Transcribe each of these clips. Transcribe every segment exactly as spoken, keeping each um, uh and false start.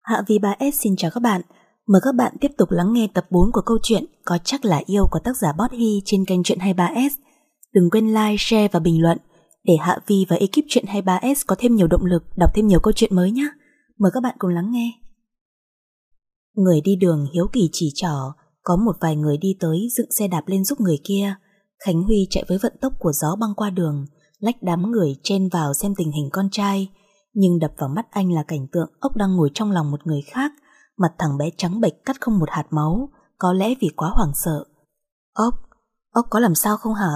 Hạ Vi ba ét xin chào các bạn. Mời các bạn tiếp tục lắng nghe tập bốn của câu chuyện Có Chắc Là Yêu của tác giả Bot Hy trên kênh Chuyện hai mươi ba ét. Đừng quên like, share và bình luận để Hạ Vi và ekip Chuyện hai mươi ba ét có thêm nhiều động lực đọc thêm nhiều câu chuyện mới nhé. Mời các bạn cùng lắng nghe. Người đi đường hiếu kỳ chỉ trỏ, có một vài người đi tới dựng xe đạp lên giúp người kia. Khánh Huy chạy với vận tốc của gió băng qua đường, lách đám người chen vào xem tình hình con trai. Nhưng đập vào mắt anh là cảnh tượng ốc đang ngồi trong lòng một người khác, mặt thằng bé trắng bệch cắt không một hạt máu, có lẽ vì quá hoảng sợ. Ốc, ốc có làm sao không hả?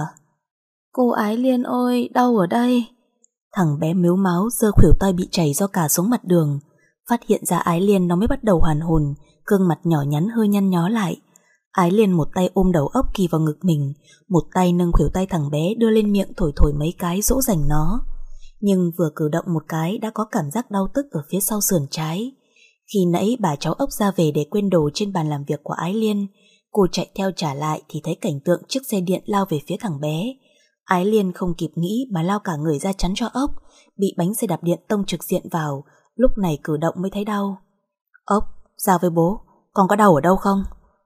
Cô Ái Liên ơi, đau ở đây. Thằng bé mếu máo giơ khuỷu tay bị chảy do cà xuống mặt đường. Phát hiện ra Ái Liên nó mới bắt đầu hoàn hồn, gương mặt nhỏ nhắn hơi nhăn nhó lại. Ái Liên một tay ôm đầu ốc kỳ vào ngực mình, một tay nâng khuỷu tay thằng bé đưa lên miệng thổi thổi mấy cái dỗ dành nó. Nhưng vừa cử động một cái đã có cảm giác đau tức ở phía sau sườn trái. Khi nãy bà cháu ốc ra về để quên đồ trên bàn làm việc của Ái Liên, cô chạy theo trả lại thì thấy cảnh tượng chiếc xe điện lao về phía thằng bé. Ái Liên không kịp nghĩ mà lao cả người ra chắn cho ốc, bị bánh xe đạp điện tông trực diện vào, lúc này cử động mới thấy đau. Ốc, giao với bố, con có đau ở đâu không?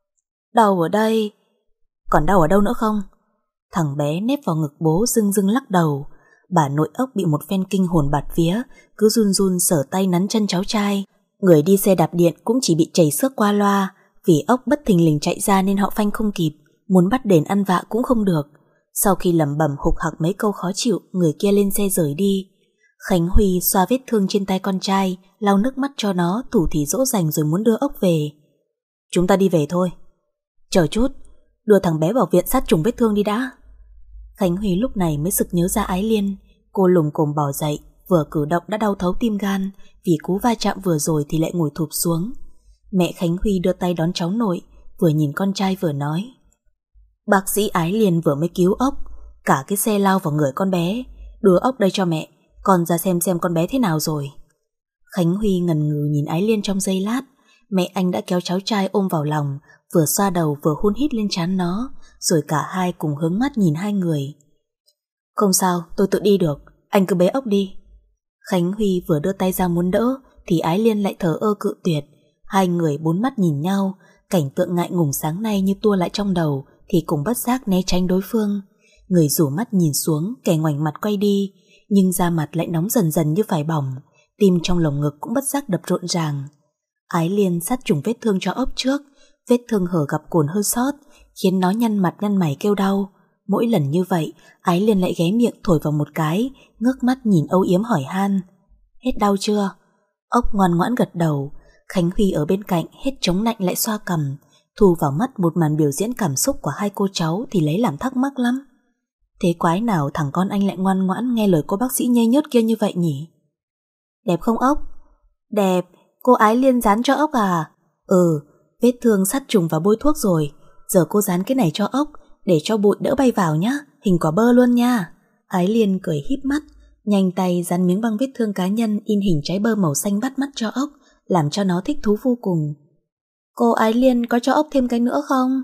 Đau ở đây. Còn đau ở đâu nữa không? Thằng bé nép vào ngực bố dưng dưng lắc đầu. Bà nội ốc bị một phen kinh hồn bạt vía, cứ run run sở tay nắn chân cháu trai. Người đi xe đạp điện cũng chỉ bị chảy xước qua loa, vì ốc bất thình lình chạy ra nên họ phanh không kịp, muốn bắt đền ăn vạ cũng không được. Sau khi lẩm bẩm hục hặc mấy câu khó chịu, người kia lên xe rời đi. Khánh Huy xoa vết thương trên tay con trai, lau nước mắt cho nó, thủ thỉ dỗ dành rồi muốn đưa ốc về. Chúng ta đi về thôi. Chờ chút, đưa thằng bé vào viện sát trùng vết thương đi đã. Khánh Huy lúc này mới sực nhớ ra Ái Liên. Cô lùng cồm bò dậy, vừa cử động đã đau thấu tim gan, vì cú va chạm vừa rồi thì lại ngồi thụp xuống. Mẹ Khánh Huy đưa tay đón cháu nội, vừa nhìn con trai vừa nói: Bác sĩ Ái Liên vừa mới cứu ốc, cả cái xe lao vào người con bé. Đưa ốc đây cho mẹ, con ra xem xem con bé thế nào rồi. Khánh Huy ngần ngừ nhìn Ái Liên trong giây lát. Mẹ anh đã kéo cháu trai ôm vào lòng, vừa xoa đầu vừa hôn hít lên trán nó, rồi cả hai cùng hướng mắt nhìn hai người. Không sao, tôi tự đi được, anh cứ bế ốc đi. Khánh Huy vừa đưa tay ra muốn đỡ thì Ái Liên lại thờ ơ cự tuyệt. Hai người bốn mắt nhìn nhau, cảnh tượng ngại ngùng sáng nay như tua lại trong đầu thì cùng bất giác né tránh đối phương. Người rủ mắt nhìn xuống, kẻ ngoảnh mặt quay đi, nhưng da mặt lại nóng dần dần như phải bỏng, tim trong lồng ngực cũng bất giác đập rộn ràng. Ái Liên sát trùng vết thương cho ốc trước, vết thương hở gặp cồn hơi sót, khiến nó nhăn mặt nhăn mày kêu đau. Mỗi lần như vậy, Ái Liên lại ghé miệng thổi vào một cái, ngước mắt nhìn âu yếm hỏi han: Hết đau chưa? Ốc ngoan ngoãn gật đầu. Khánh Huy ở bên cạnh hết chống lạnh lại xoa cằm, thu vào mắt một màn biểu diễn cảm xúc của hai cô cháu thì lấy làm thắc mắc lắm. Thế quái nào thằng con anh lại ngoan ngoãn nghe lời cô bác sĩ nhây nhớt kia như vậy nhỉ? Đẹp không ốc? Đẹp. Cô Ái Liên dán cho ốc à? Ừ, vết thương sát trùng và bôi thuốc rồi. Giờ cô dán cái này cho ốc, để cho bụi đỡ bay vào nhá, hình quả bơ luôn nha. Ái Liên cười híp mắt, nhanh tay dán miếng băng vết thương cá nhân in hình trái bơ màu xanh bắt mắt cho ốc, làm cho nó thích thú vô cùng. Cô Ái Liên có cho ốc thêm cái nữa không?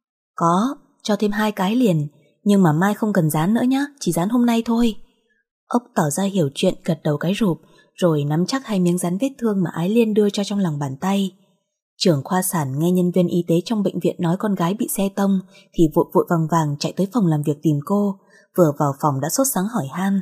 Có, cho thêm hai cái liền, nhưng mà mai không cần dán nữa nhá, chỉ dán hôm nay thôi. Ốc tỏ ra hiểu chuyện, gật đầu cái rụp, rồi nắm chắc hai miếng dán vết thương mà Ái Liên đưa cho trong lòng bàn tay. Trưởng khoa sản nghe nhân viên y tế trong bệnh viện nói con gái bị xe tông thì vội vội vàng vàng chạy tới phòng làm việc tìm cô, vừa vào phòng đã sốt sắng hỏi han: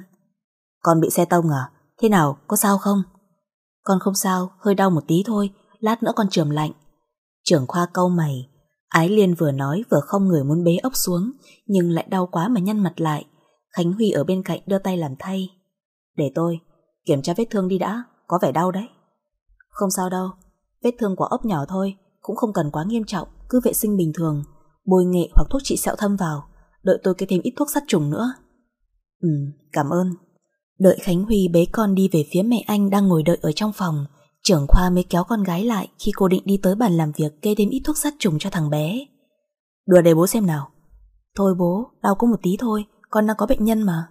Con bị xe tông à? Thế nào, có sao không? Con không sao, hơi đau một tí thôi, lát nữa con chườm lạnh. Trưởng khoa cau mày. Ái Liên vừa nói vừa không người muốn bế ốc xuống, nhưng lại đau quá mà nhăn mặt lại. Khánh Huy ở bên cạnh đưa tay làm thay. Để tôi kiểm tra vết thương đi đã, có vẻ đau đấy. Không sao đâu, vết thương của ốc nhỏ thôi, cũng không cần quá nghiêm trọng, cứ vệ sinh bình thường, bôi nghệ hoặc thuốc trị sẹo thâm vào, đợi tôi kê thêm ít thuốc sát trùng nữa. Ừ, cảm ơn. Đợi Khánh Huy bế con đi về phía mẹ anh đang ngồi đợi ở trong phòng, trưởng khoa mới kéo con gái lại khi cô định đi tới bàn làm việc kê thêm ít thuốc sát trùng cho thằng bé. Đưa đây bố xem nào. Thôi bố, đau có một tí thôi, con đang có bệnh nhân mà.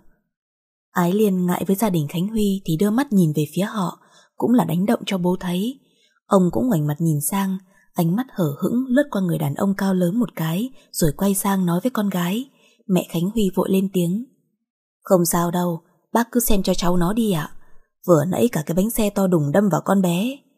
Ái Liên ngại với gia đình Khánh Huy thì đưa mắt nhìn về phía họ, cũng là đánh động cho bố thấy. Ông cũng ngoảnh mặt nhìn sang, ánh mắt hở hững lướt qua người đàn ông cao lớn một cái, rồi quay sang nói với con gái. Mẹ Khánh Huy vội lên tiếng: Không sao đâu, bác cứ xem cho cháu nó đi ạ. Vừa nãy cả cái bánh xe to đùng đâm vào con bé.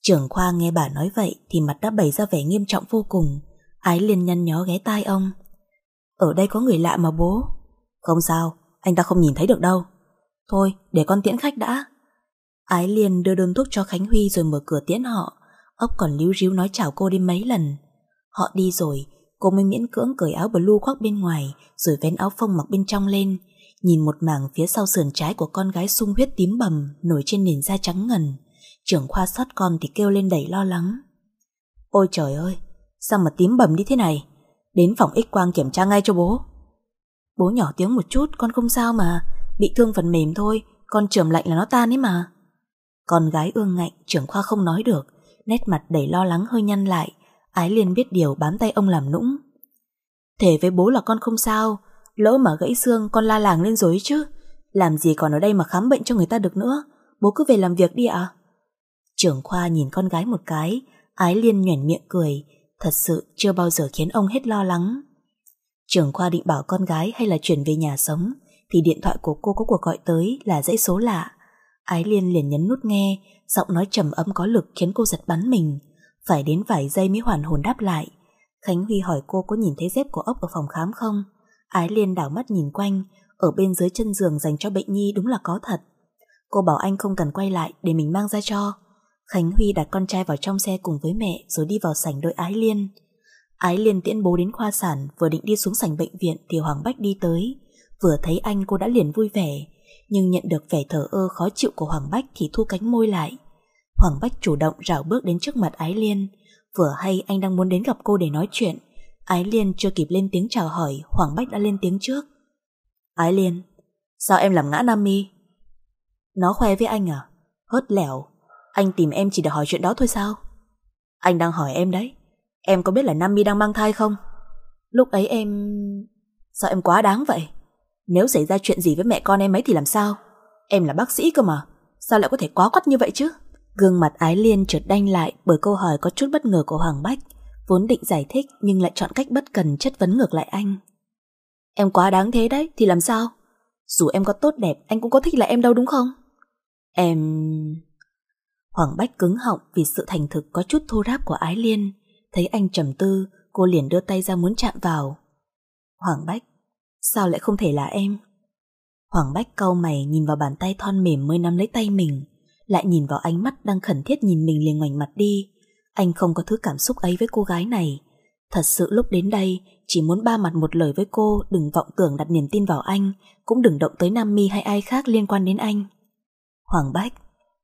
Trưởng khoa nghe bà nói vậy thì mặt đã bày ra vẻ nghiêm trọng vô cùng. Ái Liên nhăn nhó ghé tai ông. Ở đây có người lạ mà bố. Không sao, anh ta không nhìn thấy được đâu. Thôi, để con tiễn khách đã. Ái Liên đưa đơn thuốc cho Khánh Huy rồi mở cửa tiễn họ. Ốc còn líu ríu nói chào cô đến mấy lần. Họ đi rồi, cô mới miễn cưỡng cởi áo blue khoác bên ngoài rồi vén áo phông mặc bên trong lên, nhìn một mảng phía sau sườn trái của con gái sung huyết tím bầm nổi trên nền da trắng ngần. Trưởng khoa xót con thì kêu lên đầy lo lắng. Ôi trời ơi, sao mà tím bầm như thế này? Đến phòng X-quang kiểm tra ngay cho bố. Bố nhỏ tiếng một chút, con không sao mà. Bị thương phần mềm thôi, con chườm lạnh là nó tan ấy mà. Con gái ương ngạnh, trưởng khoa không nói được, nét mặt đầy lo lắng hơi nhăn lại. Ái Liên biết điều bám tay ông làm nũng. Thề với bố là con không sao, lỡ mà gãy xương con la làng lên rồi chứ. Làm gì còn ở đây mà khám bệnh cho người ta được nữa. Bố cứ về làm việc đi ạ. Trưởng khoa nhìn con gái một cái. Ái Liên nhoẻn miệng cười. Thật sự chưa bao giờ khiến ông hết lo lắng. Trưởng khoa định bảo con gái hay là chuyển về nhà sống thì điện thoại của cô có cuộc gọi tới là dãy số lạ. Ái Liên liền nhấn nút nghe. Giọng nói trầm ấm có lực khiến cô giật bắn mình. Phải đến vài giây mới hoàn hồn đáp lại. Khánh Huy hỏi cô có nhìn thấy dép của Ốc ở phòng khám không. Ái Liên đảo mắt nhìn quanh. Ở bên dưới chân giường dành cho bệnh nhi đúng là có thật. Cô bảo anh không cần quay lại để mình mang ra cho. Khánh Huy đặt con trai vào trong xe cùng với mẹ rồi đi vào sảnh đợi Ái Liên. Ái Liên tiễn bố đến khoa sản, vừa định đi xuống sảnh bệnh viện thì Hoàng Bách đi tới. Vừa thấy anh cô đã liền vui vẻ, nhưng nhận được vẻ thờ ơ khó chịu của Hoàng Bách thì thu cánh môi lại. Hoàng Bách chủ động rảo bước đến trước mặt Ái Liên. Vừa hay anh đang muốn đến gặp cô để nói chuyện. Ái Liên chưa kịp lên tiếng chào hỏi, Hoàng Bách đã lên tiếng trước. Ái Liên, sao em làm ngã Nam Mi? Nó khoe với anh à? Hớt lẻo, anh tìm em chỉ để hỏi chuyện đó thôi sao? Anh đang hỏi em đấy. Em có biết là Nam Mi đang mang thai không? Lúc ấy em... Sao em quá đáng vậy? Nếu xảy ra chuyện gì với mẹ con em ấy thì làm sao? Em là bác sĩ cơ mà, sao lại có thể quá quắt như vậy chứ? Gương mặt Ái Liên chợt đanh lại bởi câu hỏi có chút bất ngờ của Hoàng Bách. Vốn định giải thích nhưng lại chọn cách bất cần chất vấn ngược lại anh. Em quá đáng thế đấy thì làm sao? Dù em có tốt đẹp anh cũng có thích lại em đâu đúng không? Em... Hoàng Bách cứng họng vì sự thành thực có chút thô ráp của Ái Liên. Thấy anh trầm tư, cô liền đưa tay ra muốn chạm vào. Hoàng Bách, sao lại không thể là em? Hoàng Bách cau mày nhìn vào bàn tay thon mềm mới nắm lấy tay mình, lại nhìn vào ánh mắt đang khẩn thiết nhìn mình liền ngoảnh mặt đi. Anh không có thứ cảm xúc ấy với cô gái này. Thật sự lúc đến đây chỉ muốn ba mặt một lời với cô đừng vọng tưởng đặt niềm tin vào anh, cũng đừng động tới Nam Mi hay ai khác liên quan đến anh. Hoàng Bách,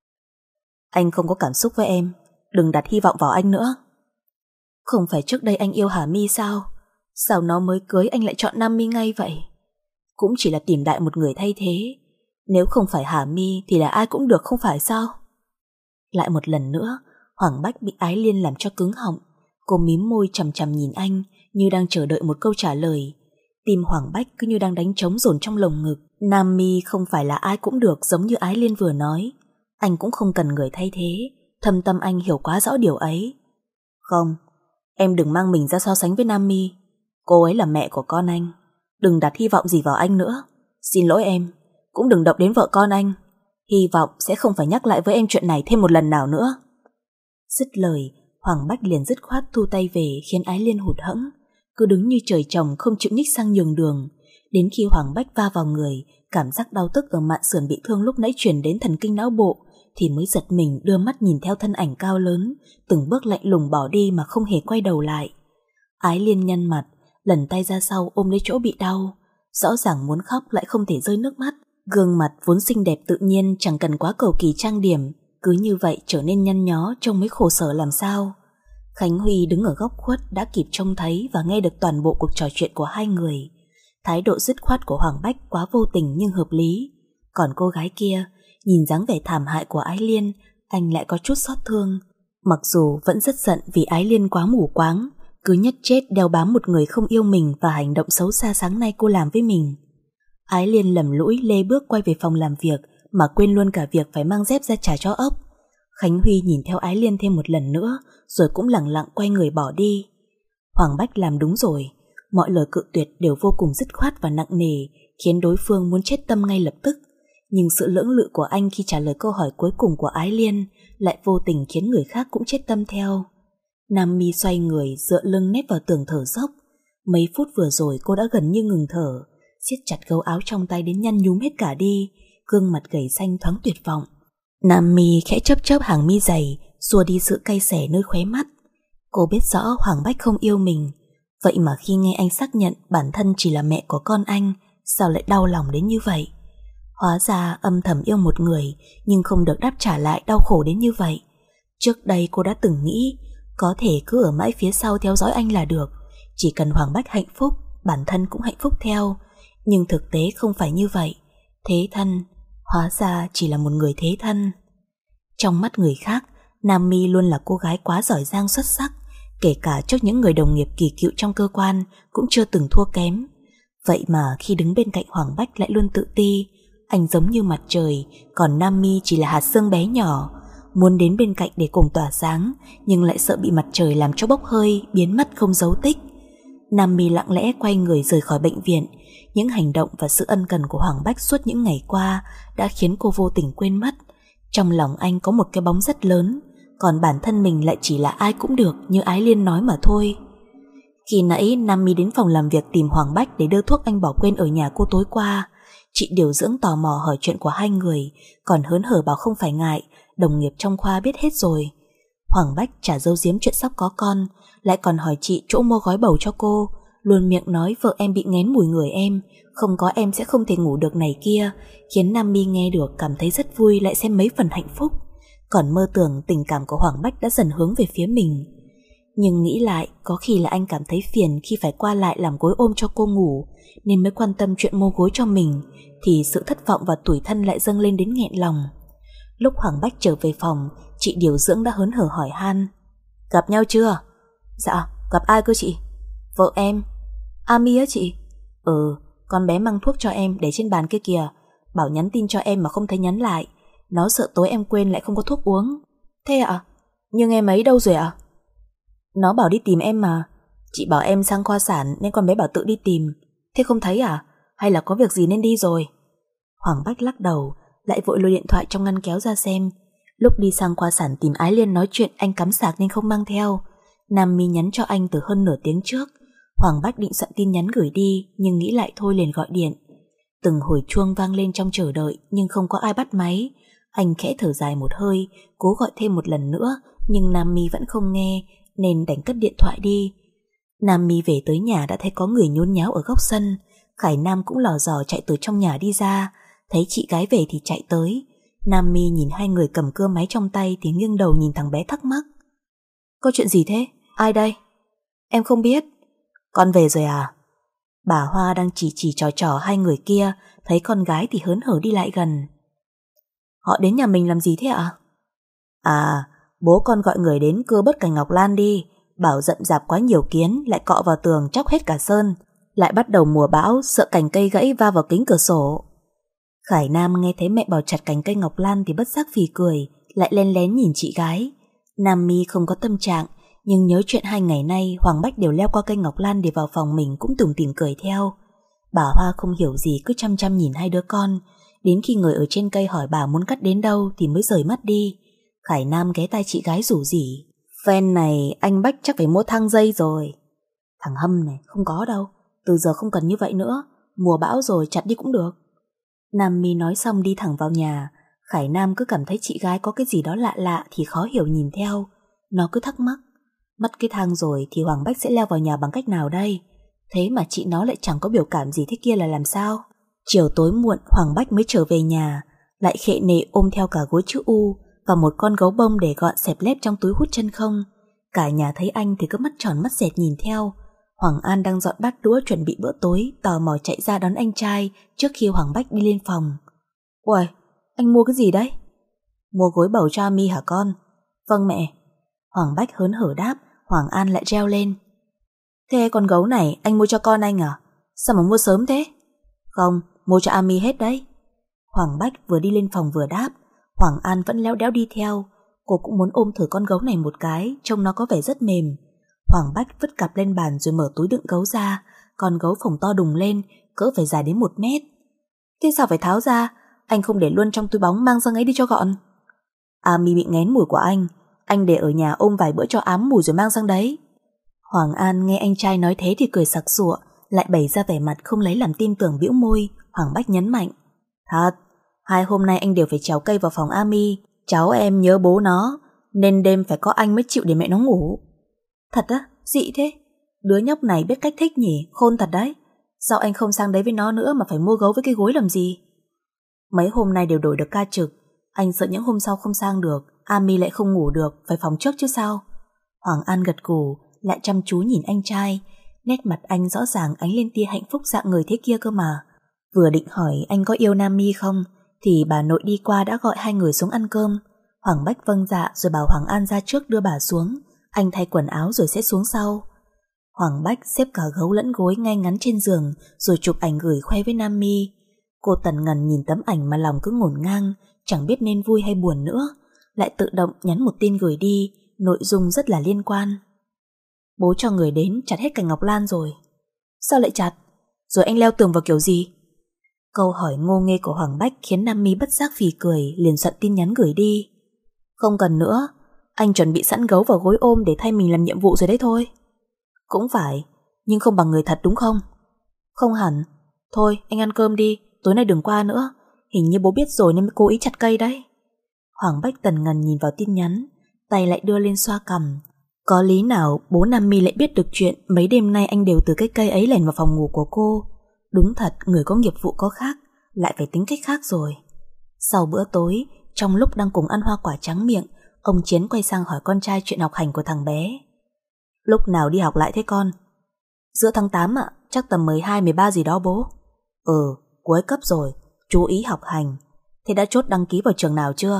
anh không có cảm xúc với em, đừng đặt hy vọng vào anh nữa. Không phải trước đây anh yêu Hà Mi sao? Sao nó mới cưới anh lại chọn Nam Mi ngay vậy? Cũng chỉ là tìm đại một người thay thế. Nếu không phải Hà Mi thì là ai cũng được không phải sao? Lại một lần nữa Hoàng Bách bị Ái Liên làm cho cứng họng. Cô mím môi chằm chằm nhìn anh như đang chờ đợi một câu trả lời. Tim Hoàng Bách cứ như đang đánh trống dồn trong lồng ngực. Nam Mi không phải là ai cũng được giống như Ái Liên vừa nói. Anh cũng không cần người thay thế. Thâm tâm anh hiểu quá rõ điều ấy. Không, em đừng mang mình ra so sánh với Nam Mi. Cô ấy là mẹ của con anh. Đừng đặt hy vọng gì vào anh nữa. Xin lỗi em. Cũng đừng động đến vợ con anh. Hy vọng sẽ không phải nhắc lại với em chuyện này thêm một lần nào nữa. Dứt lời, Hoàng Bách liền dứt khoát thu tay về, khiến Ái Liên hụt hẫng, cứ đứng như trời trồng không chịu nhích sang nhường đường. Đến khi Hoàng Bách va vào người, cảm giác đau tức ở mạn sườn bị thương lúc nãy truyền đến thần kinh não bộ, thì mới giật mình đưa mắt nhìn theo thân ảnh cao lớn, từng bước lạnh lùng bỏ đi mà không hề quay đầu lại. Ái Liên nhăn mặt, lần tay ra sau ôm lấy chỗ bị đau, rõ ràng muốn khóc lại không thể rơi nước mắt. Gương mặt vốn xinh đẹp tự nhiên chẳng cần quá cầu kỳ trang điểm, cứ như vậy trở nên nhăn nhó trông mới khổ sở làm sao. Khánh Huy đứng ở góc khuất đã kịp trông thấy và nghe được toàn bộ cuộc trò chuyện của hai người. Thái độ dứt khoát của Hoàng Bách quá vô tình nhưng hợp lý. Còn cô gái kia, nhìn dáng vẻ thảm hại của Ái Liên, anh lại có chút xót thương. Mặc dù vẫn rất giận vì Ái Liên quá mù quáng, cứ nhất chết đeo bám một người không yêu mình và hành động xấu xa sáng nay cô làm với mình. Ái Liên lầm lũi lê bước quay về phòng làm việc mà quên luôn cả việc phải mang dép ra trả cho Ốc. Khánh Huy nhìn theo Ái Liên thêm một lần nữa rồi cũng lẳng lặng quay người bỏ đi. Hoàng Bách làm đúng rồi, mọi lời cự tuyệt đều vô cùng dứt khoát và nặng nề, khiến đối phương muốn chết tâm ngay lập tức. Nhưng sự lưỡng lự của anh khi trả lời câu hỏi cuối cùng của Ái Liên lại vô tình khiến người khác cũng chết tâm theo. Nam Mi xoay người dựa lưng nép vào tường thở dốc. Mấy phút vừa rồi cô đã gần như ngừng thở, siết chặt gấu áo trong tay đến nhăn nhúm hết cả đi, gương mặt gầy xanh thoáng tuyệt vọng. Nam Mi khẽ chớp chớp hàng mi dày, xua đi sự cay xè nơi khóe mắt. Cô biết rõ Hoàng Bách không yêu mình, vậy mà khi nghe anh xác nhận bản thân chỉ là mẹ của con anh, sao lại đau lòng đến như vậy? Hóa ra âm thầm yêu một người nhưng không được đáp trả lại đau khổ đến như vậy. Trước đây cô đã từng nghĩ có thể cứ ở mãi phía sau theo dõi anh là được, chỉ cần Hoàng Bách hạnh phúc, bản thân cũng hạnh phúc theo. Nhưng thực tế không phải như vậy. Thế thân, hóa ra chỉ là một người thế thân. Trong mắt người khác, Nam Mi luôn là cô gái quá giỏi giang xuất sắc, kể cả trước những người đồng nghiệp kỳ cựu trong cơ quan cũng chưa từng thua kém. Vậy mà khi đứng bên cạnh Hoàng Bách lại luôn tự ti. Anh giống như mặt trời, còn Nam Mi chỉ là hạt sương bé nhỏ, muốn đến bên cạnh để cùng tỏa sáng, nhưng lại sợ bị mặt trời làm cho bốc hơi, biến mất không dấu tích. Nam Mi lặng lẽ quay người rời khỏi bệnh viện. Những hành động và sự ân cần của Hoàng Bách suốt những ngày qua đã khiến cô vô tình quên mất trong lòng anh có một cái bóng rất lớn, còn bản thân mình lại chỉ là ai cũng được như Ái Liên nói mà thôi. Khi nãy Nam Mi đến phòng làm việc tìm Hoàng Bách để đưa thuốc anh bỏ quên ở nhà cô tối qua. Chị điều dưỡng tò mò hỏi chuyện của hai người, còn hớn hở bảo không phải ngại, đồng nghiệp trong khoa biết hết rồi. Hoàng Bách chả giấu giếm chuyện sắp có con, lại còn hỏi chị chỗ mua gói bầu cho cô, luôn miệng nói vợ em bị nghén mùi người em, không có em sẽ không thể ngủ được này kia, khiến Nam Mi nghe được cảm thấy rất vui, lại xem mấy phần hạnh phúc. Còn mơ tưởng tình cảm của Hoàng Bách đã dần hướng về phía mình. Nhưng nghĩ lại, có khi là anh cảm thấy phiền khi phải qua lại làm gối ôm cho cô ngủ, nên mới quan tâm chuyện mua gối cho mình, thì sự thất vọng và tủi thân lại dâng lên đến nghẹn lòng. Lúc Hoàng Bách trở về phòng, chị điều dưỡng đã hớn hở hỏi han: Gặp nhau chưa? Dạ, gặp ai cơ chị? Vợ em. Ami á chị? Ừ, con bé mang thuốc cho em để trên bàn kia kìa, bảo nhắn tin cho em mà không thấy nhắn lại. Nó sợ tối em quên lại không có thuốc uống. Thế ạ? À? Nhưng em ấy đâu rồi ạ? À? Nó bảo đi tìm em mà. Chị bảo em sang khoa sản nên con bé bảo tự đi tìm. Thế không thấy à? Hay là có việc gì nên đi rồi? Hoàng Bách lắc đầu, lại vội lôi điện thoại trong ngăn kéo ra xem. Lúc đi sang khoa sản tìm Ái Liên nói chuyện, anh cắm sạc nên không mang theo. Nam Mi nhắn cho anh từ hơn nửa tiếng trước. Hoàng Bách định soạn tin nhắn gửi đi, nhưng nghĩ lại thôi liền gọi điện. Từng hồi chuông vang lên trong chờ đợi, nhưng không có ai bắt máy. Anh khẽ thở dài một hơi, cố gọi thêm một lần nữa, nhưng Nam Mi vẫn không nghe, nên đành cất điện thoại đi. Nam Mi về tới nhà đã thấy có người nhốn nháo ở góc sân. Khải Nam cũng lò dò chạy từ trong nhà đi ra, thấy chị gái về thì chạy tới. Nam Mi nhìn hai người cầm cưa máy trong tay thì nghiêng đầu nhìn thằng bé thắc mắc. Có chuyện gì thế? Ai đây? Em không biết. Con về rồi à? Bà Hoa đang chỉ chỉ trò trò hai người kia, thấy con gái thì hớn hở đi lại gần. Họ đến nhà mình làm gì thế ạ? À, bố con gọi người đến cưa bớt cành ngọc lan đi, bảo rậm rạp quá nhiều kiến lại cọ vào tường chóc hết cả sơn, lại bắt đầu mùa bão sợ cành cây gãy va vào kính cửa sổ. Khải Nam nghe thấy mẹ bảo chặt cành cây ngọc lan thì bất giác phì cười, lại len lén nhìn chị gái. Nam Mi không có tâm trạng, nhưng nhớ chuyện hai ngày nay Hoàng Bách đều leo qua cây ngọc lan để vào phòng mình cũng tủm tỉm cười theo. Bà Hoa không hiểu gì cứ chăm chăm nhìn hai đứa con, đến khi người ở trên cây hỏi bà muốn cắt đến đâu thì mới rời mắt đi. Khải Nam ghé tai chị gái rủ rỉ. Phen này anh Bách chắc phải mua thang dây rồi. Thằng Hâm này không có đâu, từ giờ không cần như vậy nữa, mùa bão rồi chặt đi cũng được. Nam Mi nói xong đi thẳng vào nhà. Khải Nam cứ cảm thấy chị gái có cái gì đó lạ lạ thì khó hiểu nhìn theo. Nó cứ thắc mắc, mất cái thang rồi thì Hoàng Bách sẽ leo vào nhà bằng cách nào đây? Thế mà chị nó lại chẳng có biểu cảm gì thế kia là làm sao? Chiều tối muộn Hoàng Bách mới trở về nhà, lại khệ nệ ôm theo cả gối chữ U và một con gấu bông để gọn xẹp lép trong túi hút chân không. Cả nhà thấy anh thì cứ mắt tròn mắt dẹt nhìn theo. Hoàng An đang dọn bát đũa chuẩn bị bữa tối, tò mò chạy ra đón anh trai trước khi Hoàng Bách đi lên phòng. Uầy, anh mua cái gì đấy? Mua gối bầu cho Ami hả con? Vâng mẹ. Hoàng Bách hớn hở đáp. Hoàng An lại reo lên. Thế con gấu này anh mua cho con anh à? Sao mà mua sớm thế? Không, mua cho Ami hết đấy. Hoàng Bách vừa đi lên phòng vừa đáp. Hoàng An vẫn léo đéo đi theo. Cô cũng muốn ôm thử con gấu này một cái, trông nó có vẻ rất mềm. Hoàng Bách vứt cặp lên bàn rồi mở túi đựng gấu ra. Con gấu phồng to đùng lên, cỡ phải dài đến một mét. Thế sao phải tháo ra? anh không để luôn trong túi bóng mang sang ấy đi cho gọn. Ami bị nghén mùi của anh, anh để ở nhà ôm vài bữa cho ám mùi rồi mang sang đấy. Hoàng An nghe anh trai nói thế thì cười sặc sụa, lại bày ra vẻ mặt không lấy làm tin tưởng, bĩu môi. Hoàng Bách nhấn mạnh: Thật, hai hôm nay anh đều phải trèo cây vào phòng Ami. Cháu em nhớ bố nó, nên đêm phải có anh mới chịu để mẹ nó ngủ. Thật á? Dị thế. Đứa nhóc này biết cách thích nhỉ, khôn thật đấy. Sao anh không sang đấy với nó nữa mà phải mua gấu với cái gối làm gì? Mấy hôm nay đều đổi được ca trực, anh sợ những hôm sau không sang được, Ami lại không ngủ được, phải phòng trước chứ sao. Hoàng An gật gù, lại chăm chú nhìn anh trai. Nét mặt anh rõ ràng ánh lên tia hạnh phúc dạng người thế kia cơ mà. Vừa định hỏi anh có yêu Nam Mi không, thì bà nội đi qua đã gọi hai người xuống ăn cơm. Hoàng Bách vâng dạ rồi bảo Hoàng An ra trước đưa bà xuống, anh thay quần áo rồi sẽ xuống sau. Hoàng Bách xếp cả gấu lẫn gối ngay ngắn trên giường, rồi chụp ảnh gửi khoe với Nam Mi. Cô Tần Ngần nhìn tấm ảnh mà lòng cứ ngổn ngang, chẳng biết nên vui hay buồn nữa, lại tự động nhắn một tin gửi đi, nội dung rất là liên quan. Bố cho người đến chặt hết cành ngọc lan rồi. Sao lại chặt? Rồi anh leo tường vào kiểu gì? Câu hỏi ngô nghê của Hoàng Bách khiến Nam Mi bất giác phì cười, liền soạn tin nhắn gửi đi. Không cần nữa, anh chuẩn bị sẵn gấu và gối ôm để thay mình làm nhiệm vụ rồi đấy thôi. Cũng phải, nhưng không bằng người thật đúng không? Không hẳn. Thôi anh ăn cơm đi, tối nay đừng qua nữa. Hình như bố biết rồi nên mới cố ý chặt cây đấy. Hoàng Bách Tần Ngần nhìn vào tin nhắn, tay lại đưa lên xoa cằm. Có lý nào bố Nam Mi lại biết được chuyện mấy đêm nay anh đều từ cái cây ấy lẻn vào phòng ngủ của cô. Đúng thật, người có nghiệp vụ có khác, lại phải tính cách khác rồi. Sau bữa tối, trong lúc đang cùng ăn hoa quả trắng miệng, ông Chiến quay sang hỏi con trai chuyện học hành của thằng bé. Lúc nào đi học lại thế con? Giữa tháng tám ạ, chắc tầm mười hai mười ba gì đó bố. Ừ, cuối cấp rồi, chú ý học hành. Thế đã chốt đăng ký vào trường nào chưa?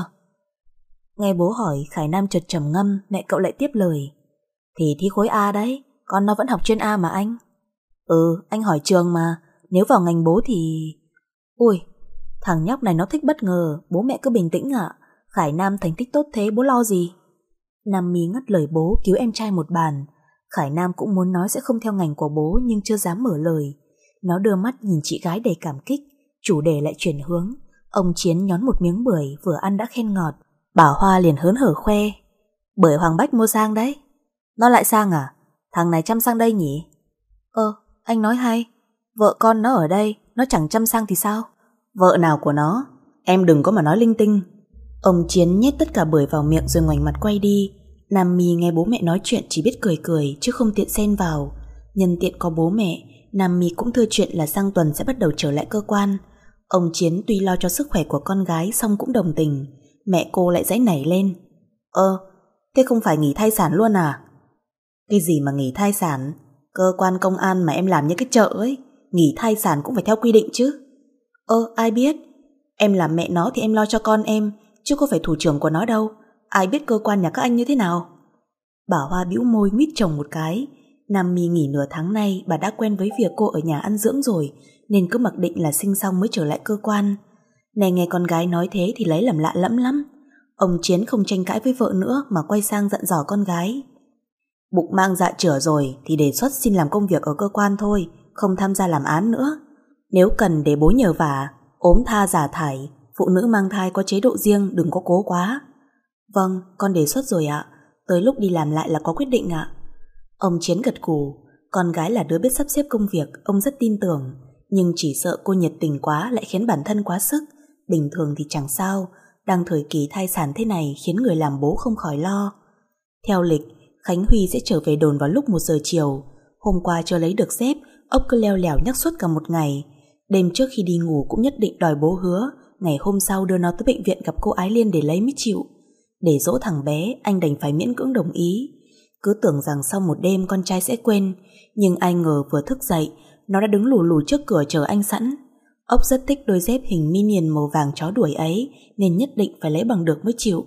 Nghe bố hỏi, Khải Nam chợt trầm ngâm, mẹ cậu lại tiếp lời. Thì thi khối A đấy, con nó vẫn học chuyên A mà anh. Ừ, anh hỏi trường mà, nếu vào ngành bố thì... Ui, thằng nhóc này nó thích bất ngờ, bố mẹ cứ bình tĩnh ạ. Khải Nam thành tích tốt thế bố lo gì? Nam Mi ngắt lời bố, cứu em trai một bàn. Khải Nam cũng muốn nói sẽ không theo ngành của bố nhưng chưa dám mở lời. Nó đưa mắt nhìn chị gái đầy cảm kích, chủ đề lại chuyển hướng. Ông Chiến nhón một miếng bưởi vừa ăn đã khen ngọt. Bảo Hoa liền hớn hở khoe. Bưởi Hoàng Bách mua sang đấy. Nó lại sang à? Thằng này chăm sang đây nhỉ? Ơ, anh nói hay. Vợ con nó ở đây, nó chẳng chăm sang thì sao? Vợ nào của nó? Em đừng có mà nói linh tinh. Ông Chiến nhét tất cả bưởi vào miệng rồi ngoảnh mặt quay đi. Nam Mi nghe bố mẹ nói chuyện chỉ biết cười cười chứ không tiện xen vào. Nhân tiện có bố mẹ, Nam Mi cũng thưa chuyện là sang tuần sẽ bắt đầu trở lại cơ quan. Ông Chiến tuy lo cho sức khỏe của con gái xong cũng đồng tình. Mẹ cô lại giãy nảy lên. Ơ, thế không phải nghỉ thai sản luôn à? Cái gì mà nghỉ thai sản? Cơ quan công an mà em làm như cái chợ ấy, nghỉ thai sản cũng phải theo quy định chứ. Ơ, ai biết? Em làm mẹ nó thì em lo cho con em, chứ có phải thủ trưởng của nó đâu. Ai biết cơ quan nhà các anh như thế nào? Bảo Hoa bĩu môi nguyết chồng một cái. Nam Mi nghỉ nửa tháng nay, bà đã quen với việc cô ở nhà ăn dưỡng rồi, nên cứ mặc định là sinh xong mới trở lại cơ quan. Này nghe con gái nói thế thì lấy làm lạ lẫm lắm. Ông Chiến không tranh cãi với vợ nữa mà quay sang dặn dò con gái. Bụng mang dạ chửa rồi thì đề xuất xin làm công việc ở cơ quan thôi, không tham gia làm án nữa. Nếu cần để bố nhờ vả, ốm tha giả thải, phụ nữ mang thai có chế độ riêng, đừng có cố quá. Vâng, con đề xuất rồi ạ. Tới lúc đi làm lại là có quyết định ạ. Ông Chiến gật gù. Con gái là đứa biết sắp xếp công việc, ông rất tin tưởng. Nhưng chỉ sợ cô nhiệt tình quá lại khiến bản thân quá sức. Bình thường thì chẳng sao, đang thời kỳ thai sản thế này khiến người làm bố không khỏi lo. Theo lịch, Khánh Huy sẽ trở về đồn vào lúc một giờ chiều. Hôm qua chưa lấy được dép, ốc cứ leo lẻo nhắc suốt cả một ngày. Đêm trước khi đi ngủ cũng nhất định đòi bố hứa ngày hôm sau đưa nó tới bệnh viện gặp cô Ái Liên để lấy mới chịu. Để dỗ thằng bé, anh đành phải miễn cưỡng đồng ý. Cứ tưởng rằng sau một đêm con trai sẽ quên, nhưng ai ngờ vừa thức dậy, nó đã đứng lù lù trước cửa chờ anh sẵn. Ốc rất thích đôi dép hình minion màu vàng chó đuổi ấy, nên nhất định phải lấy bằng được mới chịu.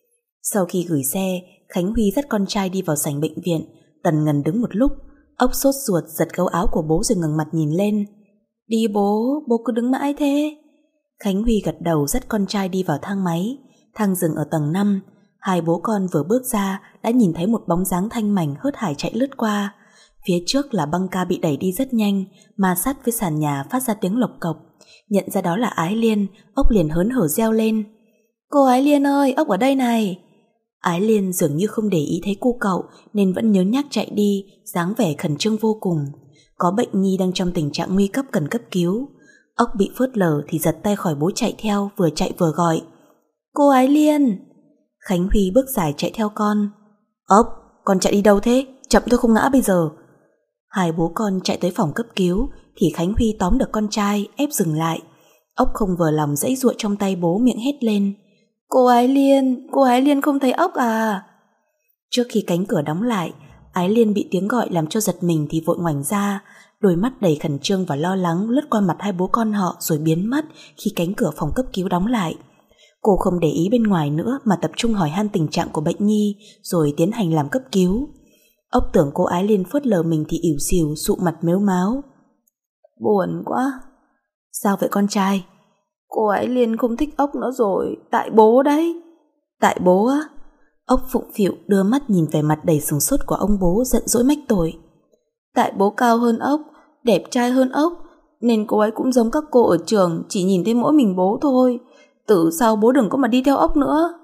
Sau khi gửi xe, Khánh Huy dắt con trai đi vào sảnh bệnh viện. Tần Ngần đứng một lúc, Ốc sốt ruột giật gấu áo của bố rồi ngẩng mặt nhìn lên. Đi bố, bố cứ đứng mãi thế. Khánh Huy gật đầu dắt con trai đi vào thang máy. Thang dừng ở tầng năm. Hai bố con vừa bước ra đã nhìn thấy một bóng dáng thanh mảnh hớt hải chạy lướt qua. Phía trước là băng ca bị đẩy đi rất nhanh, ma sát với sàn nhà phát ra tiếng lộc cộc. Nhận ra đó là Ái Liên, ốc liền hớn hở reo lên. Cô Ái Liên ơi, ốc ở đây này. Ái Liên dường như không để ý thấy cu cậu nên vẫn nhớ nhác chạy đi, dáng vẻ khẩn trương vô cùng. Có bệnh nhi đang trong tình trạng nguy cấp cần cấp cứu. Ốc bị phớt lờ thì giật tay khỏi bố chạy theo, vừa chạy vừa gọi. Cô Ái Liên! Khánh Huy bước dài chạy theo con. Ốc, con chạy đi đâu thế? Chậm tôi không ngã bây giờ. Hai bố con chạy tới phòng cấp cứu thì Khánh Huy tóm được con trai, ép dừng lại. Ốc không vừa lòng giãy giụa trong tay bố, miệng hét lên. Cô Ái Liên, cô Ái Liên không thấy ốc à? Trước khi cánh cửa đóng lại, Ái Liên bị tiếng gọi làm cho giật mình thì vội ngoảnh ra, đôi mắt đầy khẩn trương và lo lắng lướt qua mặt hai bố con họ rồi biến mất khi cánh cửa phòng cấp cứu đóng lại. Cô không để ý bên ngoài nữa mà tập trung hỏi han tình trạng của bệnh nhi rồi tiến hành làm cấp cứu. Ốc tưởng cô Ái Liên phớt lờ mình thì ỉu xìu, sụ mặt mếu máo. Buồn quá. Sao vậy con trai? Cô Ái Liên không thích ốc nữa rồi, tại bố đấy. Tại bố á? Ốc phụng phịu đưa mắt nhìn về mặt đầy sừng sốt của ông bố, giận dỗi mách tội. Tại bố cao hơn ốc, đẹp trai hơn ốc, nên cô ấy cũng giống các cô ở trường, chỉ nhìn thấy mỗi mình bố thôi. Từ sau bố đừng có mà đi theo ốc nữa.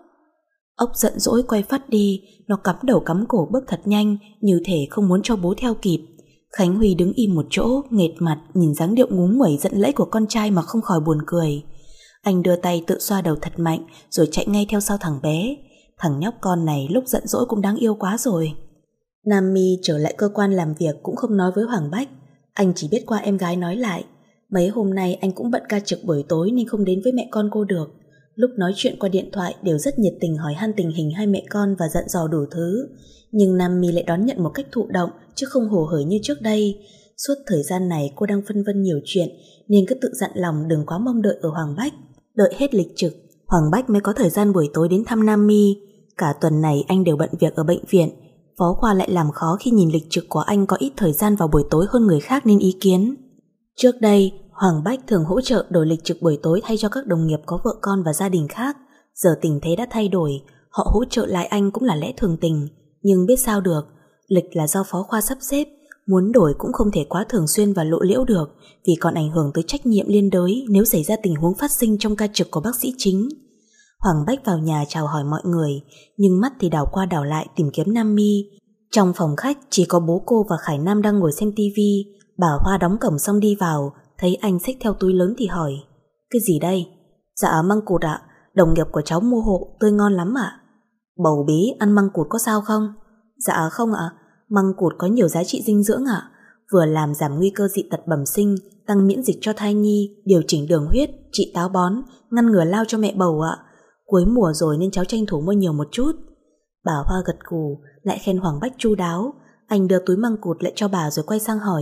Ốc giận dỗi quay phát đi, nó cắm đầu cắm cổ bước thật nhanh, như thể không muốn cho bố theo kịp. Khánh Huy đứng im một chỗ, nghệt mặt, nhìn dáng điệu ngúng nguẩy giận lẫy của con trai mà không khỏi buồn cười. Anh đưa tay tự xoa đầu thật mạnh, rồi chạy ngay theo sau thằng bé. Thằng nhóc con này lúc giận dỗi cũng đáng yêu quá rồi. Nam My trở lại cơ quan làm việc cũng không nói với Hoàng Bách. Anh chỉ biết qua em gái nói lại. Mấy hôm nay anh cũng bận ca trực buổi tối nên không đến với mẹ con cô được. Lúc nói chuyện qua điện thoại đều rất nhiệt tình hỏi han tình hình hai mẹ con và dặn dò đủ thứ. Nhưng Nam My lại đón nhận một cách thụ động chứ không hồ hởi như trước đây. Suốt thời gian này cô đang phân vân nhiều chuyện nên cứ tự dặn lòng đừng quá mong đợi ở Hoàng Bách. Đợi hết lịch trực, Hoàng Bách mới có thời gian buổi tối đến thăm Nam My. Cả tuần này anh đều bận việc ở bệnh viện. Phó khoa lại làm khó khi nhìn lịch trực của anh có ít thời gian vào buổi tối hơn người khác nên ý kiến. Trước đây, Hoàng Bách thường hỗ trợ đổi lịch trực buổi tối thay cho các đồng nghiệp có vợ con và gia đình khác. Giờ tình thế đã thay đổi, họ hỗ trợ lại anh cũng là lẽ thường tình. Nhưng biết sao được, lịch là do phó khoa sắp xếp, muốn đổi cũng không thể quá thường xuyên và lộ liễu được, vì còn ảnh hưởng tới trách nhiệm liên đới nếu xảy ra tình huống phát sinh trong ca trực của bác sĩ chính. Hoàng Bách vào nhà chào hỏi mọi người, nhưng mắt thì đảo qua đảo lại tìm kiếm Nam My. Trong phòng khách chỉ có bố cô và Khải Nam đang ngồi xem tivi. Bà Hoa đóng cổng xong đi vào, thấy anh xách theo túi lớn thì hỏi. Cái gì đây? Dạ măng cụt ạ, đồng nghiệp của cháu mua hộ, tươi ngon lắm ạ. Bầu bí ăn măng cụt có sao không? Dạ không ạ, măng cụt có nhiều giá trị dinh dưỡng ạ, vừa làm giảm nguy cơ dị tật bẩm sinh, tăng miễn dịch cho thai nhi, điều chỉnh đường huyết, trị táo bón, ngăn ngừa lao cho mẹ bầu ạ. Cuối mùa rồi nên cháu tranh thủ mua nhiều một chút. Bà Hoa gật gù, lại khen Hoàng Bách chu đáo. Anh đưa túi măng cụt lại cho bà rồi quay sang hỏi.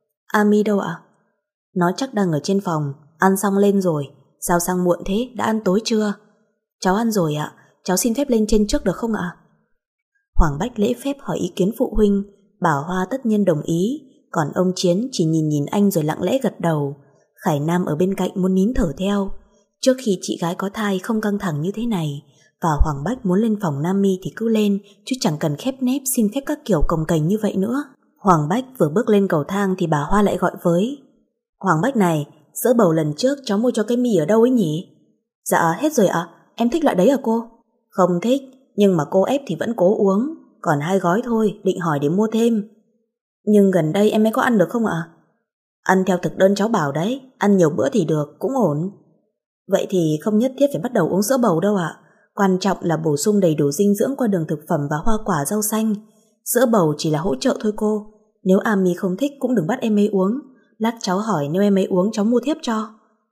Ami đâu ạ? Nó chắc đang ở trên phòng, ăn xong lên rồi. Sao sang muộn thế, đã ăn tối chưa? Cháu ăn rồi ạ, cháu xin phép lên trên trước được không ạ? Hoàng Bách lễ phép hỏi ý kiến phụ huynh. Bà Hoa tất nhiên đồng ý, còn ông Chiến chỉ nhìn nhìn anh rồi lặng lẽ gật đầu. Khải Nam ở bên cạnh muốn nín thở theo. Trước khi chị gái có thai không căng thẳng như thế này, và Hoàng Bách muốn lên phòng Nam My thì cứ lên, chứ chẳng cần khép nép xin phép các kiểu cồng kềnh như vậy nữa. Hoàng Bách vừa bước lên cầu thang thì bà Hoa lại gọi với. Hoàng Bách này, sữa bầu lần trước cháu mua cho cái My ở đâu ấy nhỉ? Dạ hết rồi ạ, em thích loại đấy à cô? Không thích, nhưng mà cô ép thì vẫn cố uống. Còn hai gói thôi, định hỏi để mua thêm. Nhưng gần đây em mới có ăn được không ạ? Ăn theo thực đơn cháu bảo đấy, ăn nhiều bữa thì được, cũng ổn. Vậy thì không nhất thiết phải bắt đầu uống sữa bầu đâu ạ. Quan trọng là bổ sung đầy đủ dinh dưỡng qua đường thực phẩm và hoa quả rau xanh. Sữa bầu chỉ là hỗ trợ thôi cô. Nếu Ami không thích cũng đừng bắt em ấy uống. Lát cháu hỏi nếu em ấy uống cháu mua thiếp cho.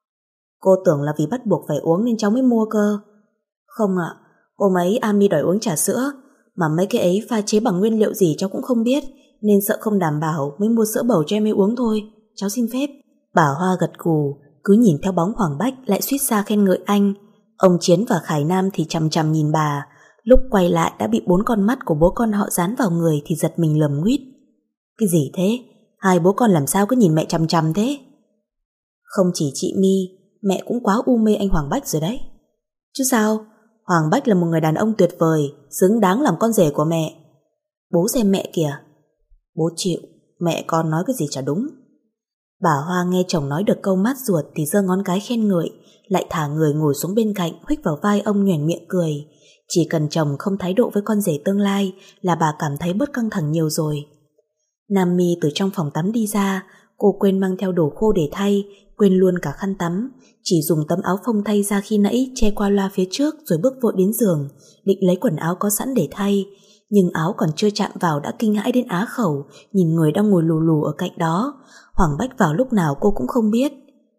Cô tưởng là vì bắt buộc phải uống nên cháu mới mua cơ. Không ạ, hôm ấy Ami đòi uống trà sữa, mà mấy cái ấy pha chế bằng nguyên liệu gì cháu cũng không biết, nên sợ không đảm bảo mới mua sữa bầu cho em ấy uống thôi. Cháu xin phép. Bà Hoa gật gù, cứ nhìn theo bóng Hoàng Bách lại suýt xa khen ngợi anh. Ông Chiến và Khải Nam thì chằm chằm nhìn bà. Lúc quay lại đã bị bốn con mắt của bố con họ dán vào người thì giật mình lầm nguýt. Cái gì thế? Hai bố con làm sao cứ nhìn mẹ chằm chằm thế? Không chỉ chị My, mẹ cũng quá u mê anh Hoàng Bách rồi đấy. Chứ sao? Hoàng Bách là một người đàn ông tuyệt vời, xứng đáng làm con rể của mẹ. Bố xem mẹ kìa. Bố chịu, mẹ con nói cái gì chả đúng. Bà Hoa nghe chồng nói được câu mát ruột thì giơ ngón cái khen ngợi, lại thả người ngồi xuống bên cạnh, huých vào vai ông nhoẻn miệng cười. Chỉ cần chồng không thái độ với con rể tương lai là bà cảm thấy bớt căng thẳng nhiều rồi. Nam My từ trong phòng tắm đi ra, cô quên mang theo đồ khô để thay, quên luôn cả khăn tắm, chỉ dùng tấm áo phông thay ra khi nãy che qua loa phía trước rồi bước vội đến giường, định lấy quần áo có sẵn để thay. Nhưng áo còn chưa chạm vào đã kinh hãi đến á khẩu, nhìn người đang ngồi lù lù ở cạnh đó. Hoàng Bách vào lúc nào cô cũng không biết.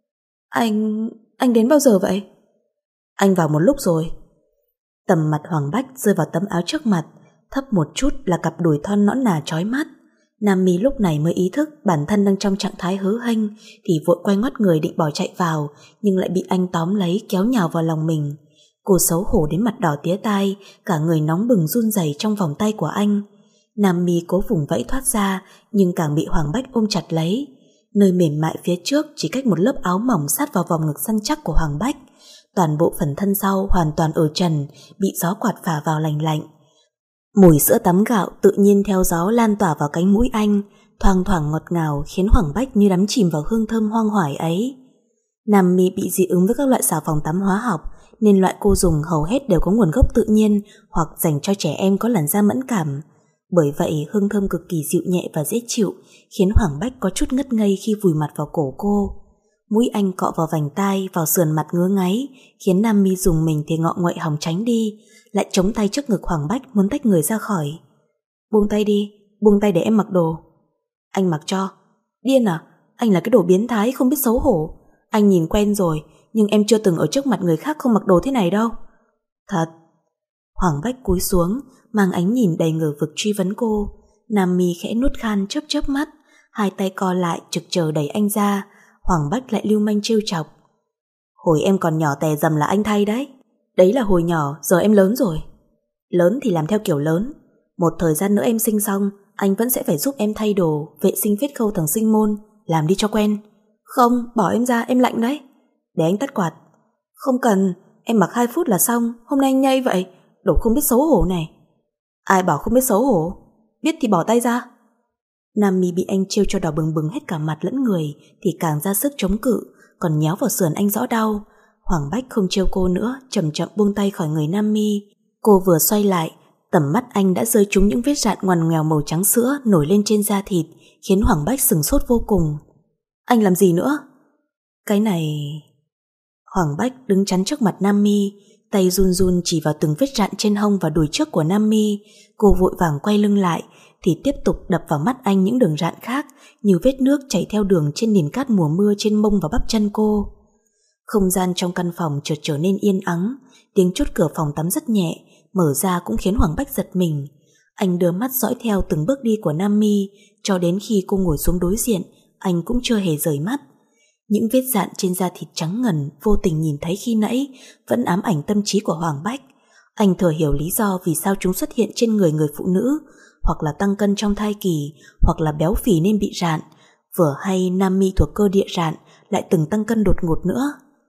Anh... anh đến bao giờ vậy? Anh vào một lúc rồi. Tầm mặt Hoàng Bách rơi vào tấm áo trước mặt, thấp một chút là cặp đùi thon nõn nà chói mắt. Nam My lúc này mới ý thức bản thân đang trong trạng thái hớ hênh, thì vội quay ngoắt người định bỏ chạy vào, nhưng lại bị anh tóm lấy kéo nhào vào lòng mình. Cô xấu hổ đến mặt đỏ tía tai, cả người nóng bừng run rẩy trong vòng tay của anh. Nam My cố vùng vẫy thoát ra, nhưng càng bị Hoàng Bách ôm chặt lấy. Nơi mềm mại phía trước chỉ cách một lớp áo mỏng sát vào vòng ngực săn chắc của Hoàng Bách. Toàn bộ phần thân sau hoàn toàn ở trần, bị gió quạt phả vào lành lạnh. Mùi sữa tắm gạo tự nhiên theo gió lan tỏa vào cánh mũi anh, thoang thoảng ngọt ngào khiến Hoàng Bách như đắm chìm vào hương thơm hoang hoải ấy. Nam My bị dị ứng với các loại xà phòng tắm hóa học, nên loại cô dùng hầu hết đều có nguồn gốc tự nhiên hoặc dành cho trẻ em có làn da mẫn cảm. Bởi vậy hương thơm cực kỳ dịu nhẹ và dễ chịu, khiến Hoàng Bách có chút ngất ngây khi vùi mặt vào cổ cô. Mũi anh cọ vào vành tai, vào sườn mặt ngứa ngáy, khiến Nam My dùng mình thì ngọ nguậy hòng tránh đi, lại chống tay trước ngực Hoàng Bách muốn tách người ra khỏi. Buông tay đi, buông tay để em mặc đồ. Anh mặc cho. Điên à? Anh là cái đồ biến thái không biết xấu hổ. Anh nhìn quen rồi, nhưng em chưa từng ở trước mặt người khác không mặc đồ thế này đâu. Thật. Hoàng Bách cúi xuống, mang ánh nhìn đầy ngờ vực truy vấn cô. Nam My khẽ nuốt khan chớp chớp mắt, hai tay co lại trực chờ đẩy anh ra. Hoàng Bách lại lưu manh trêu chọc. Hồi em còn nhỏ tè dầm là anh thay đấy. Đấy là hồi nhỏ, giờ em lớn rồi. Lớn thì làm theo kiểu lớn. Một thời gian nữa em sinh xong, anh vẫn sẽ phải giúp em thay đồ, vệ sinh phết khâu thằng sinh môn. Làm đi cho quen. Không, bỏ em ra, em lạnh đấy. Để anh tắt quạt. Không cần, em mặc hai phút là xong. Hôm nay anh nhây vậy, đồ không biết xấu hổ này. Ai bảo không biết xấu hổ? Biết thì bỏ tay ra. Nam My bị anh trêu cho đỏ bừng bừng hết cả mặt lẫn người thì càng ra sức chống cự, còn nhéo vào sườn anh rõ đau. Hoàng Bách không trêu cô nữa, chậm chậm buông tay khỏi người Nam My. Cô vừa xoay lại, tầm mắt anh đã rơi trúng những vết rạn ngoằn ngoèo màu trắng sữa nổi lên trên da thịt, khiến Hoàng Bách sửng sốt vô cùng. Anh làm gì nữa? Cái này... Hoàng Bách đứng chắn trước mặt Nam My, tay run run chỉ vào từng vết rạn trên hông và đùi trước của Nam My. Cô vội vàng quay lưng lại thì tiếp tục đập vào mắt anh những đường rạn khác, như vết nước chảy theo đường trên nền cát mùa mưa trên mông và bắp chân cô. Không gian trong căn phòng chợt trở nên yên ắng, tiếng chốt cửa phòng tắm rất nhẹ, mở ra cũng khiến Hoàng Bách giật mình. Anh đưa mắt dõi theo từng bước đi của Nam My, cho đến khi cô ngồi xuống đối diện, anh cũng chưa hề rời mắt. Những vết rạn trên da thịt trắng ngần vô tình nhìn thấy khi nãy vẫn ám ảnh tâm trí của Hoàng Bách. Anh thừa hiểu lý do vì sao chúng xuất hiện trên người người phụ nữ, hoặc là tăng cân trong thai kỳ, hoặc là béo phì nên bị rạn. Vừa hay Nam My thuộc cơ địa rạn, lại từng tăng cân đột ngột nữa.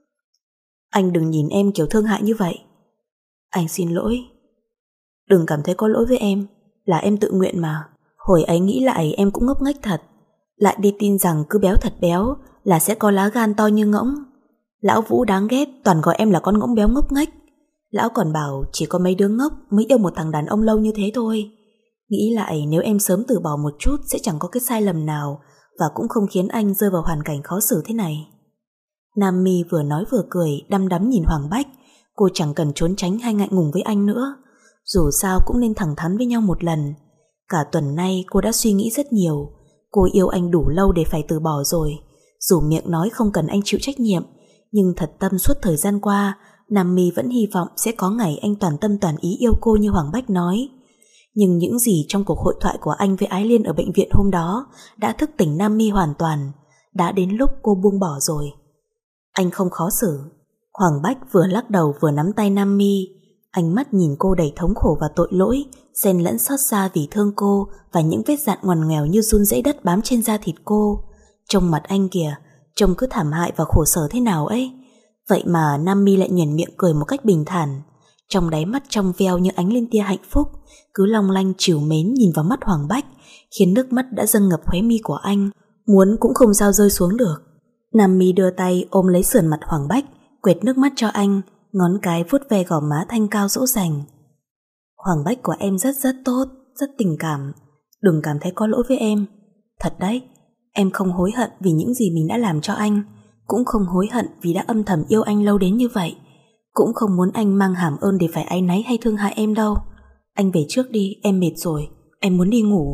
Anh đừng nhìn em kiểu thương hại như vậy. Anh xin lỗi. Đừng cảm thấy có lỗi với em, là em tự nguyện mà. Hồi ấy nghĩ lại em cũng ngốc nghếch thật, lại đi tin rằng cứ béo thật béo là sẽ có lá gan to như ngỗng. Lão Vũ đáng ghét, toàn gọi em là con ngỗng béo ngốc nghếch. Lão còn bảo chỉ có mấy đứa ngốc mới yêu một thằng đàn ông lâu như thế thôi. Nghĩ lại nếu em sớm từ bỏ một chút sẽ chẳng có cái sai lầm nào, và cũng không khiến anh rơi vào hoàn cảnh khó xử thế này. Nam My vừa nói vừa cười, đăm đắm nhìn Hoàng Bách. Cô chẳng cần trốn tránh hay ngại ngùng với anh nữa. Dù sao cũng nên thẳng thắn với nhau một lần. Cả tuần nay cô đã suy nghĩ rất nhiều. Cô yêu anh đủ lâu để phải từ bỏ rồi. Dù miệng nói không cần anh chịu trách nhiệm, nhưng thật tâm suốt thời gian qua, Nam My vẫn hy vọng sẽ có ngày anh toàn tâm toàn ý yêu cô như Hoàng Bách nói. Nhưng những gì trong cuộc hội thoại của anh với Ái Liên ở bệnh viện hôm đó đã thức tỉnh Nam My hoàn toàn. Đã đến lúc cô buông bỏ rồi. Anh không khó xử. Hoàng Bách vừa lắc đầu vừa nắm tay Nam My. Ánh mắt nhìn cô đầy thống khổ và tội lỗi, xen lẫn xót xa vì thương cô và những vết dạn ngoằn ngoèo như run rễ đất bám trên da thịt cô. Trong mặt anh kìa, trông cứ thảm hại và khổ sở thế nào ấy. Vậy mà Nam My lại nhoẻn miệng cười một cách bình thản. Trong đáy mắt trong veo như ánh lên tia hạnh phúc, cứ long lanh trìu mến nhìn vào mắt Hoàng Bách, khiến nước mắt đã dâng ngập khóe mi của anh. muốn cũng không sao rơi xuống được. Nam Mi đưa tay ôm lấy sườn mặt Hoàng Bách, quệt nước mắt cho anh, ngón cái vuốt ve gò má thanh cao dỗ dành. Hoàng Bách của em rất rất tốt, rất tình cảm, đừng cảm thấy có lỗi với em. Thật đấy, em không hối hận vì những gì mình đã làm cho anh, cũng không hối hận vì đã âm thầm yêu anh lâu đến như vậy, cũng không muốn anh mang hàm ơn để phải áy náy hay thương hại em đâu. Anh về trước đi, em mệt rồi, em muốn đi ngủ.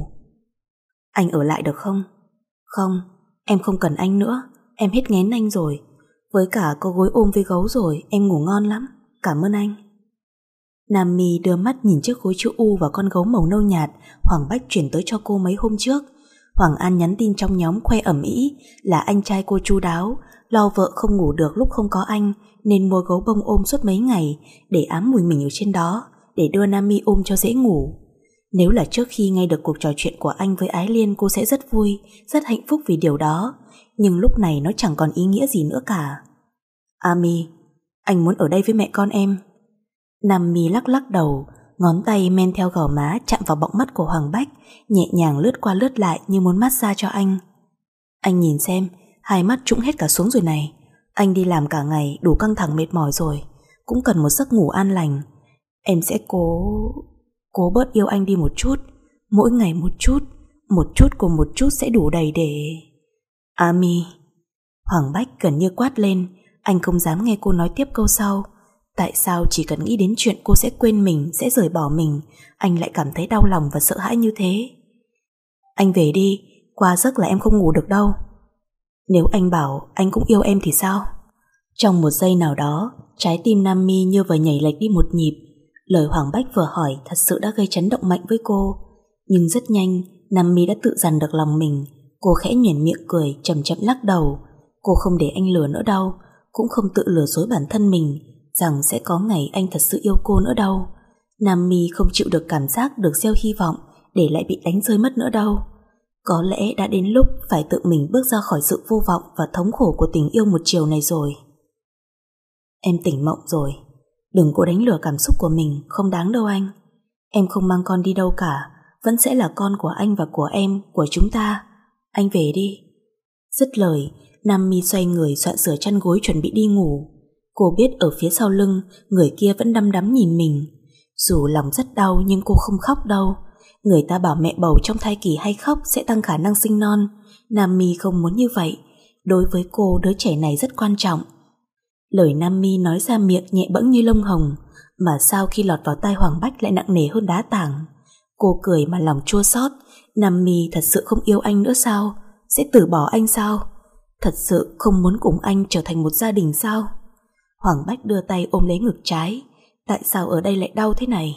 Anh ở lại được không? Không, em không cần anh nữa, em hết nghén anh rồi. Với cả có gối ôm với gấu rồi, em ngủ ngon lắm, cảm ơn anh. Nam Mi đưa mắt nhìn chiếc gối chữ U và con gấu màu nâu nhạt Hoàng Bách chuyển tới cho cô mấy hôm trước. Hoàng An nhắn tin trong nhóm khoe ẩm ĩ là anh trai cô chu đáo, lo vợ không ngủ được lúc không có anh nên mua gấu bông ôm suốt mấy ngày để ám mùi mình ở trên đó, để đưa Nam Mi ôm cho dễ ngủ. Nếu là trước khi nghe được cuộc trò chuyện của anh với Ái Liên, cô sẽ rất vui, rất hạnh phúc vì điều đó, nhưng lúc này nó chẳng còn ý nghĩa gì nữa cả. Ami, anh muốn ở đây với mẹ con em. Nam Mi lắc lắc đầu, ngón tay men theo gò má chạm vào bọng mắt của Hoàng Bách, nhẹ nhàng lướt qua lướt lại như muốn massage cho anh. Anh nhìn xem, hai mắt trũng hết cả xuống rồi này. Anh đi làm cả ngày, đủ căng thẳng mệt mỏi rồi, cũng cần một giấc ngủ an lành. Em sẽ cố... cố bớt yêu anh đi một chút, mỗi ngày một chút, một chút cùng một chút sẽ đủ đầy để... Ami. Hoàng Bách gần như quát lên, anh không dám nghe cô nói tiếp câu sau. Tại sao chỉ cần nghĩ đến chuyện cô sẽ quên mình, sẽ rời bỏ mình, anh lại cảm thấy đau lòng và sợ hãi như thế? Anh về đi, qua giấc là em không ngủ được đâu. Nếu anh bảo anh cũng yêu em thì sao? Trong một giây nào đó, trái tim Nam Mi như vừa nhảy lệch đi một nhịp. Lời Hoàng Bách vừa hỏi thật sự đã gây chấn động mạnh với cô. Nhưng rất nhanh, Nam Mi đã tự dằn được lòng mình. Cô khẽ nhoẻn miệng cười, chậm chậm lắc đầu. Cô không để anh lừa nữa đâu, cũng không tự lừa dối bản thân mình rằng sẽ có ngày anh thật sự yêu cô nữa đâu. Nam Mi không chịu được cảm giác được gieo hy vọng để lại bị đánh rơi mất nữa đâu. Có lẽ đã đến lúc phải tự mình bước ra khỏi sự vô vọng và thống khổ của tình yêu một chiều này rồi. Em tỉnh mộng rồi, đừng cố đánh lừa cảm xúc của mình, không đáng đâu anh. Em không mang con đi đâu cả, vẫn sẽ là con của anh và của em, của chúng ta. Anh về đi. Dứt lời, Nam Mi xoay người soạn sửa chăn gối chuẩn bị đi ngủ. Cô biết ở phía sau lưng, người kia vẫn đăm đắm nhìn mình. Dù lòng rất đau nhưng cô không khóc đâu. Người ta bảo mẹ bầu trong thai kỳ hay khóc sẽ tăng khả năng sinh non. Nam Mi không muốn như vậy. Đối với cô, đứa trẻ này rất quan trọng. Lời Nam Mi nói ra miệng nhẹ bẫng như lông hồng, mà sao khi lọt vào tai Hoàng Bách lại nặng nề hơn đá tảng. Cô cười mà lòng chua xót. Nam Mi thật sự không yêu anh nữa sao? Sẽ từ bỏ anh sao? Thật sự không muốn cùng anh trở thành một gia đình sao? Hoàng Bách đưa tay ôm lấy ngực trái. Tại sao ở đây lại đau thế này?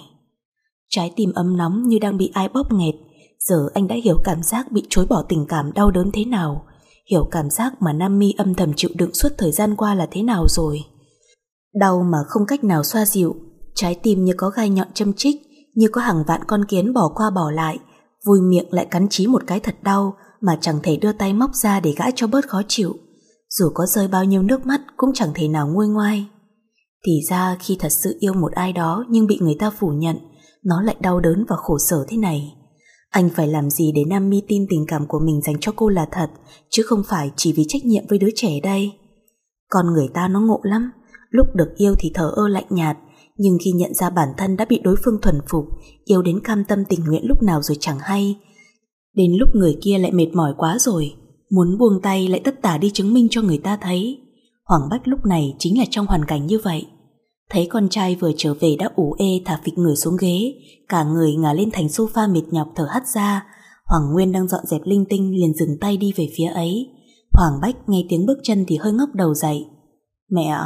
Trái tim ấm nóng như đang bị ai bóp nghẹt. Giờ anh đã hiểu cảm giác bị chối bỏ tình cảm đau đớn thế nào, hiểu cảm giác mà Nam Mi âm thầm chịu đựng suốt thời gian qua là thế nào rồi. Đau mà không cách nào xoa dịu, trái tim như có gai nhọn châm chích, như có hàng vạn con kiến bỏ qua bỏ lại, vui miệng lại cắn chí một cái thật đau mà chẳng thể đưa tay móc ra để gãi cho bớt khó chịu. Dù có rơi bao nhiêu nước mắt cũng chẳng thể nào nguôi ngoai. Thì ra khi thật sự yêu một ai đó nhưng bị người ta phủ nhận, nó lại đau đớn và khổ sở thế này. Anh phải làm gì để Nam Mi tin tình cảm của mình dành cho cô là thật, chứ không phải chỉ vì trách nhiệm với đứa trẻ đây. Con người ta nó ngộ lắm, lúc được yêu thì thờ ơ lạnh nhạt, nhưng khi nhận ra bản thân đã bị đối phương thuần phục, yêu đến cam tâm tình nguyện lúc nào rồi chẳng hay. Đến lúc người kia lại mệt mỏi quá rồi, muốn buông tay lại tất tả đi chứng minh cho người ta thấy. Hoàng Bách lúc này chính là trong hoàn cảnh như vậy. Thấy con trai vừa trở về đã ủ ê thả phịch người xuống ghế, cả người ngả lên thành sofa mệt nhọc thở hắt ra. Hoàng Nguyên đang dọn dẹp linh tinh liền dừng tay đi về phía ấy. Hoàng Bách nghe tiếng bước chân thì hơi ngóc đầu dậy. Mẹ ạ?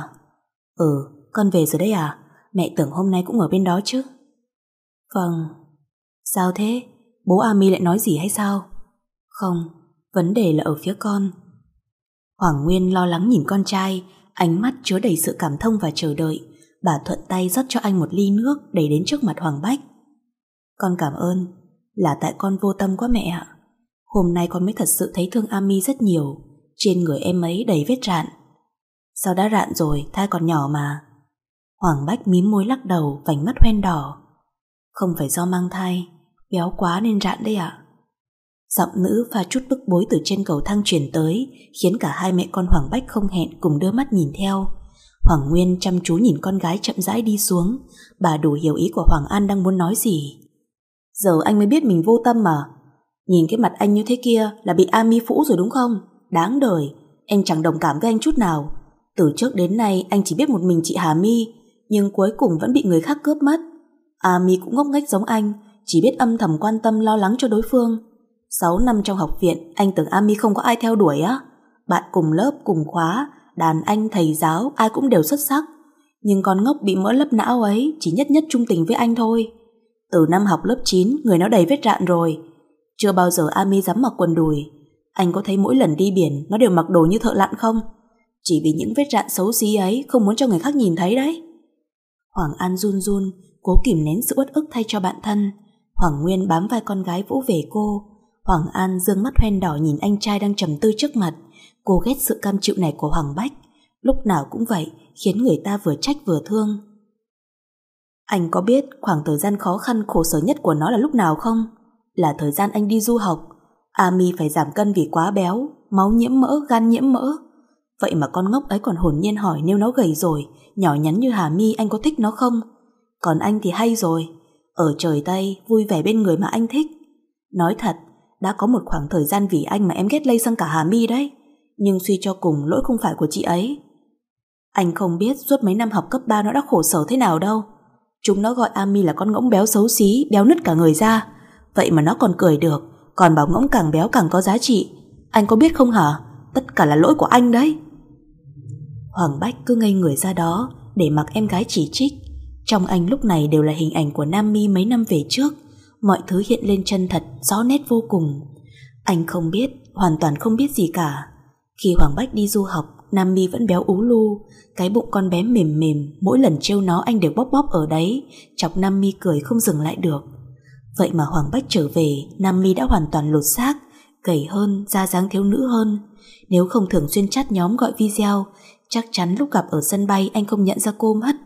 Ừ, con về rồi đấy à? Mẹ tưởng hôm nay cũng ở bên đó chứ. Vâng. Sao thế? Bố Ami lại nói gì hay sao? Không, vấn đề là ở phía con. Hoàng Nguyên lo lắng nhìn con trai, ánh mắt chứa đầy sự cảm thông và chờ đợi. Bà thuận tay rót cho anh một ly nước đẩy đến trước mặt Hoàng Bách. Con cảm ơn, là tại con vô tâm quá mẹ ạ. Hôm nay con mới thật sự thấy thương Ami rất nhiều. Trên người em ấy đầy vết rạn. Sao đã rạn rồi, thai còn nhỏ mà. Hoàng Bách mím môi lắc đầu, vành mắt hoen đỏ. Không phải do mang thai, béo quá nên rạn đấy ạ. Giọng nữ pha chút bức bối từ trên cầu thang truyền tới, khiến cả hai mẹ con Hoàng Bách không hẹn cùng đưa mắt nhìn theo. Hoàng Nguyên chăm chú nhìn con gái chậm rãi đi xuống. Bà đủ hiểu ý của Hoàng An đang muốn nói gì. Giờ anh mới biết mình vô tâm mà. Nhìn cái mặt anh như thế kia là bị Ami phũ rồi đúng không? Đáng đời. Em chẳng đồng cảm với anh chút nào. Từ trước đến nay anh chỉ biết một mình chị Hà My, nhưng cuối cùng vẫn bị người khác cướp mất. Ami cũng ngốc nghếch giống anh, chỉ biết âm thầm quan tâm lo lắng cho đối phương. Sáu năm trong học viện, anh tưởng Ami không có ai theo đuổi á. Bạn cùng lớp, cùng khóa, đàn anh, thầy giáo, ai cũng đều xuất sắc. Nhưng con ngốc bị mỡ lấp não ấy chỉ nhất nhất trung tình với anh thôi. Từ năm học lớp chín, người nó đầy vết rạn rồi. Chưa bao giờ Ami dám mặc quần đùi. Anh có thấy mỗi lần đi biển nó đều mặc đồ như thợ lặn không? Chỉ vì những vết rạn xấu xí ấy không muốn cho người khác nhìn thấy đấy. Hoàng An run run, cố kìm nén sự uất ức thay cho bạn thân. Hoàng Nguyên bám vai con gái vỗ về cô. Hoàng An dương mắt hoen đỏ nhìn anh trai đang trầm tư trước mặt. Cô ghét sự cam chịu này của Hoàng Bách. Lúc nào cũng vậy, khiến người ta vừa trách vừa thương. Anh có biết khoảng thời gian khó khăn khổ sở nhất của nó là lúc nào không? Là thời gian anh đi du học. Ami phải giảm cân vì quá béo, máu nhiễm mỡ, gan nhiễm mỡ. Vậy mà con ngốc ấy còn hồn nhiên hỏi nếu nó gầy rồi, nhỏ nhắn như Hà My, anh có thích nó không? Còn anh thì hay rồi, ở trời Tây vui vẻ bên người mà anh thích. Nói thật, đã có một khoảng thời gian vì anh mà em ghét lây sang cả Hà My đấy. Nhưng suy cho cùng lỗi không phải của chị ấy. Anh không biết suốt mấy năm học cấp ba nó đã khổ sở thế nào đâu. Chúng nó gọi Ami là con ngỗng béo xấu xí, béo nứt cả người ra. Vậy mà nó còn cười được, còn bảo ngỗng càng béo càng có giá trị. Anh có biết không hả? Tất cả là lỗi của anh đấy. Hoàng Bách cứ ngây người ra đó để mặc em gái chỉ trích. Trong anh lúc này đều là hình ảnh của Nam My mấy năm về trước. Mọi thứ hiện lên chân thật, rõ nét vô cùng. Anh không biết, hoàn toàn không biết gì cả. Khi Hoàng Bách đi du học, Nam My vẫn béo ú lu, cái bụng con bé mềm mềm, mỗi lần trêu nó anh đều bóp bóp ở đấy, chọc Nam My cười không dừng lại được. Vậy mà Hoàng Bách trở về, Nam My đã hoàn toàn lột xác, gầy hơn, da dáng thiếu nữ hơn. Nếu không thường xuyên chat nhóm gọi video, chắc chắn lúc gặp ở sân bay anh không nhận ra cô mất.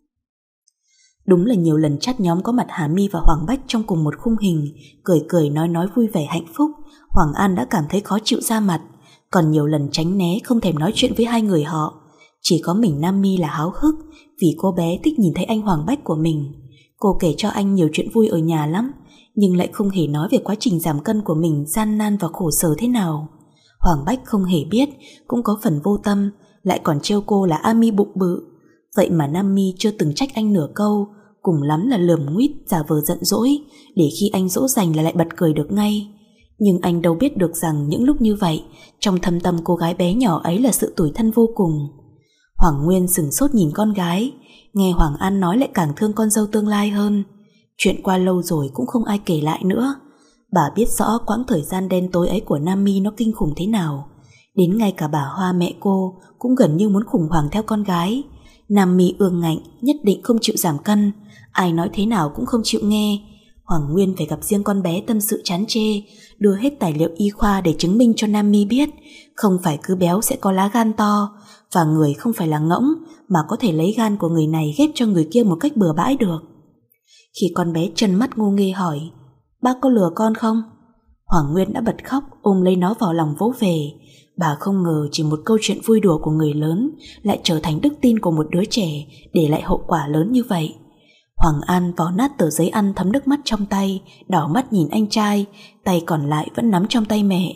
Đúng là nhiều lần chat nhóm có mặt Hà My và Hoàng Bách trong cùng một khung hình, cười cười nói nói vui vẻ hạnh phúc, Hoàng An đã cảm thấy khó chịu ra mặt. Còn nhiều lần tránh né không thèm nói chuyện với hai người họ. Chỉ có mình Nam My là háo hức, vì cô bé thích nhìn thấy anh Hoàng Bách của mình. Cô kể cho anh nhiều chuyện vui ở nhà lắm, nhưng lại không hề nói về quá trình giảm cân của mình gian nan và khổ sở thế nào. Hoàng Bách không hề biết, cũng có phần vô tâm, lại còn trêu cô là Ami bụng bự. Vậy mà Nam My chưa từng trách anh nửa câu, cùng lắm là lườm nguýt giả vờ giận dỗi, để khi anh dỗ dành là lại bật cười được ngay. Nhưng anh đâu biết được rằng những lúc như vậy, trong thâm tâm cô gái bé nhỏ ấy là sự tủi thân vô cùng. Hoàng Nguyên sửng sốt nhìn con gái, nghe Hoàng An nói lại càng thương con dâu tương lai hơn. Chuyện qua lâu rồi cũng không ai kể lại nữa. Bà biết rõ quãng thời gian đen tối ấy của Nam My nó kinh khủng thế nào. Đến ngay cả bà Hoa mẹ cô cũng gần như muốn khủng hoảng theo con gái. Nam My ương ngạnh, nhất định không chịu giảm cân, ai nói thế nào cũng không chịu nghe. Hoàng Nguyên phải gặp riêng con bé tâm sự chán chê, đưa hết tài liệu y khoa để chứng minh cho Nam My biết không phải cứ béo sẽ có lá gan to, và người không phải là ngỗng mà có thể lấy gan của người này ghép cho người kia một cách bừa bãi được. Khi con bé trân mắt ngu nghê hỏi bác có lừa con không, Hoàng Nguyên đã bật khóc ôm lấy nó vào lòng vỗ về. Bà không ngờ chỉ một câu chuyện vui đùa của người lớn lại trở thành đức tin của một đứa trẻ, để lại hậu quả lớn như vậy. Hoàng An vò nát tờ giấy ăn thấm nước mắt trong tay, đỏ mắt nhìn anh trai, tay còn lại vẫn nắm trong tay mẹ.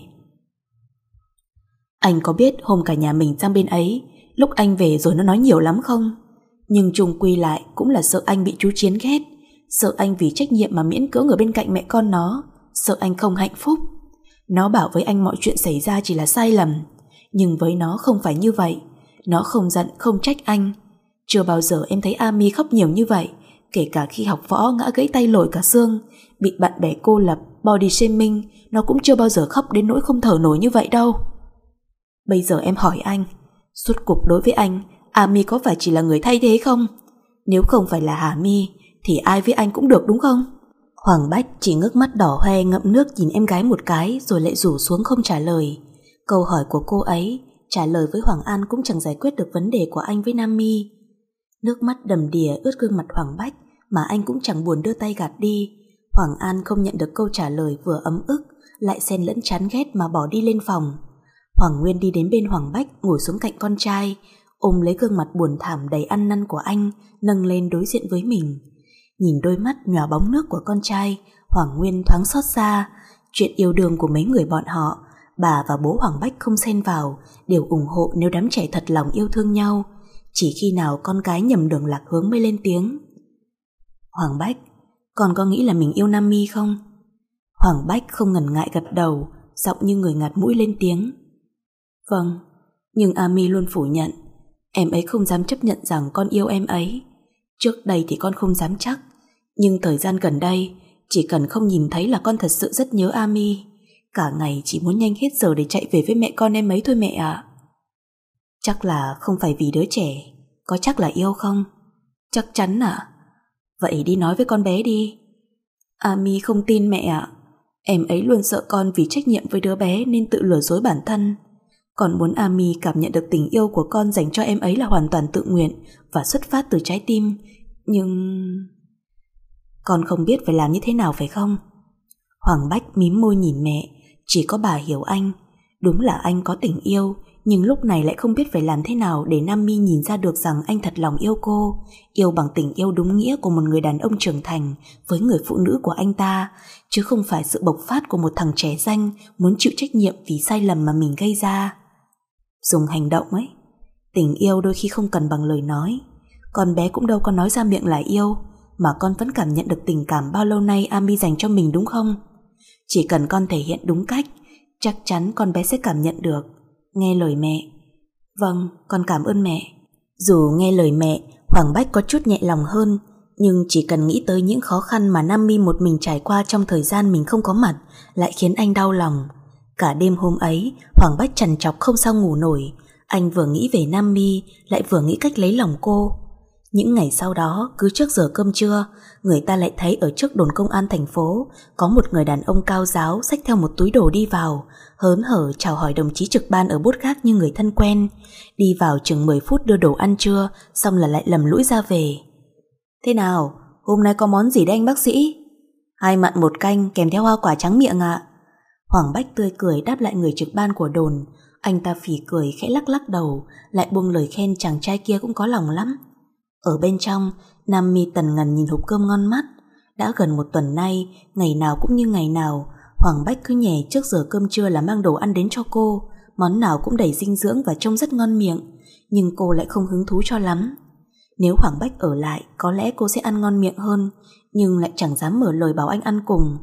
Anh có biết hôm cả nhà mình sang bên ấy, lúc anh về rồi nó nói nhiều lắm không? Nhưng chung quy lại cũng là sợ anh bị chú Chiến ghét, sợ anh vì trách nhiệm mà miễn cưỡng ở bên cạnh mẹ con nó, sợ anh không hạnh phúc. Nó bảo với anh mọi chuyện xảy ra chỉ là sai lầm, nhưng với nó không phải như vậy. Nó không giận, không trách anh. Chưa bao giờ em thấy Ami khóc nhiều như vậy, kể cả khi học võ ngã gãy tay lồi cả xương, bị bạn bè cô lập, body shaming, nó cũng chưa bao giờ khóc đến nỗi không thở nổi như vậy đâu. Bây giờ em hỏi anh, suốt cuộc đối với anh, Ami có phải chỉ là người thay thế không? Nếu không phải là Hà My thì ai với anh cũng được đúng không? Hoàng Bách chỉ ngước mắt đỏ hoe ngậm nước nhìn em gái một cái rồi lại rủ xuống không trả lời. Câu hỏi của cô ấy trả lời với Hoàng An cũng chẳng giải quyết được vấn đề của anh với Nam My. Nước mắt đầm đìa ướt gương mặt Hoàng Bách mà anh cũng chẳng buồn đưa tay gạt đi. Hoàng An không nhận được câu trả lời, vừa ấm ức lại xen lẫn chán ghét mà bỏ đi lên phòng. Hoàng Nguyên đi đến bên Hoàng Bách, ngồi xuống cạnh con trai, ôm lấy gương mặt buồn thảm đầy ăn năn của anh, nâng lên đối diện với mình. Nhìn đôi mắt nhòa bóng nước của con trai, Hoàng Nguyên thoáng xót xa. Chuyện yêu đương của mấy người bọn họ, bà và bố Hoàng Bách không xen vào, đều ủng hộ nếu đám trẻ thật lòng yêu thương nhau. Chỉ khi nào con cái nhầm đường lạc hướng mới lên tiếng. Hoàng Bách, con có nghĩ là mình yêu Nam Mi không? Hoàng Bách không ngần ngại gật đầu, giọng như người ngạt mũi lên tiếng. Vâng, nhưng Ami luôn phủ nhận. Em ấy không dám chấp nhận rằng con yêu em ấy. Trước đây thì con không dám chắc, nhưng thời gian gần đây, chỉ cần không nhìn thấy là con thật sự rất nhớ Ami. Cả ngày chỉ muốn nhanh hết giờ để chạy về với mẹ con em ấy thôi mẹ ạ. Chắc là không phải vì đứa trẻ. Có chắc là yêu không? Chắc chắn ạ. Vậy đi nói với con bé đi. Ami không tin mẹ ạ. Em ấy luôn sợ con vì trách nhiệm với đứa bé nên tự lừa dối bản thân. Con muốn Ami cảm nhận được tình yêu của con dành cho em ấy là hoàn toàn tự nguyện và xuất phát từ trái tim. Nhưng... con không biết phải làm như thế nào phải không? Hoàng Bách mím môi nhìn mẹ. Chỉ có bà hiểu anh. Đúng là anh có tình yêu, nhưng lúc này lại không biết phải làm thế nào để Nam Mi nhìn ra được rằng anh thật lòng yêu cô, yêu bằng tình yêu đúng nghĩa của một người đàn ông trưởng thành với người phụ nữ của anh ta, chứ không phải sự bộc phát của một thằng trẻ danh muốn chịu trách nhiệm vì sai lầm mà mình gây ra. Dùng hành động ấy. Tình yêu đôi khi không cần bằng lời nói. Con bé cũng đâu có nói ra miệng là yêu, mà con vẫn cảm nhận được tình cảm bao lâu nay Ami dành cho mình đúng không? Chỉ cần con thể hiện đúng cách, chắc chắn con bé sẽ cảm nhận được. Nghe lời mẹ. Vâng, con cảm ơn mẹ. Dù nghe lời mẹ, Hoàng Bách có chút nhẹ lòng hơn, nhưng chỉ cần nghĩ tới những khó khăn mà Nam Mi một mình trải qua trong thời gian mình không có mặt, lại khiến anh đau lòng. Cả đêm hôm ấy, Hoàng Bách trằn trọc không sao ngủ nổi. Anh vừa nghĩ về Nam Mi, lại vừa nghĩ cách lấy lòng cô. Những ngày sau đó, cứ trước giờ cơm trưa, người ta lại thấy ở trước đồn công an thành phố có một người đàn ông cao ráo xách theo một túi đồ đi vào, hớn hở chào hỏi đồng chí trực ban ở bốt gác như người thân quen. Đi vào chừng mười phút đưa đồ ăn trưa, xong là lại lầm lũi ra về. Thế nào, hôm nay có món gì đấy anh bác sĩ? Hai mặn một canh kèm theo hoa quả trắng miệng ạ. Hoàng Bách tươi cười đáp lại người trực ban của đồn. Anh ta phì cười khẽ lắc lắc đầu, lại buông lời khen chàng trai kia cũng có lòng lắm. Ở bên trong, Nam Mi tần ngần nhìn hộp cơm ngon mắt. Đã gần một tuần nay, ngày nào cũng như ngày nào, Hoàng Bách cứ nhè trước giờ cơm trưa là mang đồ ăn đến cho cô. Món nào cũng đầy dinh dưỡng và trông rất ngon miệng, nhưng cô lại không hứng thú cho lắm. Nếu Hoàng Bách ở lại, có lẽ cô sẽ ăn ngon miệng hơn, nhưng lại chẳng dám mở lời bảo anh ăn cùng.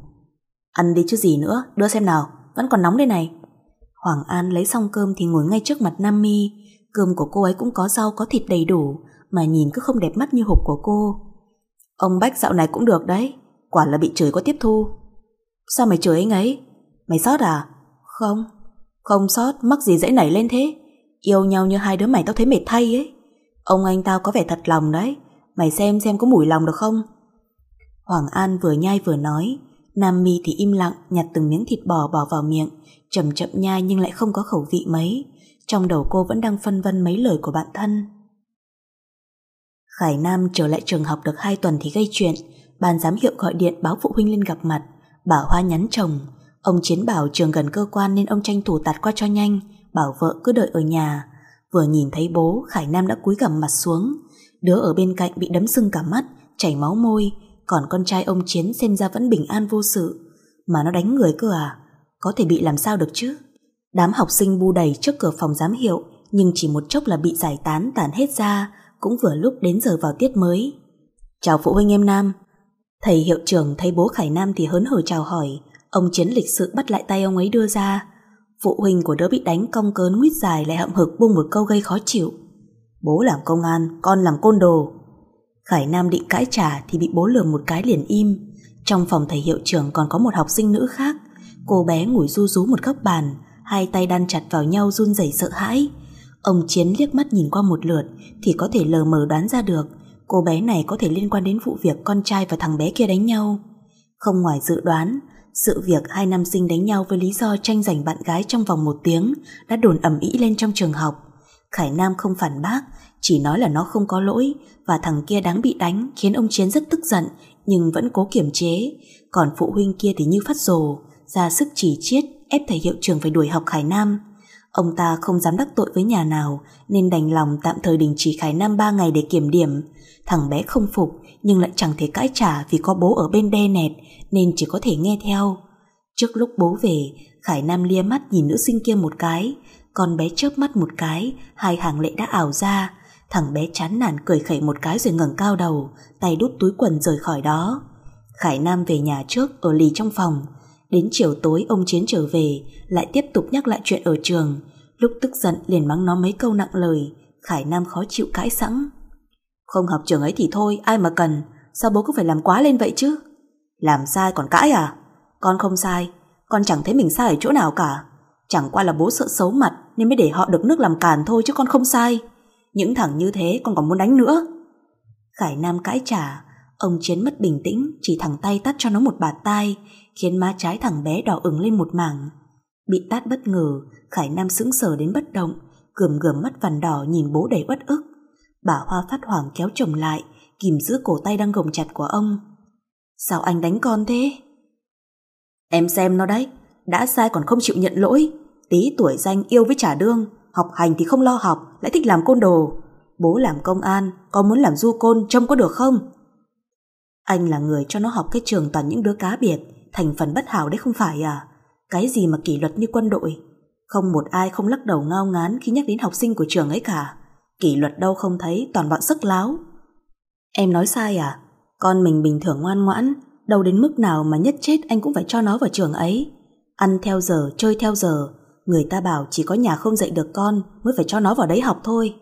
Ăn đi chứ gì nữa, đưa xem nào, vẫn còn nóng đây này. Hoàng An lấy xong cơm thì ngồi ngay trước mặt Nam Mi. Cơm của cô ấy cũng có rau có thịt đầy đủ, mà nhìn cứ không đẹp mắt như hộp của cô. Ông Bách dạo này cũng được đấy, quả là bị chửi có tiếp thu. Sao mày chửi anh ấy? Mày sót à? Không, không sót, mắc gì dễ nảy lên thế? Yêu nhau như hai đứa mày tao thấy mệt thay ấy. Ông anh tao có vẻ thật lòng đấy, mày xem xem có mùi lòng được không? Hoàng An vừa nhai vừa nói. Nam Mi thì im lặng nhặt từng miếng thịt bò bỏ vào miệng, chậm chậm nhai nhưng lại không có khẩu vị mấy. Trong đầu cô vẫn đang phân vân mấy lời của bạn thân. Khải Nam trở lại trường học được hai tuần thì gây chuyện. Ban giám hiệu gọi điện báo phụ huynh lên gặp mặt. Bà Hoa nhắn chồng. Ông Chiến bảo trường gần cơ quan nên ông tranh thủ tạt qua cho nhanh, bảo vợ cứ đợi ở nhà. Vừa nhìn thấy bố, Khải Nam đã cúi gằm mặt xuống. Đứa ở bên cạnh bị đấm sưng cả mắt, chảy máu môi. Còn con trai ông Chiến xem ra vẫn bình an vô sự. Mà nó đánh người cơ à? Có thể bị làm sao được chứ? Đám học sinh bu đầy trước cửa phòng giám hiệu, nhưng chỉ một chốc là bị giải tán tản hết ra. Cũng vừa lúc đến giờ vào tiết mới. Chào phụ huynh em Nam. Thầy hiệu trưởng thấy bố Khải Nam thì hớn hở chào hỏi. Ông Chiến lịch sự bắt lại tay ông ấy đưa ra. Phụ huynh của đứa bị đánh cong cớn nguyết dài lại hậm hực buông một câu gây khó chịu. Bố làm công an, con làm côn đồ. Khải Nam định cãi trả thì bị bố lườm một cái liền im. Trong phòng thầy hiệu trưởng còn có một học sinh nữ khác. Cô bé ngồi ru rú một góc bàn, hai tay đan chặt vào nhau run rẩy sợ hãi. Ông Chiến liếc mắt nhìn qua một lượt thì có thể lờ mờ đoán ra được cô bé này có thể liên quan đến vụ việc con trai và thằng bé kia đánh nhau. Không ngoài dự đoán, sự việc hai nam sinh đánh nhau với lý do tranh giành bạn gái trong vòng một tiếng đã đồn ầm ĩ lên trong trường học. Khải Nam không phản bác, chỉ nói là nó không có lỗi và thằng kia đáng bị đánh, khiến ông Chiến rất tức giận, nhưng vẫn cố kiềm chế, còn phụ huynh kia thì như phát rồ, ra sức chỉ chiết ép thầy hiệu trưởng phải đuổi học Khải Nam. Ông ta không dám đắc tội với nhà nào nên đành lòng tạm thời đình chỉ Khải Nam ba ngày để kiểm điểm. Thằng bé không phục nhưng lại chẳng thể cãi trả vì có bố ở bên đe nẹt nên chỉ có thể nghe theo. Trước lúc bố về, Khải Nam lia mắt nhìn nữ sinh kia một cái, con bé chớp mắt một cái, hai hàng lệ đã ảo ra. Thằng bé chán nản cười khẩy một cái rồi ngẩng cao đầu, tay đút túi quần rời khỏi đó. Khải Nam về nhà trước ở lì trong phòng. Đến chiều tối ông Chiến trở về, lại tiếp tục nhắc lại chuyện ở trường. Lúc tức giận liền mắng nó mấy câu nặng lời. Khải Nam khó chịu cãi sẵn. Không học trường ấy thì thôi, ai mà cần, sao bố cứ phải làm quá lên vậy chứ? Làm sai còn cãi à? Con không sai, con chẳng thấy mình sai ở chỗ nào cả. Chẳng qua là bố sợ xấu mặt nên mới để họ được nước làm càn thôi, chứ con không sai. Những thằng như thế con còn muốn đánh nữa. Khải Nam cãi trả. Ông Chiến mất bình tĩnh, chỉ thẳng tay tát cho nó một bạt tai, khiến má trái thằng bé đỏ ửng lên một mảng. Bị tát bất ngờ, Khải Nam sững sờ đến bất động, gườm gườm mắt vằn đỏ nhìn bố đầy uất ức. Bà Hoa phát hoảng kéo chồng lại, kìm giữ cổ tay đang gồng chặt của ông. Sao anh đánh con thế? Em xem nó đấy, đã sai còn không chịu nhận lỗi. Tí tuổi danh yêu với trả đương, học hành thì không lo học, lại thích làm côn đồ. Bố làm công an, con muốn làm du côn, trông có được không? Anh là người cho nó học cái trường toàn những đứa cá biệt, thành phần bất hảo đấy không phải à? Cái gì mà kỷ luật như quân đội? Không một ai không lắc đầu ngao ngán khi nhắc đến học sinh của trường ấy cả. Kỷ luật đâu không thấy, toàn bọn sức láo. Em nói sai à? Con mình bình thường ngoan ngoãn, đâu đến mức nào mà nhất chết anh cũng phải cho nó vào trường ấy. Ăn theo giờ, chơi theo giờ. Người ta bảo chỉ có nhà không dạy được con mới phải cho nó vào đấy học thôi.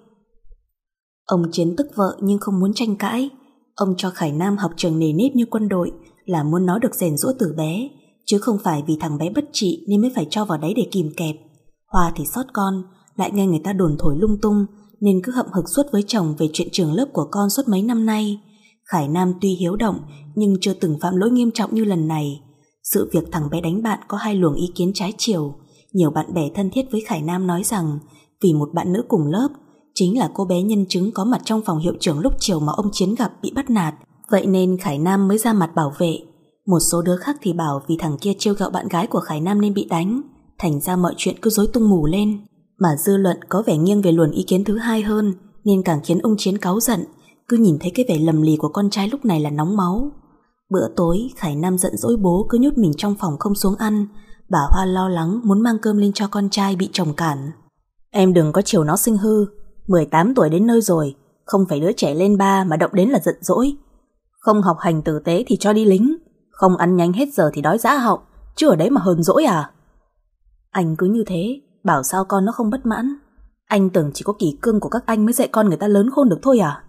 Ông Chiến tức vợ nhưng không muốn tranh cãi. Ông cho Khải Nam học trường nề nếp như quân đội là muốn nó được rèn giũa từ bé, chứ không phải vì thằng bé bất trị nên mới phải cho vào đấy để kìm kẹp. Hoa thì sót con, lại nghe người ta đồn thổi lung tung nên cứ hậm hực suốt với chồng về chuyện trường lớp của con suốt mấy năm nay. Khải Nam tuy hiếu động nhưng chưa từng phạm lỗi nghiêm trọng như lần này. Sự việc thằng bé đánh bạn có hai luồng ý kiến trái chiều. Nhiều bạn bè thân thiết với Khải Nam nói rằng vì một bạn nữ cùng lớp, chính là cô bé nhân chứng có mặt trong phòng hiệu trưởng lúc chiều mà ông Chiến gặp bị bắt nạt, vậy nên Khải Nam mới ra mặt bảo vệ. Một số đứa khác thì bảo vì thằng kia trêu ghẹo bạn gái của Khải Nam nên bị đánh, thành ra mọi chuyện cứ rối tung mù lên. Mà dư luận có vẻ nghiêng về luồng ý kiến thứ hai hơn, nên càng khiến ông Chiến cáu giận. Cứ nhìn thấy cái vẻ lầm lì của con trai lúc này là nóng máu. Bữa tối Khải Nam giận dỗi bố cứ nhốt mình trong phòng không xuống ăn. Bà Hoa lo lắng muốn mang cơm lên cho con trai bị chồng cản. Em đừng có chiều nó sinh hư, mười tám tuổi đến nơi rồi, không phải đứa trẻ lên ba mà động đến là giận dỗi. Không học hành tử tế thì cho đi lính, không ăn nhanh hết giờ thì đói dã họng, chứ ở đấy mà hờn dỗi à? Anh cứ như thế, bảo sao con nó không bất mãn. Anh tưởng chỉ có kỷ cương của các anh mới dạy con người ta lớn khôn được thôi à?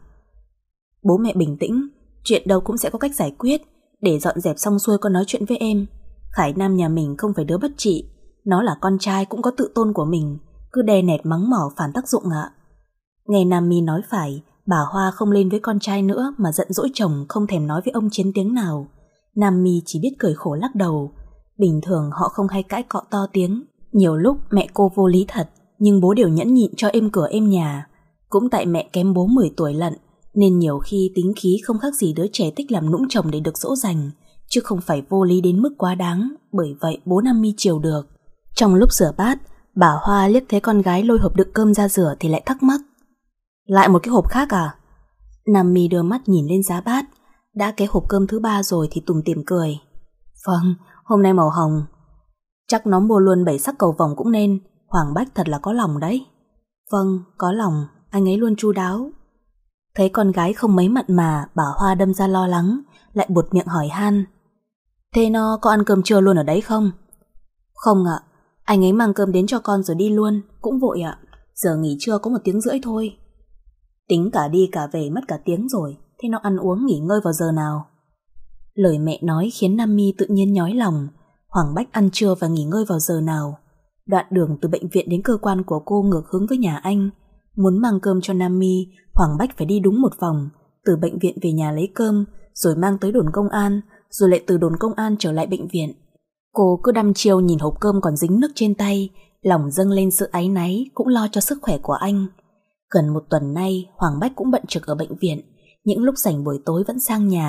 Bố mẹ bình tĩnh, chuyện đâu cũng sẽ có cách giải quyết. Để dọn dẹp xong xuôi con nói chuyện với em. Khải Nam nhà mình không phải đứa bất trị, nó là con trai cũng có tự tôn của mình, cứ đè nẹt mắng mỏ phản tác dụng ạ. Nghe Nam Mi nói phải, bà Hoa không lên với con trai nữa mà giận dỗi chồng không thèm nói với ông Chiến tiếng nào. Nam Mi chỉ biết cười khổ lắc đầu. Bình thường họ không hay cãi cọ to tiếng, nhiều lúc mẹ cô vô lý thật, nhưng bố đều nhẫn nhịn cho êm cửa êm nhà. Cũng tại mẹ kém bố mười tuổi lận, nên nhiều khi tính khí không khác gì đứa trẻ thích làm nũng chồng để được dỗ dành, chứ không phải vô lý đến mức quá đáng. Bởi vậy bố Nam Mi chiều được. Trong lúc rửa bát, bà Hoa liếc thấy con gái lôi hộp đựng cơm ra rửa thì lại thắc mắc. Lại một cái hộp khác à? Nam Mi đưa mắt nhìn lên giá bát. Đã cái hộp cơm thứ ba rồi thì tủm tỉm cười. Vâng, hôm nay màu hồng. Chắc nó mua luôn bảy sắc cầu vồng cũng nên. Hoàng Bách thật là có lòng đấy. Vâng, có lòng, anh ấy luôn chu đáo. Thấy con gái không mấy mặn mà, bà Hoa đâm ra lo lắng, lại buột miệng hỏi han. Thế nó có ăn cơm trưa luôn ở đấy không? Không ạ, anh ấy mang cơm đến cho con rồi đi luôn, cũng vội ạ. Giờ nghỉ trưa có một tiếng rưỡi thôi. Tính cả đi cả về mất cả tiếng rồi, thế nó ăn uống nghỉ ngơi vào giờ nào? Lời mẹ nói khiến Nam Mi tự nhiên nhói lòng. Hoàng Bách ăn trưa và nghỉ ngơi vào giờ nào? Đoạn đường từ bệnh viện đến cơ quan của cô ngược hướng với nhà anh. Muốn mang cơm cho Nam Mi, Hoàng Bách phải đi đúng một vòng, từ bệnh viện về nhà lấy cơm, rồi mang tới đồn công an, rồi lại từ đồn công an trở lại bệnh viện. Cô cứ đăm chiêu nhìn hộp cơm còn dính nước trên tay, lòng dâng lên sự áy náy, cũng lo cho sức khỏe của anh. Gần một tuần nay, Hoàng Bách cũng bận trực ở bệnh viện, những lúc rảnh buổi tối vẫn sang nhà,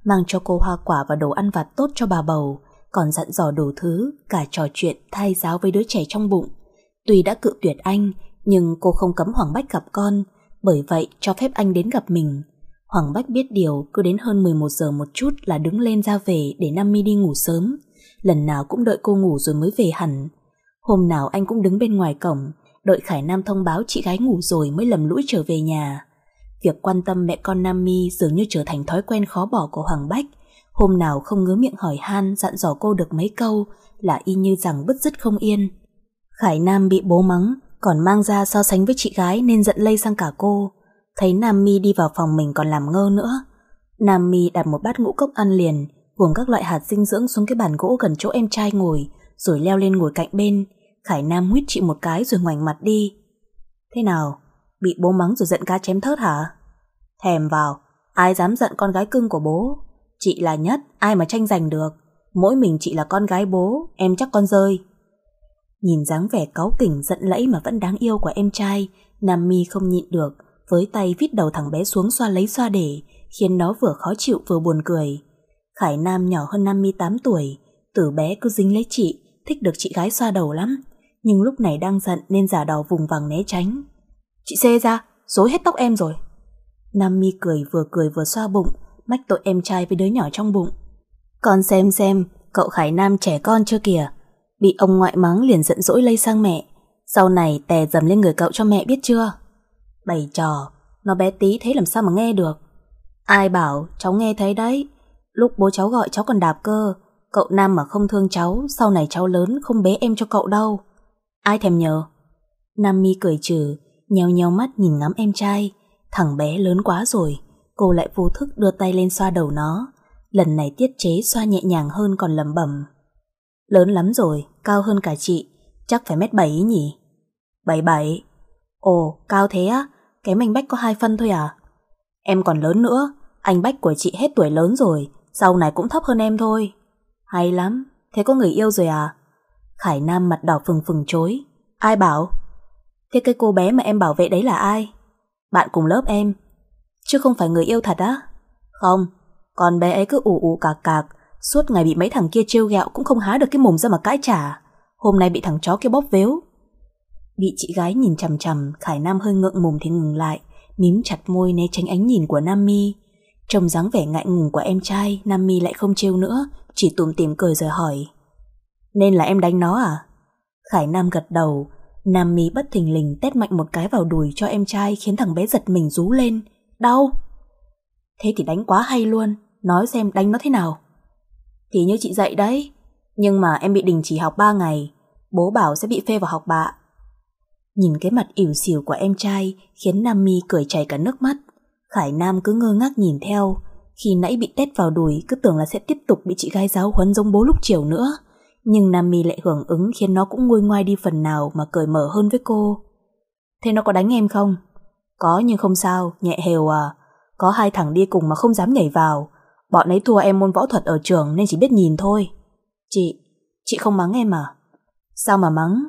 mang cho cô hoa quả và đồ ăn vặt tốt cho bà bầu, còn dặn dò đủ thứ, cả trò chuyện thay giáo với đứa trẻ trong bụng. Tuy đã cự tuyệt anh, nhưng cô không cấm Hoàng Bách gặp con, bởi vậy cho phép anh đến gặp mình. Hoàng Bách biết điều, cứ đến hơn mười một giờ một chút là đứng lên ra về để Nam Mi đi ngủ sớm. Lần nào cũng đợi cô ngủ rồi mới về hẳn. Hôm nào anh cũng đứng bên ngoài cổng, đợi Khải Nam thông báo chị gái ngủ rồi mới lầm lũi trở về nhà. Việc quan tâm mẹ con Nam Mi dường như trở thành thói quen khó bỏ của Hoàng Bách. Hôm nào không ngứa miệng hỏi han dặn dò cô được mấy câu là y như rằng bứt rứt không yên. Khải Nam bị bố mắng, còn mang ra so sánh với chị gái nên giận lây sang cả cô. Thấy Nam Mi đi vào phòng mình còn làm ngơ nữa. Nam Mi đặt một bát ngũ cốc ăn liền, gồm các loại hạt dinh dưỡng xuống cái bàn gỗ gần chỗ em trai ngồi, rồi leo lên ngồi cạnh bên. Khải Nam huýt chị một cái rồi ngoảnh mặt đi. Thế nào? Bị bố mắng rồi giận cá chém thớt hả? Thèm vào, ai dám giận con gái cưng của bố? Chị là nhất, ai mà tranh giành được. Mỗi mình chị là con gái bố, em chắc con rơi. Nhìn dáng vẻ cáu kỉnh giận lẫy mà vẫn đáng yêu của em trai, Nam Mi không nhịn được, với tay vít đầu thằng bé xuống xoa lấy xoa để, khiến nó vừa khó chịu vừa buồn cười. Khải Nam nhỏ hơn Nam Mi tám tuổi, từ bé cứ dính lấy chị, thích được chị gái xoa đầu lắm, nhưng lúc này đang giận nên giả đò vùng vằng né tránh. Chị xê ra, rối hết tóc em rồi. Nam Mi cười vừa cười vừa xoa bụng, mách tội em trai với đứa nhỏ trong bụng. Con xem xem, cậu Khải Nam trẻ con chưa kìa, bị ông ngoại mắng liền giận dỗi lây sang mẹ, sau này tè dầm lên người cậu cho mẹ biết chưa. Bày trò, nó bé tí thế làm sao mà nghe được. Ai bảo, cháu nghe thấy đấy. Lúc bố cháu gọi cháu còn đạp cơ. Cậu Nam mà không thương cháu, sau này cháu lớn không bế em cho cậu đâu. Ai thèm nhờ. Nam Mi cười trừ, nheo nheo mắt nhìn ngắm em trai. Thằng bé lớn quá rồi. Cô lại vô thức đưa tay lên xoa đầu nó. Lần này tiết chế xoa nhẹ nhàng hơn còn lẩm bẩm. Lớn lắm rồi, cao hơn cả chị. Chắc phải mét bảy ý nhỉ? Bảy bảy. Ồ, cao thế á? Kém anh Bách có hai phân thôi à? Em còn lớn nữa, anh Bách của chị hết tuổi lớn rồi, sau này cũng thấp hơn em thôi. Hay lắm, thế có người yêu rồi à? Khải Nam mặt đỏ phừng phừng chối. Ai bảo? Thế cái cô bé mà em bảo vệ đấy là ai? Bạn cùng lớp em. Chứ không phải người yêu thật á? Không, con bé ấy cứ ù ù cạc cạc, suốt ngày bị mấy thằng kia trêu ghẹo cũng không há được cái mồm ra mà cãi trả. Hôm nay bị thằng chó kia bóp véo. Bị chị gái nhìn chằm chằm, Khải Nam hơi ngượng mồm thì ngừng lại, mím chặt môi né tránh ánh nhìn của Nam Mi. Trông dáng vẻ ngại ngùng của em trai, Nam Mi lại không trêu nữa, chỉ tủm tỉm cười rồi hỏi. Nên là em đánh nó à? Khải Nam gật đầu. Nam Mi bất thình lình tét mạnh một cái vào đùi cho em trai, khiến thằng bé giật mình rú lên. Đau. Thế thì đánh quá hay luôn, nói xem đánh nó thế nào. Thì như chị dạy đấy, nhưng mà em bị đình chỉ học ba ngày, bố bảo sẽ bị phê vào học bạ. Nhìn cái mặt ỉu xìu của em trai khiến Nam Mi cười chảy cả nước mắt. Khải Nam cứ ngơ ngác nhìn theo. Khi nãy bị tét vào đùi cứ tưởng là sẽ tiếp tục bị chị gái giáo huấn giống bố lúc chiều nữa, nhưng Nam Mi lại hưởng ứng khiến nó cũng nguôi ngoai đi phần nào mà cởi mở hơn với cô. Thế nó có đánh em không? Có nhưng không sao, nhẹ hều à. Có hai thằng đi cùng mà không dám nhảy vào. Bọn ấy thua em môn võ thuật ở trường nên chỉ biết nhìn thôi. Chị, chị không mắng em à? Sao mà mắng?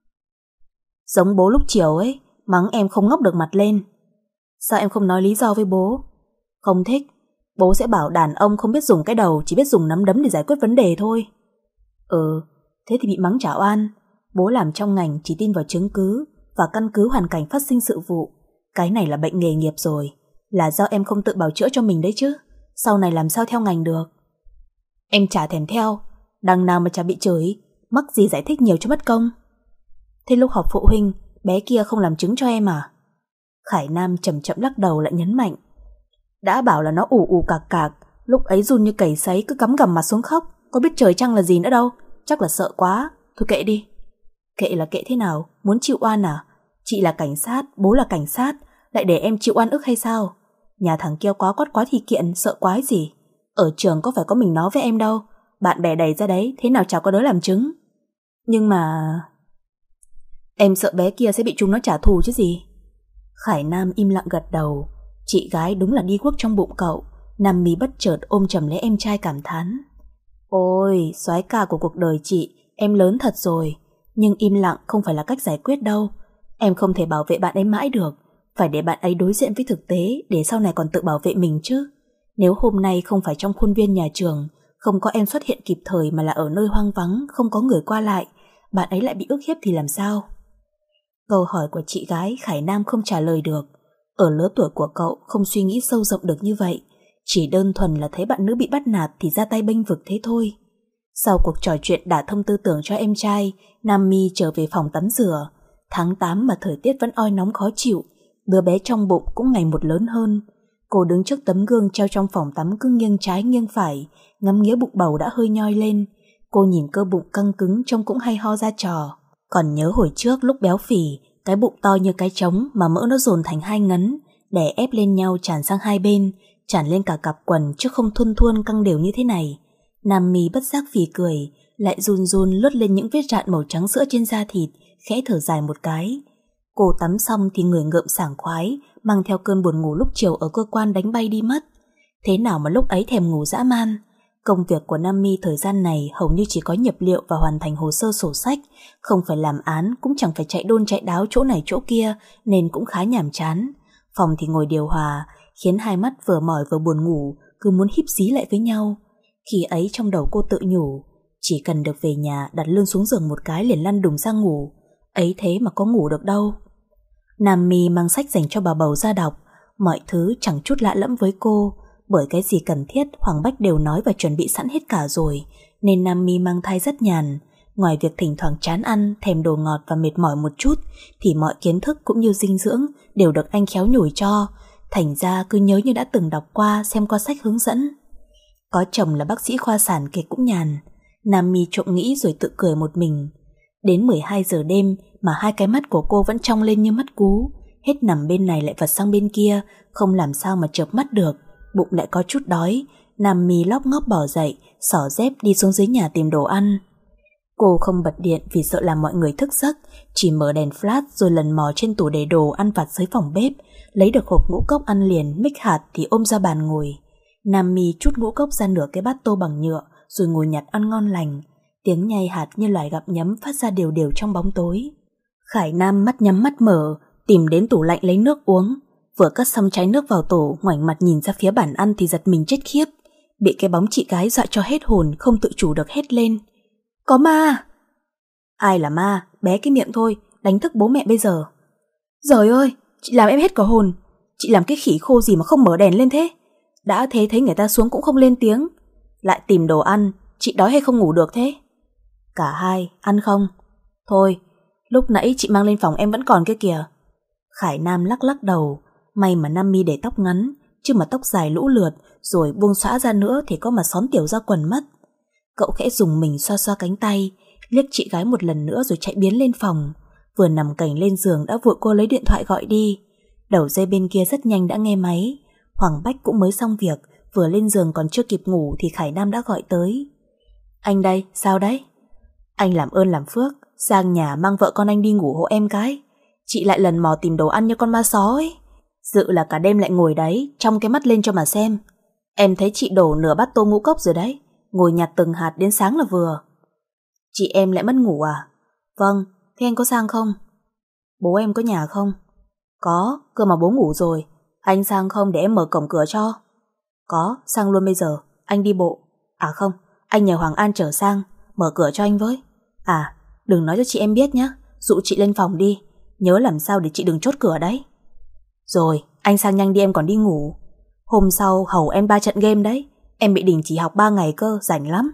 Giống bố lúc chiều ấy, mắng em không ngóc được mặt lên. Sao em không nói lý do với bố? Không thích. Bố sẽ bảo đàn ông không biết dùng cái đầu, chỉ biết dùng nắm đấm để giải quyết vấn đề thôi. Ừ, thế thì bị mắng trả oan. Bố làm trong ngành chỉ tin vào chứng cứ và căn cứ hoàn cảnh phát sinh sự vụ. Cái này là bệnh nghề nghiệp rồi, là do em không tự bào chữa cho mình đấy chứ. Sau này làm sao theo ngành được? Em chả thèm theo, đằng nào mà chả bị chửi, mắc gì giải thích nhiều cho mất công. Thế lúc họp phụ huynh, bé kia không làm chứng cho em à? Khải Nam chậm chậm lắc đầu lại nhấn mạnh. Đã bảo là nó ù ù cạc cạc, lúc ấy run như cầy sấy, cứ cắm gằm mặt xuống khóc. Có biết trời trăng là gì nữa đâu, chắc là sợ quá. Thôi kệ đi. Kệ là kệ thế nào, muốn chịu oan à? Chị là cảnh sát, bố là cảnh sát, lại để em chịu oan ức hay sao? Nhà thằng kia quá quát quá thì kiện, sợ quái gì. Ở trường có phải có mình nó với em đâu, bạn bè đầy ra đấy, thế nào chả có đứa làm chứng. Nhưng mà... Em sợ bé kia sẽ bị chúng nó trả thù chứ gì. Khải Nam im lặng gật đầu. Chị gái đúng là đi guốc trong bụng cậu. Nam Mi bất chợt ôm chầm lấy em trai cảm thán. Ôi, soái ca của cuộc đời chị, em lớn thật rồi. Nhưng im lặng không phải là cách giải quyết đâu. Em không thể bảo vệ bạn ấy mãi được, phải để bạn ấy đối diện với thực tế để sau này còn tự bảo vệ mình chứ. Nếu hôm nay không phải trong khuôn viên nhà trường, không có em xuất hiện kịp thời mà là ở nơi hoang vắng, không có người qua lại, bạn ấy lại bị ức hiếp thì làm sao? Câu hỏi của chị gái Khải Nam không trả lời được. Ở lứa tuổi của cậu không suy nghĩ sâu rộng được như vậy, chỉ đơn thuần là thấy bạn nữ bị bắt nạt thì ra tay bênh vực thế thôi. Sau cuộc trò chuyện đả thông tư tưởng cho em trai, Nam My trở về phòng tắm rửa. Tháng tám mà thời tiết vẫn oi nóng khó chịu, đứa bé trong bụng cũng ngày một lớn hơn. Cô đứng trước tấm gương treo trong phòng tắm cứ nghiêng trái nghiêng phải, ngắm nghía bụng bầu đã hơi nhoi lên. Cô nhìn cơ bụng căng cứng trông cũng hay ho ra trò. Còn nhớ hồi trước lúc béo phì, cái bụng to như cái trống mà mỡ nó dồn thành hai ngấn, đè ép lên nhau tràn sang hai bên, tràn lên cả cặp quần chứ không thuôn thuôn căng đều như thế này. Nam My bất giác phì cười, lại run run lướt lên những vết rạn màu trắng sữa trên da thịt, khẽ thở dài một cái. Cô tắm xong thì người ngợm sảng khoái, mang theo cơn buồn ngủ lúc chiều ở cơ quan đánh bay đi mất. Thế nào mà lúc ấy thèm ngủ dã man. Công việc của Nam My thời gian này hầu như chỉ có nhập liệu và hoàn thành hồ sơ sổ sách, không phải làm án, cũng chẳng phải chạy đôn chạy đáo chỗ này chỗ kia, nên cũng khá nhàm chán. Phòng thì ngồi điều hòa, khiến hai mắt vừa mỏi vừa buồn ngủ, cứ muốn híp xí lại với nhau. Khi ấy trong đầu cô tự nhủ, chỉ cần được về nhà đặt lưng xuống giường một cái liền lăn đùng ra ngủ, ấy thế mà có ngủ được đâu. Nam My mang sách dành cho bà bầu ra đọc, mọi thứ chẳng chút lạ lẫm với cô, bởi cái gì cần thiết Hoàng Bách đều nói và chuẩn bị sẵn hết cả rồi, nên Nam My mang thai rất nhàn. Ngoài việc thỉnh thoảng chán ăn, thèm đồ ngọt và mệt mỏi một chút, thì mọi kiến thức cũng như dinh dưỡng đều được anh khéo nhủi cho, thành ra cứ nhớ như đã từng đọc qua, xem qua sách hướng dẫn. Có chồng là bác sĩ khoa sản kể cũng nhàn. Nam My trộm nghĩ rồi tự cười một mình. Đến mười hai giờ đêm mà hai cái mắt của cô vẫn trong lên như mắt cú, hết nằm bên này lại vật sang bên kia, không làm sao mà chợp mắt được. Bụng lại có chút đói, Nam My lóc ngóc bỏ dậy, xỏ dép đi xuống dưới nhà tìm đồ ăn. Cô không bật điện vì sợ làm mọi người thức giấc, chỉ mở đèn flash rồi lần mò trên tủ để đồ ăn vặt dưới phòng bếp, lấy được hộp ngũ cốc ăn liền mix hạt thì ôm ra bàn ngồi. Nam My trút ngũ cốc ra nửa cái bát tô bằng nhựa rồi ngồi nhặt ăn ngon lành. Tiếng nhai hạt như loài gặm nhấm phát ra đều đều trong bóng tối. Khải Nam mắt nhắm mắt mở, tìm đến tủ lạnh lấy nước uống. Vừa cất xong chai nước vào tủ, ngoảnh mặt nhìn ra phía bàn ăn thì giật mình chết khiếp. Bị cái bóng chị gái dọa cho hết hồn, không tự chủ được hét lên. Có ma! Ai là ma? Bé cái miệng thôi, đánh thức bố mẹ bây giờ. Giời ơi, chị làm em hết cả hồn. Chị làm cái khỉ khô gì mà không mở đèn lên thế? Đã thế thấy người ta xuống cũng không lên tiếng. Lại tìm đồ ăn, chị đói hay không ngủ được thế? Cả hai, ăn không? Thôi, lúc nãy chị mang lên phòng em vẫn còn kia kìa. Khải Nam lắc lắc đầu. May mà Nam My để tóc ngắn, chứ mà tóc dài lũ lượt rồi buông xõa ra nữa thì có mà xón tiểu ra quần mất. Cậu khẽ dùng mình xoa xoa cánh tay, liếc chị gái một lần nữa rồi chạy biến lên phòng. Vừa nằm cành lên giường đã vội cô lấy điện thoại gọi đi. Đầu dây bên kia rất nhanh đã nghe máy. Hoàng Bách cũng mới xong việc, vừa lên giường còn chưa kịp ngủ thì Khải Nam đã gọi tới. Anh đây, sao đấy? Anh làm ơn làm phước, sang nhà mang vợ con anh đi ngủ hộ em cái. Chị lại lần mò tìm đồ ăn như con ma só ấy. Dự là cả đêm lại ngồi đấy, trong cái mắt lên cho mà xem. Em thấy chị đổ nửa bát tô ngũ cốc rồi đấy, ngồi nhặt từng hạt đến sáng là vừa. Chị em lại mất ngủ à? Vâng, thế anh có sang không? Bố em có nhà không? Có, cơ mà bố ngủ rồi. Anh sang không để em mở cổng cửa cho? Có, sang luôn bây giờ. Anh đi bộ. À không, anh nhờ Hoàng An chở sang, mở cửa cho anh với. À, đừng nói cho chị em biết nhé, dụ chị lên phòng đi. Nhớ làm sao để chị đừng chốt cửa đấy. Rồi, anh sang nhanh đi em còn đi ngủ. Hôm sau hầu em ba trận game đấy. Em bị đình chỉ học ba ngày cơ, rảnh lắm.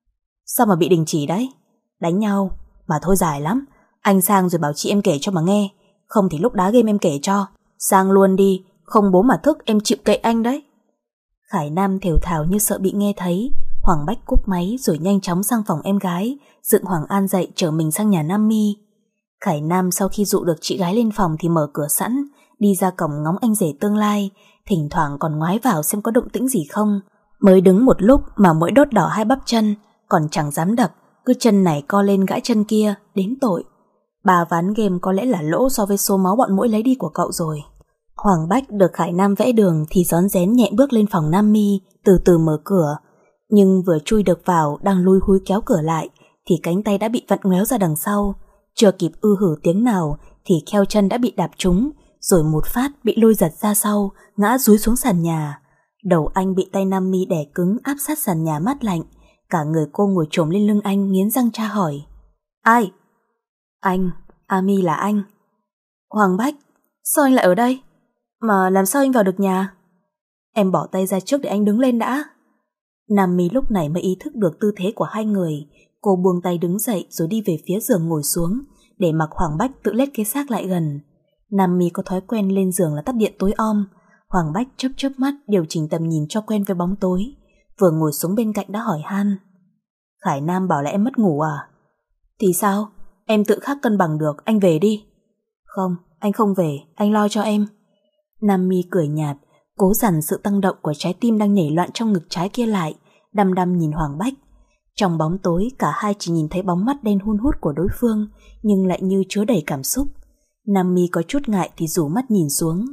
Sao mà bị đình chỉ đấy? Đánh nhau. Mà thôi dài lắm. Anh sang rồi bảo chị em kể cho mà nghe. Không thì lúc đá game em kể cho. Sang luôn đi, không bố mà thức em chịu kệ anh đấy. Khải Nam thều thào như sợ bị nghe thấy. Hoàng Bách cúp máy rồi nhanh chóng sang phòng em gái, dựng Hoàng An dậy chở mình sang nhà Nam My. Khải Nam sau khi dụ được chị gái lên phòng thì mở cửa sẵn, đi ra cổng ngóng anh rể tương lai, thỉnh thoảng còn ngoái vào xem có động tĩnh gì không. Mới đứng một lúc mà mũi đốt đỏ hai bắp chân, còn chẳng dám đập, cứ chân này co lên gãi chân kia, đến tội. Ba ván game có lẽ là lỗ so với số máu bọn mũi lấy đi của cậu rồi. Hoàng Bách được Khải Nam vẽ đường thì rón rén nhẹ bước lên phòng Nam My, từ từ mở cửa. Nhưng vừa chui được vào, đang lui húi kéo cửa lại, thì cánh tay đã bị vặn ngoéo ra đằng sau. Chưa kịp ư hử tiếng nào thì kheo chân đã bị đạp trúng, rồi một phát bị lôi giật ra sau, ngã dúi xuống sàn nhà. Đầu anh bị tay Nam Mi đè cứng áp sát sàn nhà mát lạnh. Cả người cô ngồi chồm lên lưng anh nghiến răng tra hỏi. Ai? Anh, Ami là anh. Hoàng Bách, sao anh lại ở đây? Mà làm sao anh vào được nhà? Em bỏ tay ra trước để anh đứng lên đã. Nam Mi lúc này mới ý thức được tư thế của hai người. Cô buông tay đứng dậy rồi đi về phía giường ngồi xuống, để mặc Hoàng Bách tự lết cái xác lại gần. Nam Mi có thói quen lên giường là tắt điện tối om. Hoàng Bách chớp chớp mắt điều chỉnh tầm nhìn cho quen với bóng tối. Vừa ngồi xuống bên cạnh đã hỏi han. Khải Nam bảo là em mất ngủ à? Thì sao? Em tự khắc cân bằng được, anh về đi. Không, anh không về, anh lo cho em. Nam Mi cười nhạt, cố dằn sự tăng động của trái tim đang nhảy loạn trong ngực trái kia lại, đăm đăm nhìn Hoàng Bách. Trong bóng tối, cả hai chỉ nhìn thấy bóng mắt đen hun hút của đối phương, nhưng lại như chứa đầy cảm xúc. Nam Mi có chút ngại thì rủ mắt nhìn xuống.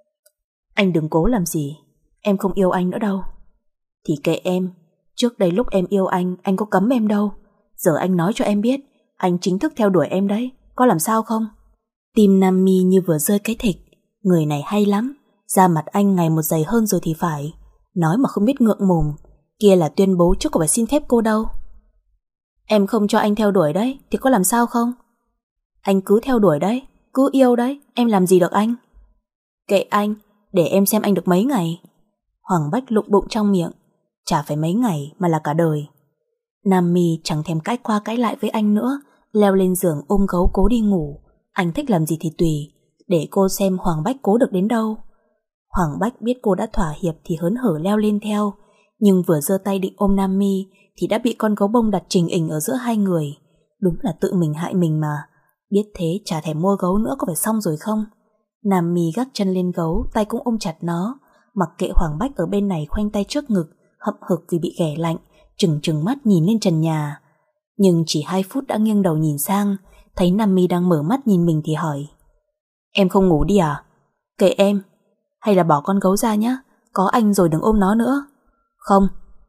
Anh đừng cố làm gì, em không yêu anh nữa đâu. Thì kệ em, trước đây lúc em yêu anh, anh có cấm em đâu. Giờ anh nói cho em biết, anh chính thức theo đuổi em đấy, có làm sao không? Tim Nam Mi như vừa rơi cái thịt. Người này hay lắm, da mặt anh ngày một dày hơn rồi thì phải. Nói mà không biết ngượng mồm, kia là tuyên bố chứ có phải xin phép cô đâu. Em không cho anh theo đuổi đấy, thì có làm sao không? Anh cứ theo đuổi đấy, cứ yêu đấy, em làm gì được anh? Kệ anh, để em xem anh được mấy ngày. Hoàng Bách lụng bụng trong miệng. Chả phải mấy ngày mà là cả đời. Nam Mi chẳng thèm cãi qua cãi lại với anh nữa, leo lên giường ôm gấu cố đi ngủ. Anh thích làm gì thì tùy, để cô xem Hoàng Bách cố được đến đâu. Hoàng Bách biết cô đã thỏa hiệp thì hớn hở leo lên theo, nhưng vừa giơ tay định ôm Nam Mi thì đã bị con gấu bông đặt trình ình ở giữa hai người. Đúng là tự mình hại mình mà. Biết thế chả thèm mua gấu nữa có phải xong rồi không? Nam Mi gác chân lên gấu, tay cũng ôm chặt nó, mặc kệ Hoàng Bách ở bên này khoanh tay trước ngực, hậm hực vì bị ghẻ lạnh, trừng trừng mắt nhìn lên trần nhà. Nhưng chỉ hai phút đã nghiêng đầu nhìn sang, thấy Nam Mi đang mở mắt nhìn mình thì hỏi. Em không ngủ đi à? Kệ em. Hay là bỏ con gấu ra nhé, có anh rồi đừng ôm nó nữa. Không.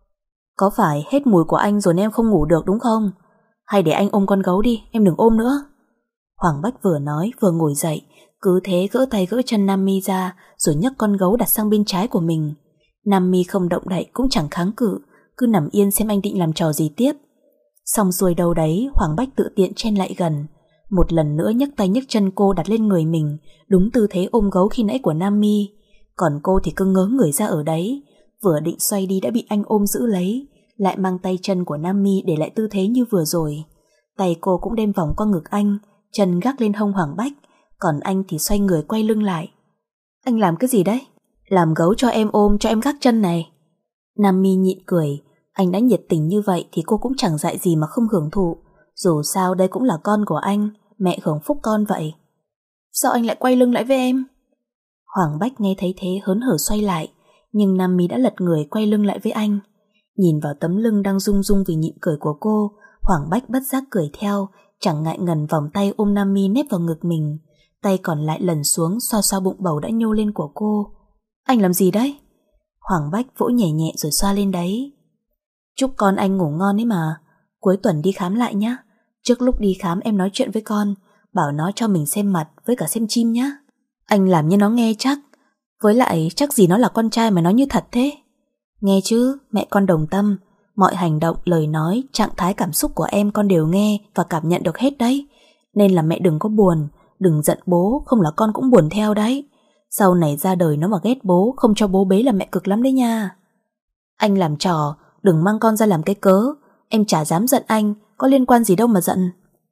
Có phải hết mùi của anh rồi nên em không ngủ được đúng không? Hay để anh ôm con gấu đi, em đừng ôm nữa. Hoàng Bách vừa nói vừa ngồi dậy, cứ thế gỡ tay gỡ chân Nam Mi ra, rồi nhấc con gấu đặt sang bên trái của mình. Nam Mi không động đậy cũng chẳng kháng cự, cứ nằm yên xem anh định làm trò gì tiếp. Xong xuôi đâu đấy, Hoàng Bách tự tiện chen lại gần, một lần nữa nhấc tay nhấc chân cô đặt lên người mình, đúng tư thế ôm gấu khi nãy của Nam Mi. Còn cô thì cứ ngớ người ra ở đấy, vừa định xoay đi đã bị anh ôm giữ lấy, lại mang tay chân của Nam Mi để lại tư thế như vừa rồi. Tay cô cũng đem vòng qua ngực anh, chân gác lên hông Hoàng Bách, còn anh thì xoay người quay lưng lại. Anh làm cái gì đấy? Làm gấu cho em ôm, cho em gác chân này. Nam Mi nhịn cười, anh đã nhiệt tình như vậy thì cô cũng chẳng dại gì mà không hưởng thụ. Dù sao đây cũng là con của anh, mẹ hưởng phúc con vậy. Sao anh lại quay lưng lại với em? Hoàng Bách nghe thấy thế hớn hở xoay lại, nhưng Nam Mi đã lật người quay lưng lại với anh. Nhìn vào tấm lưng đang rung rung vì nhịn cười của cô, Hoàng Bách bất giác cười theo, chẳng ngại ngần vòng tay ôm Nam Mi nép vào ngực mình, tay còn lại lần xuống xoa xoa bụng bầu đã nhô lên của cô. Anh làm gì đấy? Hoàng Bách vỗ nhẹ nhẹ rồi xoa lên đấy. Chúc con anh ngủ ngon ấy mà, cuối tuần đi khám lại nhé. Trước lúc đi khám em nói chuyện với con, bảo nó cho mình xem mặt với cả xem chim nhé. Anh làm như nó nghe chắc, với lại chắc gì nó là con trai mà nói như thật thế. Nghe chứ, mẹ con đồng tâm, mọi hành động, lời nói, trạng thái cảm xúc của em con đều nghe và cảm nhận được hết đấy. Nên là mẹ đừng có buồn, đừng giận bố, không là con cũng buồn theo đấy. Sau này ra đời nó mà ghét bố, không cho bố bế là mẹ cực lắm đấy nha. Anh làm trò, đừng mang con ra làm cái cớ, em chả dám giận anh, có liên quan gì đâu mà giận.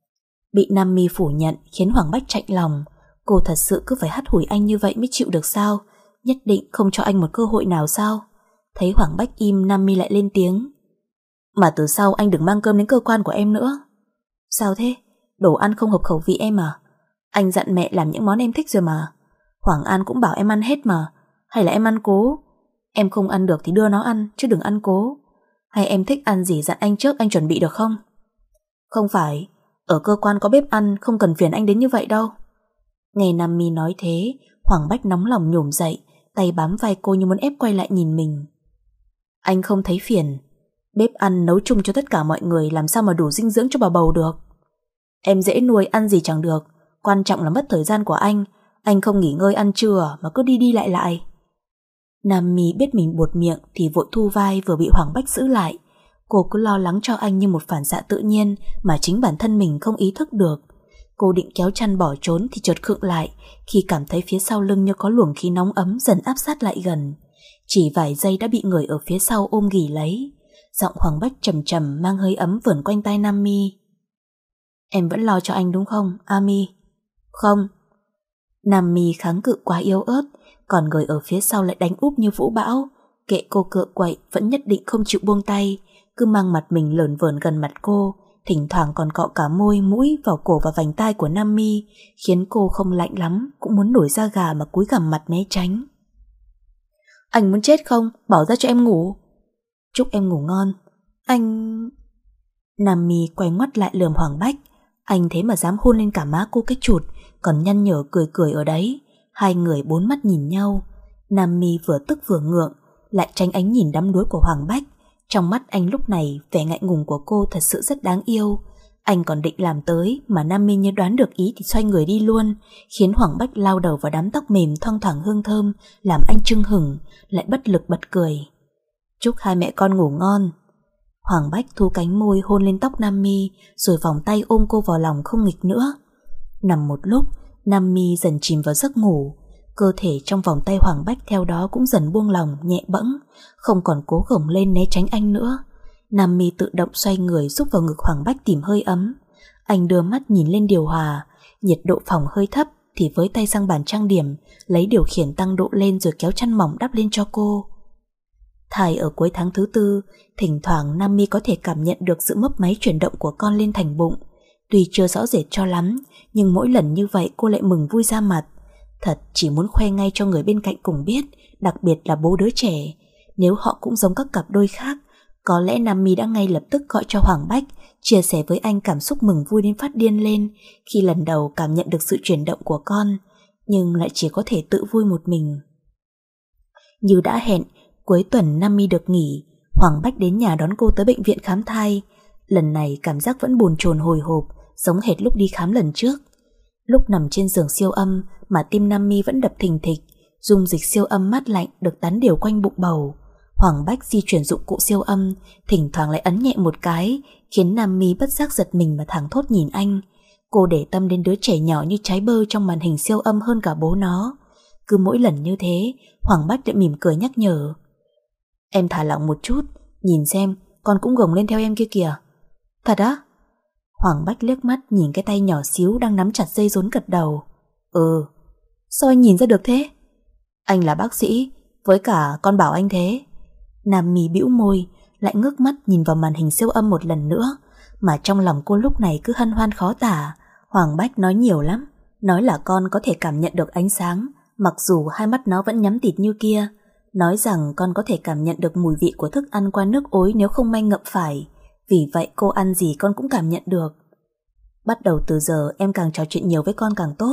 Bị Nam Mi phủ nhận khiến Hoàng Bách chạnh lòng. Cô thật sự cứ phải hắt hủi anh như vậy mới chịu được sao? Nhất định không cho anh một cơ hội nào sao? Thấy Hoàng Bách im, Nam Mi lại lên tiếng. Mà từ sau anh đừng mang cơm đến cơ quan của em nữa. Sao thế? Đồ ăn không hợp khẩu vị em à? Anh dặn mẹ làm những món em thích rồi mà. Hoàng An cũng bảo em ăn hết mà. Hay là em ăn cố? Em không ăn được thì đưa nó ăn, chứ đừng ăn cố. Hay em thích ăn gì dặn anh trước, anh chuẩn bị được không? Không phải, ở cơ quan có bếp ăn, không cần phiền anh đến như vậy đâu. Nghe Nam Mi nói thế, Hoàng Bách nóng lòng nhổm dậy, tay bám vai cô như muốn ép quay lại nhìn mình. Anh không thấy phiền. Bếp ăn nấu chung cho tất cả mọi người, làm sao mà đủ dinh dưỡng cho bà bầu được. Em dễ nuôi, ăn gì chẳng được, quan trọng là mất thời gian của anh. Anh không nghỉ ngơi ăn trưa mà cứ đi đi lại lại. Nam Mi biết mình buột miệng thì vội thu vai vừa bị Hoàng Bách giữ lại. Cô cứ lo lắng cho anh như một phản xạ tự nhiên mà chính bản thân mình không ý thức được. Cô định kéo chăn bỏ trốn thì chợt khựng lại khi cảm thấy phía sau lưng như có luồng khí nóng ấm dần áp sát lại gần. Chỉ vài giây đã bị người ở phía sau ôm ghì lấy. Giọng Hoàng Bách trầm trầm mang hơi ấm vườn quanh tai Nam Mi. Em vẫn lo cho anh đúng không, Ami? Không. Nam Mi kháng cự quá yếu ớt, còn người ở phía sau lại đánh úp như vũ bão. Kệ cô cựa quậy vẫn nhất định không chịu buông tay, cứ mang mặt mình lởn vởn gần mặt cô, thỉnh thoảng còn cọ cả môi, mũi vào cổ và vành tai của Nam Mi, khiến cô không lạnh lắm cũng muốn nổi da gà mà cúi gằm mặt né tránh. Anh muốn chết không? Bỏ ra cho em ngủ. Chúc em ngủ ngon. Anh... Nam Mi quay ngoắt lại lườm Hoàng Bách. Anh thế mà dám hôn lên cả má cô cái chụt, còn nhăn nhở cười cười ở đấy. Hai người bốn mắt nhìn nhau. Nam Mi vừa tức vừa ngượng, lại tránh ánh nhìn đắm đuối của Hoàng Bách. Trong mắt anh lúc này vẻ ngại ngùng của cô thật sự rất đáng yêu. Anh còn định làm tới mà Nam Mi như đoán được ý thì xoay người đi luôn, khiến Hoàng Bách lao đầu vào đám tóc mềm thoang thoảng hương thơm, làm anh chưng hửng, lại bất lực bật cười. Chúc hai mẹ con ngủ ngon. Hoàng Bách thu cánh môi hôn lên tóc Nam Mi, rồi vòng tay ôm cô vào lòng không nghịch nữa. Nằm một lúc, Nam Mi dần chìm vào giấc ngủ. Cơ thể trong vòng tay Hoàng Bách theo đó cũng dần buông lỏng, nhẹ bẫng, không còn cố gồng lên né tránh anh nữa. Nam Mi tự động xoay người rúc vào ngực Hoàng Bách tìm hơi ấm. Anh đưa mắt nhìn lên điều hòa, nhiệt độ phòng hơi thấp thì với tay sang bàn trang điểm, lấy điều khiển tăng độ lên rồi kéo chăn mỏng đắp lên cho cô. Thai ở cuối tháng thứ tư, thỉnh thoảng Nam Mi có thể cảm nhận được sự mấp máy chuyển động của con lên thành bụng. Tuy chưa rõ rệt cho lắm, nhưng mỗi lần như vậy cô lại mừng vui ra mặt. Thật chỉ muốn khoe ngay cho người bên cạnh cùng biết, đặc biệt là bố đứa trẻ. Nếu họ cũng giống các cặp đôi khác, có lẽ Nam Mi đã ngay lập tức gọi cho Hoàng Bách, chia sẻ với anh cảm xúc mừng vui đến phát điên lên khi lần đầu cảm nhận được sự chuyển động của con, nhưng lại chỉ có thể tự vui một mình. Như đã hẹn, cuối tuần Nam Mi được nghỉ, Hoàng Bách đến nhà đón cô tới bệnh viện khám thai. Lần này cảm giác vẫn bồn chồn hồi hộp, giống hệt lúc đi khám lần trước. Lúc nằm trên giường siêu âm mà tim Nam Mi vẫn đập thình thịch, dung dịch siêu âm mát lạnh được tán đều quanh bụng bầu. Hoàng Bách di chuyển dụng cụ siêu âm, thỉnh thoảng lại ấn nhẹ một cái, khiến Nam Mi bất giác giật mình mà thảng thốt nhìn anh. Cô để tâm đến đứa trẻ nhỏ như trái bơ trong màn hình siêu âm hơn cả bố nó. Cứ mỗi lần như thế, Hoàng Bách lại mỉm cười nhắc nhở. Em thả lỏng một chút, nhìn xem, con cũng gồng lên theo em kia kìa. Thật á? Hoàng Bách liếc mắt nhìn cái tay nhỏ xíu đang nắm chặt dây rốn gật đầu. Ừ. Sao anh nhìn ra được thế? Anh là bác sĩ, với cả con bảo anh thế. Nam Mi bĩu môi, lại ngước mắt nhìn vào màn hình siêu âm một lần nữa, mà trong lòng cô lúc này cứ hân hoan khó tả. Hoàng Bách nói nhiều lắm, nói là con có thể cảm nhận được ánh sáng, mặc dù hai mắt nó vẫn nhắm tịt như kia. Nói rằng con có thể cảm nhận được mùi vị của thức ăn qua nước ối nếu không may ngậm phải. Vì vậy cô ăn gì con cũng cảm nhận được. Bắt đầu từ giờ em càng trò chuyện nhiều với con càng tốt.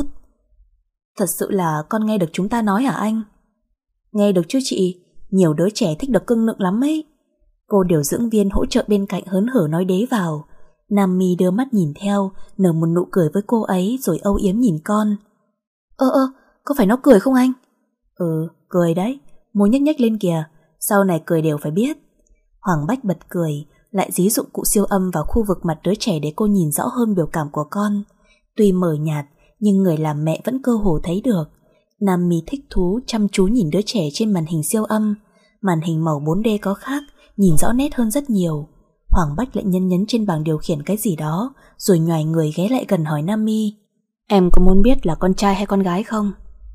Thật sự là con nghe được chúng ta nói hả anh? Nghe được chứ chị, nhiều đứa trẻ thích được cưng nựng lắm ấy. Cô điều dưỡng viên hỗ trợ bên cạnh hớn hở nói đế vào. Nam Mi đưa mắt nhìn theo, nở một nụ cười với cô ấy rồi âu yếm nhìn con. Ơ ơ, có phải nó cười không anh? Ừ, cười đấy, môi nhếch nhếch lên kìa, sau này cười đều phải biết. Hoàng Bách bật cười, lại dí dụng cụ siêu âm vào khu vực mặt đứa trẻ để cô nhìn rõ hơn biểu cảm của con. Tuy mờ nhạt, nhưng người làm mẹ vẫn cơ hồ thấy được. Nam Mi thích thú chăm chú nhìn đứa trẻ trên màn hình siêu âm. Màn hình màu bốn D có khác, nhìn rõ nét hơn rất nhiều. Hoàng Bách lại nhấn nhấn trên bảng điều khiển cái gì đó, rồi nhoài người ghé lại gần hỏi Nam Mi. Em có muốn biết là con trai hay con gái không?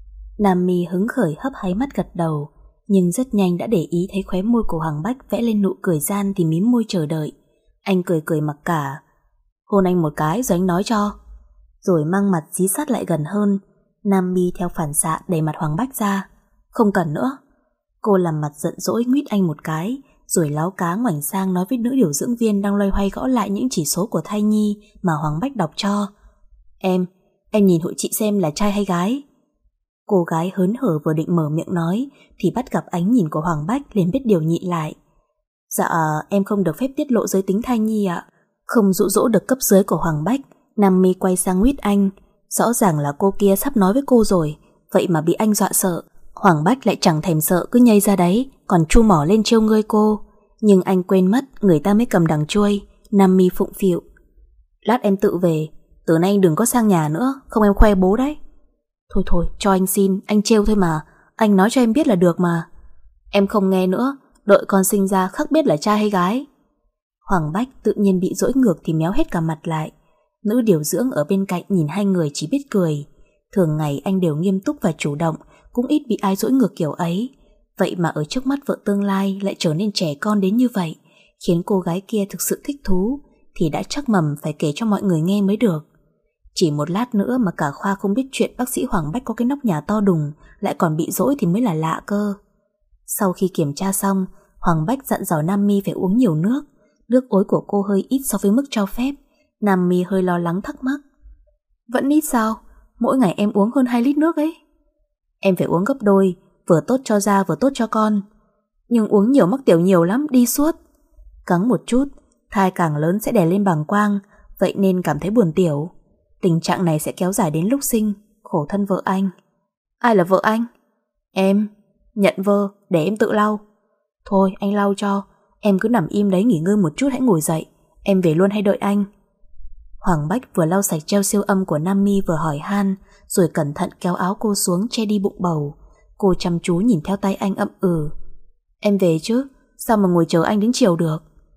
Nam Mi hứng khởi hấp háy mắt gật đầu, nhưng rất nhanh đã để ý thấy khóe môi của Hoàng Bách vẽ lên nụ cười gian thì mím môi chờ đợi. Anh cười cười mặc cả. Hôn anh một cái rồi anh nói cho. Rồi mang mặt dí sát lại gần hơn. Nam Mi theo phản xạ đẩy mặt Hoàng Bách ra. Không cần nữa. Cô làm mặt giận dỗi nguyết anh một cái, rồi láo cá ngoảnh sang nói với nữ điều dưỡng viên đang loay hoay gõ lại những chỉ số của thai nhi mà Hoàng Bách đọc cho. Em, em nhìn hộ chị xem là trai hay gái. Cô gái hớn hở vừa định mở miệng nói thì bắt gặp ánh nhìn của Hoàng Bách, liền biết điều nhịn lại. Dạ, em không được phép tiết lộ giới tính thai nhi ạ. Không dụ dỗ được cấp dưới của Hoàng Bách, Nam Mi quay sang nguyết anh. Rõ ràng là cô kia sắp nói với cô rồi, vậy mà bị anh dọa sợ. Hoàng Bách lại chẳng thèm sợ cứ nhây ra đấy, còn chu mỏ lên trêu ngươi cô. Nhưng anh quên mất người ta mới cầm đằng chuôi. Nam Mi phụng phịu: Lát em tự về, từ nay đừng có sang nhà nữa, không em khoe bố đấy. Thôi thôi, cho anh xin, anh trêu thôi mà, anh nói cho em biết là được mà. Em không nghe nữa, đợi con sinh ra khắc biết là trai hay gái. Hoàng Bách tự nhiên bị dỗi ngược thì méo hết cả mặt lại. Nữ điều dưỡng ở bên cạnh nhìn hai người chỉ biết cười. Thường ngày anh đều nghiêm túc và chủ động, cũng ít bị ai dỗi ngược kiểu ấy. Vậy mà ở trước mắt vợ tương lai lại trở nên trẻ con đến như vậy, khiến cô gái kia thực sự thích thú, thì đã chắc mầm phải kể cho mọi người nghe mới được. Chỉ một lát nữa mà cả khoa không biết chuyện bác sĩ Hoàng Bách có cái nóc nhà to đùng lại còn bị dỗi thì mới là lạ cơ. Sau khi kiểm tra xong, Hoàng Bách dặn dò Nam Mi phải uống nhiều nước. Nước ối của cô hơi ít so với mức cho phép. Nam Mi hơi lo lắng thắc mắc: Vẫn ít sao? Mỗi ngày em uống hơn hai lít nước ấy. Em phải uống gấp đôi, vừa tốt cho da vừa tốt cho con. Nhưng uống nhiều mắc tiểu nhiều lắm, đi suốt. Cắn một chút, thai càng lớn sẽ đè lên bàng quang, vậy nên cảm thấy buồn tiểu. Tình trạng này sẽ kéo dài đến lúc sinh, khổ thân vợ anh. Ai là vợ anh? Em. Nhận vơ, để em tự lau. Thôi anh lau cho, em cứ nằm im đấy nghỉ ngơi một chút hãy ngồi dậy. Em về luôn hay đợi anh? Hoàng Bách vừa lau sạch treo siêu âm của Nam Mi vừa hỏi han, rồi cẩn thận kéo áo cô xuống che đi bụng bầu. Cô chăm chú nhìn theo tay anh ậm ừ. Em về chứ, sao mà ngồi chờ anh đến chiều được?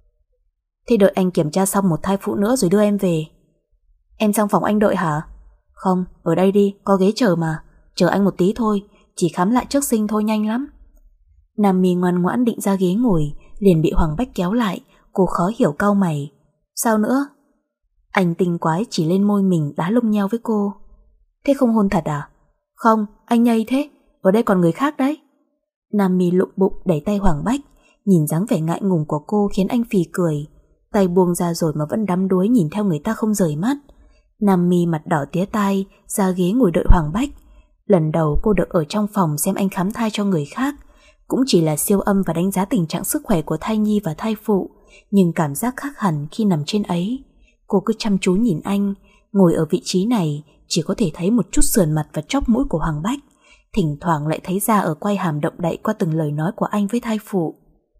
Thế đợi anh kiểm tra xong một thai phụ nữa rồi đưa em về. Em sang phòng anh đợi hả? Không, ở đây đi, có ghế chờ mà. Chờ anh một tí thôi, chỉ khám lại trước sinh thôi, nhanh lắm. Nam Mi ngoan ngoãn định ra ghế ngồi, liền bị Hoàng Bách kéo lại. Cô khó hiểu cau mày. Sao nữa? Anh tinh quái chỉ lên môi mình đá lông nheo với cô. Thế không hôn thật à? Không, anh nhây thế, ở đây còn người khác đấy. Nam Mi lụng bụng đẩy tay Hoàng Bách. Nhìn dáng vẻ ngại ngùng của cô khiến anh phì cười. Tay buông ra rồi mà vẫn đắm đuối nhìn theo người ta không rời mắt. Nam Mi mặt đỏ tía tai ra ghế ngồi đợi Hoàng Bách. Lần đầu cô được ở trong phòng xem anh khám thai cho người khác, cũng chỉ là siêu âm và đánh giá tình trạng sức khỏe của thai nhi và thai phụ, nhưng cảm giác khác hẳn khi nằm trên ấy. Cô cứ chăm chú nhìn anh. Ngồi ở vị trí này chỉ có thể thấy một chút sườn mặt và chóp mũi của Hoàng Bách, thỉnh thoảng lại thấy da ở quai hàm động đậy qua từng lời nói của anh với thai phụ.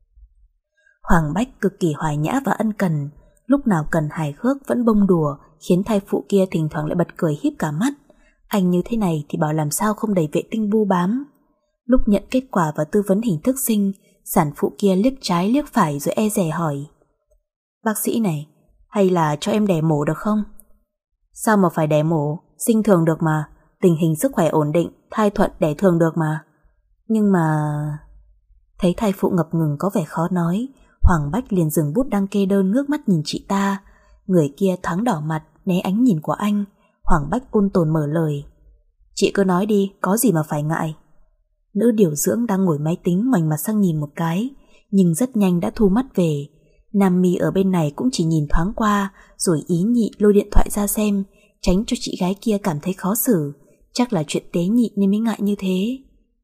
Hoàng Bách cực kỳ hòa nhã và ân cần, lúc nào cần hài hước vẫn bông đùa, khiến thai phụ kia thỉnh thoảng lại bật cười híp cả mắt. Anh như thế này thì bảo làm sao không đầy vệ tinh bu bám. Lúc nhận kết quả và tư vấn hình thức sinh, sản phụ kia liếc trái liếc phải rồi e dè hỏi: Bác sĩ này, hay là cho em đẻ mổ được không? Sao mà phải đẻ mổ, sinh thường được mà, tình hình sức khỏe ổn định, thai thuận đẻ thường được mà. Nhưng mà... Thấy thai phụ ngập ngừng có vẻ khó nói, Hoàng Bách liền dừng bút đang kê đơn ngước mắt nhìn chị ta. Người kia thoáng đỏ mặt né ánh nhìn của anh. Hoàng Bách ôn tồn mở lời: Chị cứ nói đi, có gì mà phải ngại. Nữ điều dưỡng đang ngồi máy tính ngoảnh mặt sang nhìn một cái, nhưng rất nhanh đã thu mắt về. Nam Mi ở bên này cũng chỉ nhìn thoáng qua, rồi ý nhị lôi điện thoại ra xem, tránh cho chị gái kia cảm thấy khó xử. Chắc là chuyện tế nhị nên mới ngại như thế.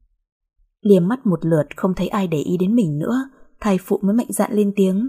Liếc mắt một lượt không thấy ai để ý đến mình nữa, thai phụ mới mạnh dạn lên tiếng: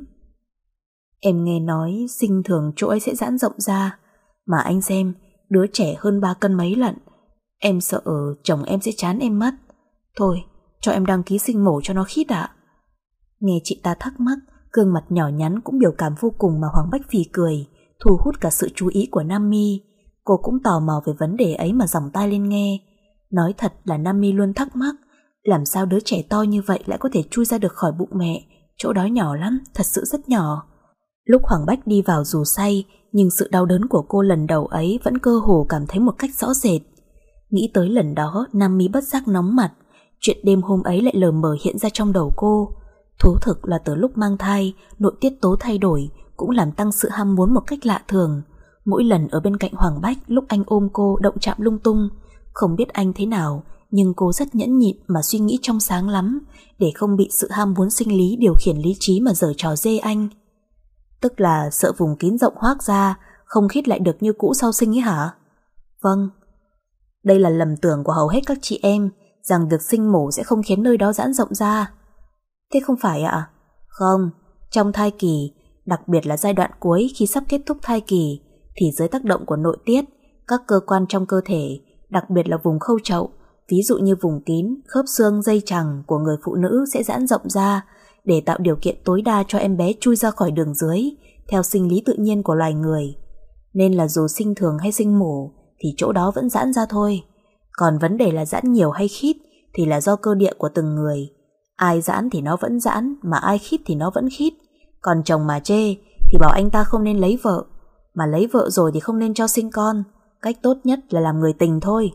Em nghe nói sinh thường chỗ ấy sẽ giãn rộng ra, mà anh xem, đứa trẻ hơn ba cân mấy lận. Em sợ chồng em sẽ chán em mất. Thôi, cho em đăng ký sinh mổ cho nó khít ạ. Nghe chị ta thắc mắc, gương mặt nhỏ nhắn cũng biểu cảm vô cùng mà Hoàng Bách phì cười, thu hút cả sự chú ý của Nam Mi. Cô cũng tò mò về vấn đề ấy mà giỏng tai lên nghe. Nói thật là Nam Mi luôn thắc mắc, làm sao đứa trẻ to như vậy lại có thể chui ra được khỏi bụng mẹ, chỗ đó nhỏ lắm, thật sự rất nhỏ. Lúc Hoàng Bách đi vào dù say, nhưng sự đau đớn của cô lần đầu ấy vẫn cơ hồ cảm thấy một cách rõ rệt. Nghĩ tới lần đó, Nam Mi bất giác nóng mặt. Chuyện đêm hôm ấy lại lờ mờ hiện ra trong đầu cô. Thú thực là từ lúc mang thai, nội tiết tố thay đổi cũng làm tăng sự ham muốn một cách lạ thường. Mỗi lần ở bên cạnh Hoàng Bách, lúc anh ôm cô động chạm lung tung, không biết anh thế nào, nhưng cô rất nhẫn nhịn mà suy nghĩ trong sáng lắm, để không bị sự ham muốn sinh lý điều khiển lý trí mà giở trò dê anh. Tức là sợ vùng kín rộng hoác ra, không khít lại được như cũ sau sinh ấy hả? Vâng. Đây là lầm tưởng của hầu hết các chị em, rằng việc sinh mổ sẽ không khiến nơi đó giãn rộng ra. Thế không phải ạ? À? Không, trong thai kỳ, đặc biệt là giai đoạn cuối khi sắp kết thúc thai kỳ, thì dưới tác động của nội tiết, các cơ quan trong cơ thể, đặc biệt là vùng khâu chậu, ví dụ như vùng kín, khớp xương, dây chằng của người phụ nữ sẽ giãn rộng ra để tạo điều kiện tối đa cho em bé chui ra khỏi đường dưới theo sinh lý tự nhiên của loài người. Nên là dù sinh thường hay sinh mổ thì chỗ đó vẫn giãn ra thôi. Còn vấn đề là giãn nhiều hay khít thì là do cơ địa của từng người. Ai giãn thì nó vẫn giãn, mà ai khít thì nó vẫn khít. Còn chồng mà chê thì bảo anh ta không nên lấy vợ, mà lấy vợ rồi thì không nên cho sinh con. Cách tốt nhất là làm người tình thôi.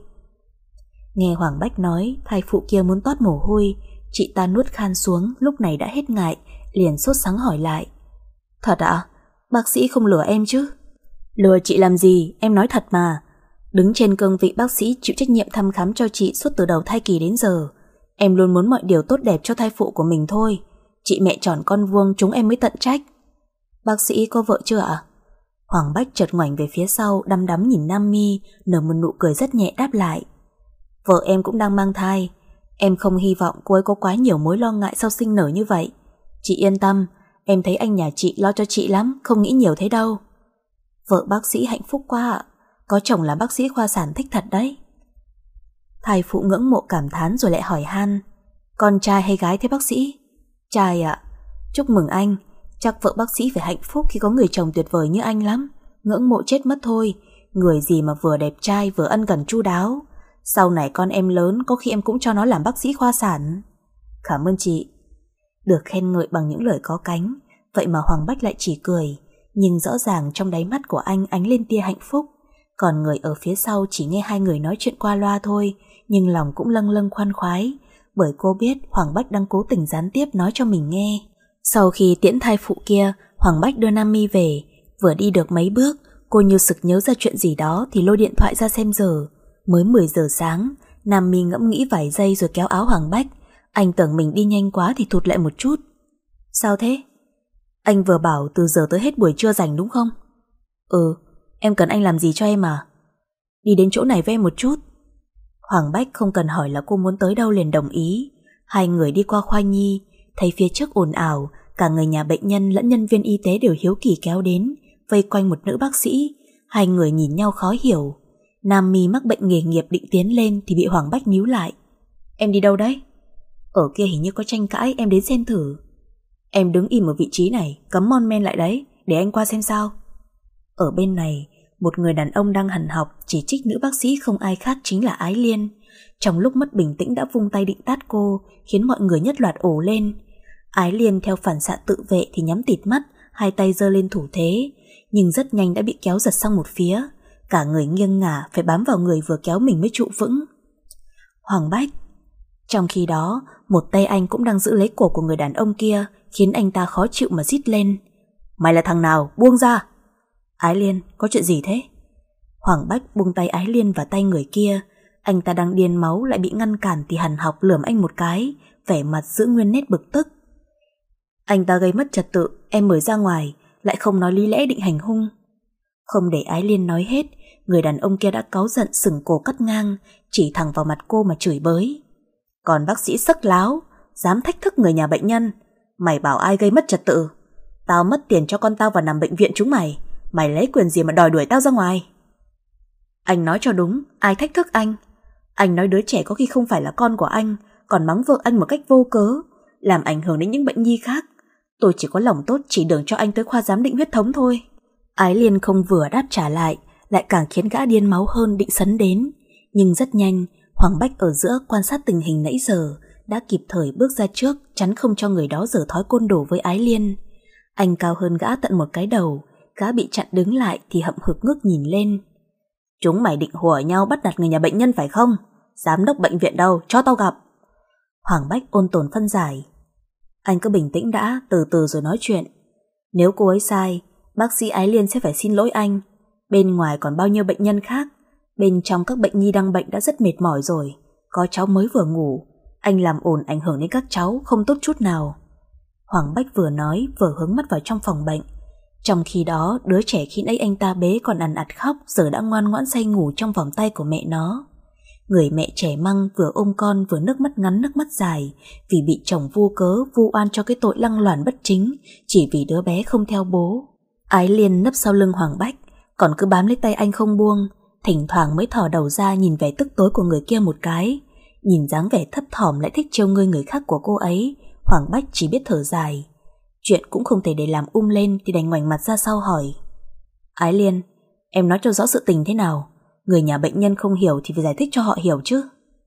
Nghe Hoàng Bách nói, thai phụ kia muốn toát mồ hôi. Chị ta nuốt khan xuống, lúc này đã hết ngại, liền sốt sắng hỏi lại. Thật ạ? Bác sĩ không lừa em chứ? Lừa chị làm gì, em nói thật mà. Đứng trên cương vị bác sĩ chịu trách nhiệm thăm khám cho chị suốt từ đầu thai kỳ đến giờ. Em luôn muốn mọi điều tốt đẹp cho thai phụ của mình thôi. Chị mẹ tròn con vuông chúng em mới tận trách. Bác sĩ có vợ chưa ạ? Hoàng Bách chợt ngoảnh về phía sau, đăm đắm nhìn Nam Mi, nở một nụ cười rất nhẹ đáp lại. Vợ em cũng đang mang thai. Em không hy vọng cô ấy có quá nhiều mối lo ngại sau sinh nở như vậy. Chị yên tâm, em thấy anh nhà chị lo cho chị lắm, không nghĩ nhiều thế đâu. Vợ bác sĩ hạnh phúc quá ạ. Có chồng là bác sĩ khoa sản thích thật đấy. Thai phụ ngưỡng mộ cảm thán rồi lại hỏi han. Con trai hay gái thế bác sĩ? Trai ạ. Chúc mừng anh. Chắc vợ bác sĩ phải hạnh phúc khi có người chồng tuyệt vời như anh lắm. Ngưỡng mộ chết mất thôi. Người gì mà vừa đẹp trai vừa ân cần chu đáo. Sau này con em lớn có khi em cũng cho nó làm bác sĩ khoa sản. Cảm ơn chị. Được khen ngợi bằng những lời có cánh, vậy mà Hoàng Bách lại chỉ cười. Nhưng rõ ràng trong đáy mắt của anh ánh lên tia hạnh phúc. Còn người ở phía sau chỉ nghe hai người nói chuyện qua loa thôi, nhưng lòng cũng lâng lâng khoan khoái, bởi cô biết Hoàng Bách đang cố tình gián tiếp nói cho mình nghe. Sau khi tiễn thai phụ kia, Hoàng Bách đưa Nam Mi về. Vừa đi được mấy bước, cô như sực nhớ ra chuyện gì đó thì lôi điện thoại ra xem giờ. Mới mười giờ sáng. Nam Mi ngẫm nghĩ vài giây rồi kéo áo Hoàng Bách. Anh tưởng mình đi nhanh quá thì thụt lại một chút. Sao thế? Anh vừa bảo từ giờ tới hết buổi trưa rảnh đúng không? Ừ. Em cần anh làm gì cho em à? Đi đến chỗ này với em một chút. Hoàng Bách không cần hỏi là cô muốn tới đâu liền đồng ý. Hai người đi qua khoa nhi, thấy phía trước ồn ào, cả người nhà bệnh nhân lẫn nhân viên y tế đều hiếu kỳ kéo đến, vây quanh một nữ bác sĩ. Hai người nhìn nhau khó hiểu. Nam Mi mắc bệnh nghề nghiệp định tiến lên thì bị Hoàng Bách níu lại. Em đi đâu đấy? Ở kia hình như có tranh cãi, em đến xem thử. Em đứng im ở vị trí này, cấm mon men lại đấy, để anh qua xem sao. Ở bên này, một người đàn ông đang hằn học chỉ trích nữ bác sĩ không ai khác chính là Ái Liên. Trong lúc mất bình tĩnh đã vung tay định tát cô, khiến mọi người nhất loạt ồ lên. Ái Liên theo phản xạ tự vệ thì nhắm tịt mắt, hai tay giơ lên thủ thế, nhưng rất nhanh đã bị kéo giật sang một phía. Cả người nghiêng ngả phải bám vào người vừa kéo mình mới trụ vững. Hoàng Bách. Trong khi đó, một tay anh cũng đang giữ lấy cổ của người đàn ông kia, khiến anh ta khó chịu mà rít lên. Mày là thằng nào? Buông ra! Ái Liên, có chuyện gì thế? Hoàng Bách buông tay Ái Liên và tay người kia. Anh ta đang điên máu lại bị ngăn cản thì hằn học lườm anh một cái, vẻ mặt giữ nguyên nét bực tức. Anh ta gây mất trật tự, em mời ra ngoài, lại không nói lý lẽ định hành hung. Không để Ái Liên nói hết, người đàn ông kia đã cáu giận sừng cổ cắt ngang, chỉ thẳng vào mặt cô mà chửi bới. Còn bác sĩ sắc láo, dám thách thức người nhà bệnh nhân. Mày bảo ai gây mất trật tự? Tao mất tiền cho con tao vào nằm bệnh viện chúng mày. Mày lấy quyền gì mà đòi đuổi tao ra ngoài? Anh nói cho đúng, ai thách thức anh? Anh nói đứa trẻ có khi không phải là con của anh, còn mắng vợ anh một cách vô cớ, làm ảnh hưởng đến những bệnh nhi khác. Tôi chỉ có lòng tốt chỉ đường cho anh tới khoa giám định huyết thống thôi. Ái Liên không vừa đáp trả lại, lại càng khiến gã điên máu hơn định sấn đến. Nhưng rất nhanh, Hoàng Bách ở giữa quan sát tình hình nãy giờ, đã kịp thời bước ra trước, chắn không cho người đó giở thói côn đồ với Ái Liên. Anh cao hơn gã tận một cái đầu, gã bị chặn đứng lại thì hậm hực ngước nhìn lên. Chúng mày định hùa nhau bắt nạt người nhà bệnh nhân phải không? Giám đốc bệnh viện đâu, cho tao gặp. Hoàng Bách ôn tồn phân giải. Anh cứ bình tĩnh đã, từ từ rồi nói chuyện. Nếu cô ấy sai, bác sĩ Ái Liên sẽ phải xin lỗi anh. Bên ngoài còn bao nhiêu bệnh nhân khác, bên trong các bệnh nhi đang bệnh đã rất mệt mỏi rồi. Có cháu mới vừa ngủ, anh làm ồn ảnh hưởng đến các cháu, không tốt chút nào. Hoàng Bách vừa nói vừa hướng mắt vào trong phòng bệnh. Trong khi đó, đứa trẻ khi nãy anh ta bế còn ằn ạt khóc giờ đã ngoan ngoãn say ngủ trong vòng tay của mẹ nó. Người mẹ trẻ măng vừa ôm con vừa nước mắt ngắn nước mắt dài vì bị chồng vu cớ vu oan cho cái tội lăng loàn bất chính chỉ vì đứa bé không theo bố. Ái Liên nấp sau lưng Hoàng Bách còn cứ bám lấy tay anh không buông, thỉnh thoảng mới thò đầu ra nhìn vẻ tức tối của người kia một cái. Nhìn dáng vẻ thấp thỏm lại thích trêu ngươi người khác của cô ấy, Hoàng Bách chỉ biết thở dài. Chuyện cũng không thể để làm um lên thì đành ngoảnh mặt ra sau hỏi: Ái Liên, em nói cho rõ sự tình thế nào? Người nhà bệnh nhân không hiểu thì phải giải thích cho họ hiểu chứ.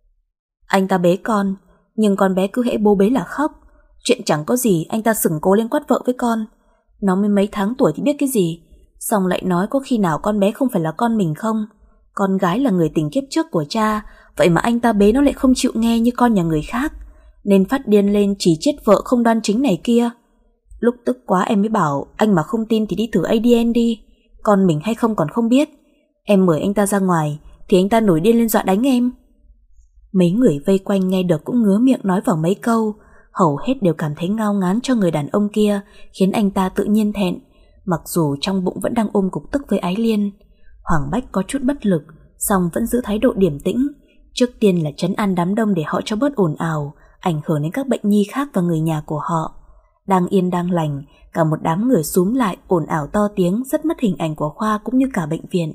Anh ta bế con, nhưng con bé cứ hễ bố bế là khóc. Chuyện chẳng có gì, anh ta sừng cố lên quát vợ với con. Nó mới mấy tháng tuổi thì biết cái gì. Xong lại nói có khi nào con bé không phải là con mình không? Con gái là người tình kiếp trước của cha, vậy mà anh ta bế nó lại không chịu nghe như con nhà người khác, nên phát điên lên chỉ chết vợ không đoan chính này kia. Lúc tức quá em mới bảo anh mà không tin thì đi thử a đê en đi. Con mình hay không còn không biết. Em mời anh ta ra ngoài thì anh ta nổi điên lên dọa đánh em. Mấy người vây quanh nghe được cũng ngứa miệng nói vào mấy câu. Hầu hết đều cảm thấy ngao ngán cho người đàn ông kia, khiến anh ta tự nhiên thẹn, mặc dù trong bụng vẫn đang ôm cục tức với Ái Liên. Hoàng Bách có chút bất lực, song vẫn giữ thái độ điềm tĩnh. Trước tiên là trấn an đám đông để họ cho bớt ồn ào, ảnh hưởng đến các bệnh nhi khác và người nhà của họ. Đang yên đang lành, cả một đám người xúm lại ồn ào to tiếng, rất mất hình ảnh của khoa cũng như cả bệnh viện.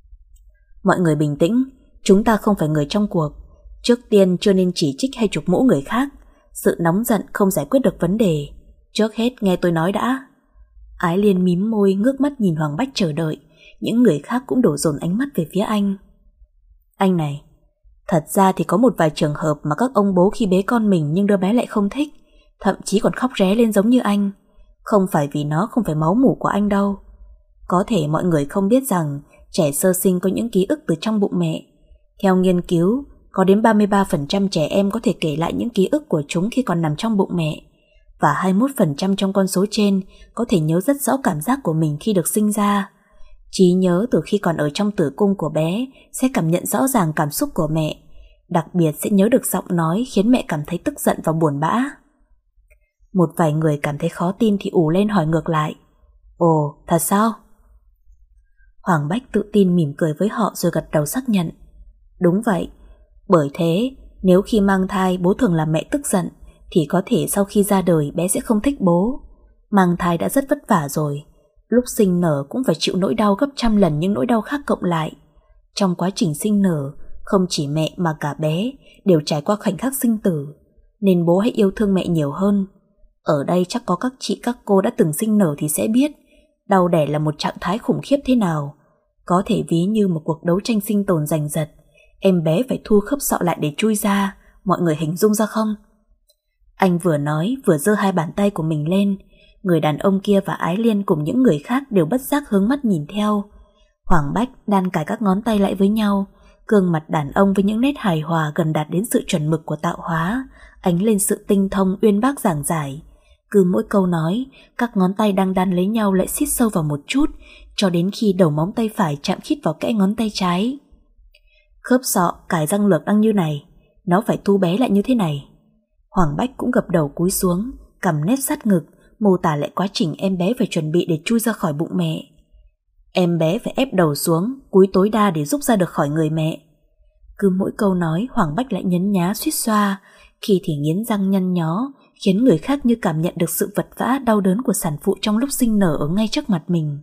Mọi người bình tĩnh, chúng ta không phải người trong cuộc. Trước tiên chưa nên chỉ trích hay chụp mũ người khác. Sự nóng giận không giải quyết được vấn đề. Trước hết nghe tôi nói đã. Ái Liên mím môi ngước mắt nhìn Hoàng Bách chờ đợi. Những người khác cũng đổ dồn ánh mắt về phía anh. Anh này, thật ra thì có một vài trường hợp mà các ông bố khi bế con mình nhưng đứa bé lại không thích, thậm chí còn khóc ré lên giống như anh. Không phải vì nó không phải máu mủ của anh đâu. Có thể mọi người không biết rằng trẻ sơ sinh có những ký ức từ trong bụng mẹ. Theo nghiên cứu, có đến ba mươi ba phần trăm trẻ em có thể kể lại những ký ức của chúng khi còn nằm trong bụng mẹ. Và hai mươi mốt phần trăm trong con số trên có thể nhớ rất rõ cảm giác của mình khi được sinh ra. Trí nhớ từ khi còn ở trong tử cung của bé sẽ cảm nhận rõ ràng cảm xúc của mẹ, đặc biệt sẽ nhớ được giọng nói khiến mẹ cảm thấy tức giận và buồn bã. Một vài người cảm thấy khó tin thì ù lên hỏi ngược lại: Ồ, thật sao? Hoàng Bách tự tin mỉm cười với họ rồi gật đầu xác nhận: Đúng vậy. Bởi thế, nếu khi mang thai bố thường làm mẹ tức giận, thì có thể sau khi ra đời bé sẽ không thích bố. Mang thai đã rất vất vả rồi, lúc sinh nở cũng phải chịu nỗi đau gấp trăm lần những nỗi đau khác cộng lại. Trong quá trình sinh nở, không chỉ mẹ mà cả bé đều trải qua khoảnh khắc sinh tử, nên bố hãy yêu thương mẹ nhiều hơn. Ở đây chắc có các chị các cô đã từng sinh nở thì sẽ biết đau đẻ là một trạng thái khủng khiếp thế nào. Có thể ví như một cuộc đấu tranh sinh tồn giành giật. Em bé phải thu khớp sọ lại để chui ra. Mọi người hình dung ra không? Anh vừa nói vừa giơ hai bàn tay của mình lên. Người đàn ông kia và Ái Liên cùng những người khác đều bất giác hướng mắt nhìn theo. Hoàng Bách đan cài các ngón tay lại với nhau, gương mặt đàn ông với những nét hài hòa gần đạt đến sự chuẩn mực của tạo hóa, ánh lên sự tinh thông uyên bác giảng giải. Cứ mỗi câu nói, các ngón tay đang đan lấy nhau lại xít sâu vào một chút, cho đến khi đầu móng tay phải chạm khít vào kẽ ngón tay trái. Khớp sọ, cài răng lược đang như này, nó phải thu bé lại như thế này. Hoàng Bách cũng gập đầu cúi xuống, cầm nét sát ngực, mô tả lại quá trình em bé phải chuẩn bị để chui ra khỏi bụng mẹ. Em bé phải ép đầu xuống, cúi tối đa để rút ra được khỏi người mẹ. Cứ mỗi câu nói Hoàng Bách lại nhấn nhá suýt xoa, khi thì nghiến răng nhăn nhó, khiến người khác như cảm nhận được sự vật vã đau đớn của sản phụ trong lúc sinh nở ở ngay trước mặt mình.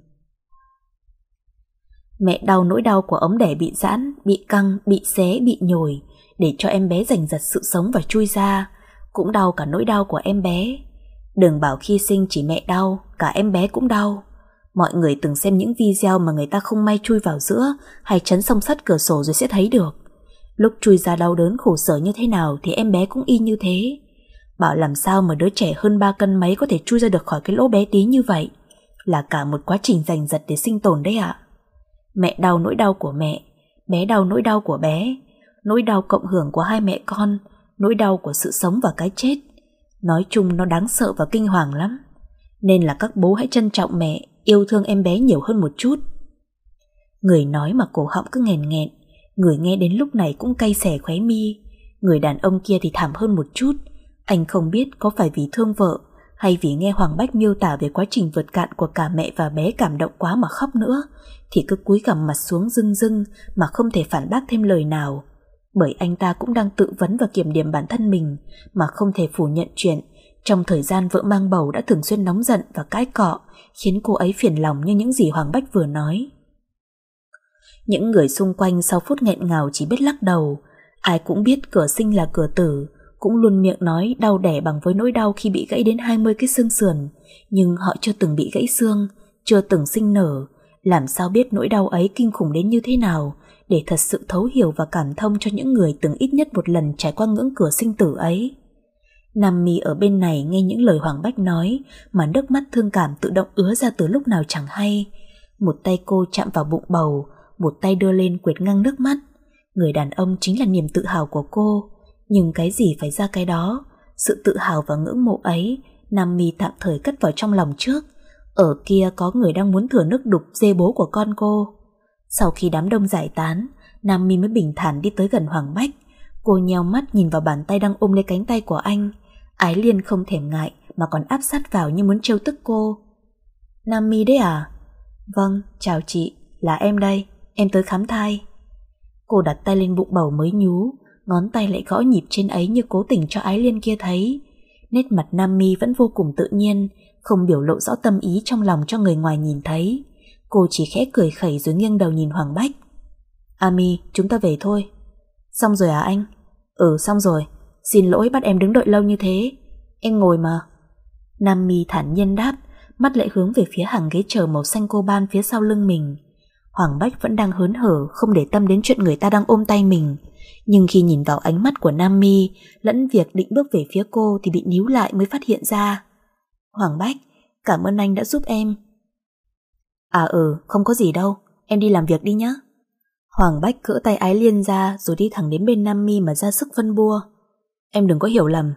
Mẹ đau nỗi đau của ống đẻ bị giãn, bị căng, bị xé, bị nhồi, để cho em bé giành giật sự sống và chui ra. Cũng đau cả nỗi đau của em bé. Đừng bảo khi sinh chỉ mẹ đau, cả em bé cũng đau. Mọi người từng xem những video mà người ta không may chui vào giữa hay chấn song sắt cửa sổ rồi sẽ thấy được. Lúc chui ra đau đớn khổ sở như thế nào thì em bé cũng y như thế. Bảo làm sao mà đứa trẻ hơn ba cân mấy có thể chui ra được khỏi cái lỗ bé tí như vậy. Là cả một quá trình giành giật để sinh tồn đấy ạ. Mẹ đau nỗi đau của mẹ, bé đau nỗi đau của bé, nỗi đau cộng hưởng của hai mẹ con, nỗi đau của sự sống và cái chết. Nói chung nó đáng sợ và kinh hoàng lắm. Nên là các bố hãy trân trọng mẹ, yêu thương em bé nhiều hơn một chút. Người nói mà cổ họng cứ nghẹn nghẹn, người nghe đến lúc này cũng cay xè khóe mi. Người đàn ông kia thì thảm hơn một chút. Anh không biết có phải vì thương vợ hay vì nghe Hoàng Bách miêu tả về quá trình vượt cạn của cả mẹ và bé cảm động quá mà khóc nữa, thì cứ cúi gằm mặt xuống rưng rưng mà không thể phản bác thêm lời nào. Bởi anh ta cũng đang tự vấn và kiểm điểm bản thân mình, mà không thể phủ nhận chuyện trong thời gian vợ mang bầu đã thường xuyên nóng giận và cãi cọ, khiến cô ấy phiền lòng như những gì Hoàng Bách vừa nói. Những người xung quanh sau phút nghẹn ngào chỉ biết lắc đầu. Ai cũng biết cửa sinh là cửa tử, cũng luôn miệng nói đau đẻ bằng với nỗi đau khi bị gãy đến hai mươi cái xương sườn, nhưng họ chưa từng bị gãy xương, chưa từng sinh nở, làm sao biết nỗi đau ấy kinh khủng đến như thế nào, để thật sự thấu hiểu và cảm thông cho những người từng ít nhất một lần trải qua ngưỡng cửa sinh tử ấy. Nam Mi ở bên này nghe những lời Hoàng Bách nói mà nước mắt thương cảm tự động ứa ra từ lúc nào chẳng hay. Một tay cô chạm vào bụng bầu, một tay đưa lên quệt ngang nước mắt. Người đàn ông chính là niềm tự hào của cô, nhưng cái gì phải ra cái đó. Sự tự hào và ngưỡng mộ ấy Nam Mi tạm thời cất vào trong lòng trước. Ở kia có người đang muốn thừa nước đục dê bố của con cô. Sau khi đám đông giải tán, Nam Mi mới bình thản đi tới gần Hoàng Bách. Cô nheo mắt nhìn vào bàn tay đang ôm lấy cánh tay của anh. Ái Liên không thèm ngại mà còn áp sát vào như muốn trêu tức cô. Nam Mi đấy à? Vâng, chào chị, là em đây, em tới khám thai. Cô đặt tay lên bụng bầu mới nhú, ngón tay lại gõ nhịp trên ấy như cố tình cho Ái Liên kia thấy. Nét mặt Nam Mi vẫn vô cùng tự nhiên, không biểu lộ rõ tâm ý trong lòng cho người ngoài nhìn thấy. Cô chỉ khẽ cười khẩy rồi nghiêng đầu nhìn Hoàng Bách. A Mi, chúng ta về thôi. Xong rồi à anh? Ừ, xong rồi. Xin lỗi bắt em đứng đợi lâu như thế. Em ngồi mà. Nam Mi thản nhiên đáp, mắt lại hướng về phía hàng ghế chờ màu xanh coban phía sau lưng mình. Hoàng Bách vẫn đang hớn hở, không để tâm đến chuyện người ta đang ôm tay mình. Nhưng khi nhìn vào ánh mắt của Nam Mi, lẫn việc định bước về phía cô thì bị níu lại mới phát hiện ra. Hoàng Bách, cảm ơn anh đã giúp em. À ừ, không có gì đâu, em đi làm việc đi nhé. Hoàng Bách cỡ tay Ái Liên ra rồi đi thẳng đến bên Nam Mi mà ra sức phân bua. Em đừng có hiểu lầm.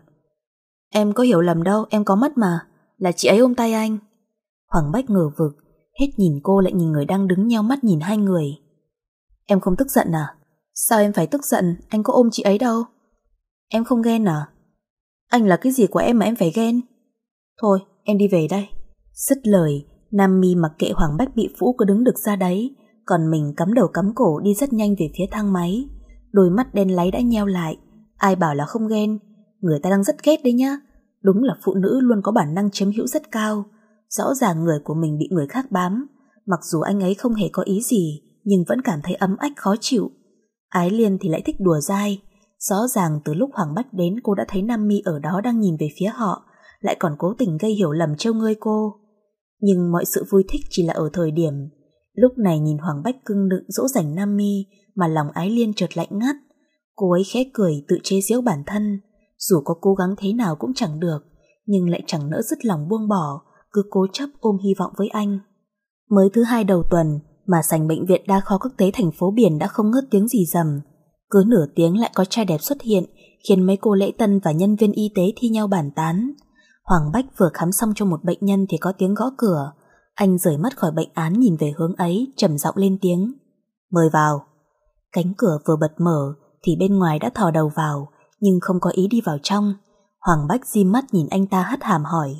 Em có hiểu lầm đâu, em có mắt mà, là chị ấy ôm tay anh. Hoàng Bách ngờ vực, hết nhìn cô lại nhìn người đang đứng nheo mắt nhìn hai người. Em không tức giận à? Sao em phải tức giận, anh có ôm chị ấy đâu. Em không ghen à? Anh là cái gì của em mà em phải ghen? Thôi, em đi về đây. Dứt lời, Nam Mi mặc kệ Hoàng Bách bị phũ cứ đứng được ra đấy, còn mình cắm đầu cắm cổ đi rất nhanh về phía thang máy. Đôi mắt đen láy đã nheo lại. Ai bảo là không ghen, người ta đang rất ghét đấy nhá. Đúng là phụ nữ luôn có bản năng chiếm hữu rất cao. Rõ ràng người của mình bị người khác bám, mặc dù anh ấy không hề có ý gì nhưng vẫn cảm thấy ấm ách khó chịu. Ái Liên thì lại thích đùa dai. Rõ ràng từ lúc Hoàng Bách đến cô đã thấy Nam Mi ở đó đang nhìn về phía họ, lại còn cố tình gây hiểu lầm trêu ngươi cô. Nhưng mọi sự vui thích chỉ là ở thời điểm. Lúc này nhìn Hoàng Bách cưng nựng dỗ dành Nam Mi mà lòng Ái Liên chợt lạnh ngắt. Cô ấy khẽ cười tự chế giễu bản thân. Dù có cố gắng thế nào cũng chẳng được, nhưng lại chẳng nỡ dứt lòng buông bỏ, cứ cố chấp ôm hy vọng với anh. Mới thứ hai đầu tuần mà sảnh bệnh viện đa khoa quốc tế thành phố Biển đã không ngớt tiếng rì rầm. Cứ nửa tiếng lại có trai đẹp xuất hiện, khiến mấy cô lễ tân và nhân viên y tế thi nhau bàn tán. Hoàng Bách vừa khám xong cho một bệnh nhân thì có tiếng gõ cửa. Anh rời mắt khỏi bệnh án nhìn về hướng ấy, trầm giọng lên tiếng. Mời vào. Cánh cửa vừa bật mở thì bên ngoài đã thò đầu vào, nhưng không có ý đi vào trong. Hoàng Bách di mắt nhìn anh ta hất hàm hỏi.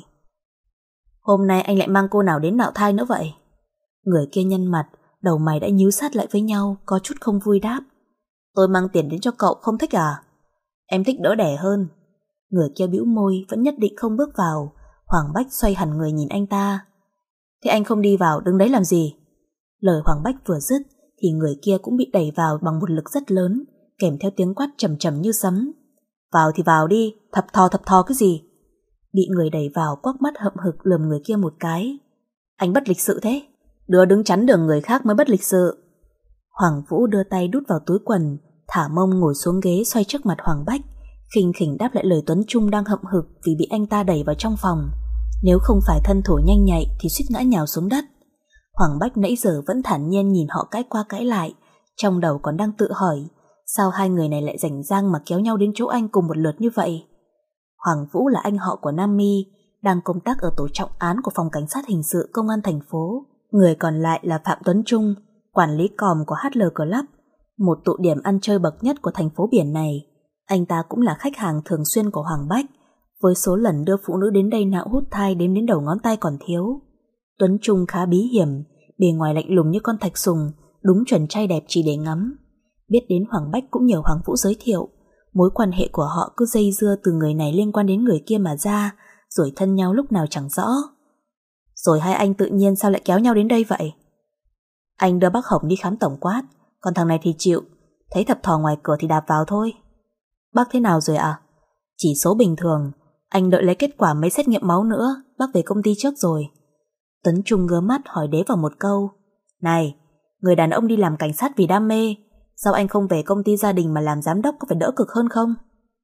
Hôm nay anh lại mang cô nào đến nạo thai nữa vậy? Người kia nhăn mặt, đầu mày đã nhíu sát lại với nhau, có chút không vui đáp. Tôi mang tiền đến cho cậu, không thích à? Em thích đỡ đẻ hơn. Người kia bĩu môi, vẫn nhất định không bước vào. Hoàng Bách xoay hẳn người nhìn anh ta. Thế anh không đi vào, đứng đấy làm gì? Lời Hoàng Bách vừa dứt thì người kia cũng bị đẩy vào bằng một lực rất lớn, kèm theo tiếng quát trầm trầm như sấm. Vào thì vào đi, thập thò thập thò cái gì? Bị người đẩy vào quắc mắt hậm hực lườm người kia một cái. Anh bất lịch sự thế, đứa đứng chắn đường người khác mới bất lịch sự. Hoàng Vũ đưa tay đút vào túi quần, thả mông ngồi xuống ghế xoay trước mặt Hoàng Bách, khinh khỉnh đáp lại lời Tuấn Trung đang hậm hực vì bị anh ta đẩy vào trong phòng. Nếu không phải thân thủ nhanh nhạy thì suýt ngã nhào xuống đất. Hoàng Bách nãy giờ vẫn thản nhiên nhìn họ cãi qua cãi lại, trong đầu còn đang tự hỏi sao hai người này lại rảnh rang mà kéo nhau đến chỗ anh cùng một lượt như vậy. Hoàng Vũ là anh họ của Nam Mi, đang công tác ở tổ trọng án của phòng cảnh sát hình sự công an thành phố. Người còn lại là Phạm Tuấn Trung, quản lý còm của hát lờ Club, một tụ điểm ăn chơi bậc nhất của thành phố Biển này. Anh ta cũng là khách hàng thường xuyên của Hoàng Bách, với số lần đưa phụ nữ đến đây nạo hút thai đếm đến đầu ngón tay còn thiếu. Tuấn Trung khá bí hiểm, bề ngoài lạnh lùng như con thạch sùng, đúng chuẩn trai đẹp chỉ để ngắm. Biết đến Hoàng Bách cũng nhờ Hoàng Vũ giới thiệu. Mối quan hệ của họ cứ dây dưa từ người này liên quan đến người kia mà ra, rồi thân nhau lúc nào chẳng rõ. Rồi hai anh tự nhiên sao lại kéo nhau đến đây vậy? Anh đưa bác Hồng đi khám tổng quát, còn thằng này thì chịu. Thấy thập thò ngoài cửa thì đạp vào thôi. Bác thế nào rồi ạ? Chỉ số bình thường. Anh đợi lấy kết quả mấy xét nghiệm máu nữa. Bác về công ty trước rồi. Tuấn Trung ngớ mắt hỏi đế vào một câu. Này, người đàn ông đi làm cảnh sát vì đam mê, sao anh không về công ty gia đình mà làm giám đốc, có phải đỡ cực hơn không?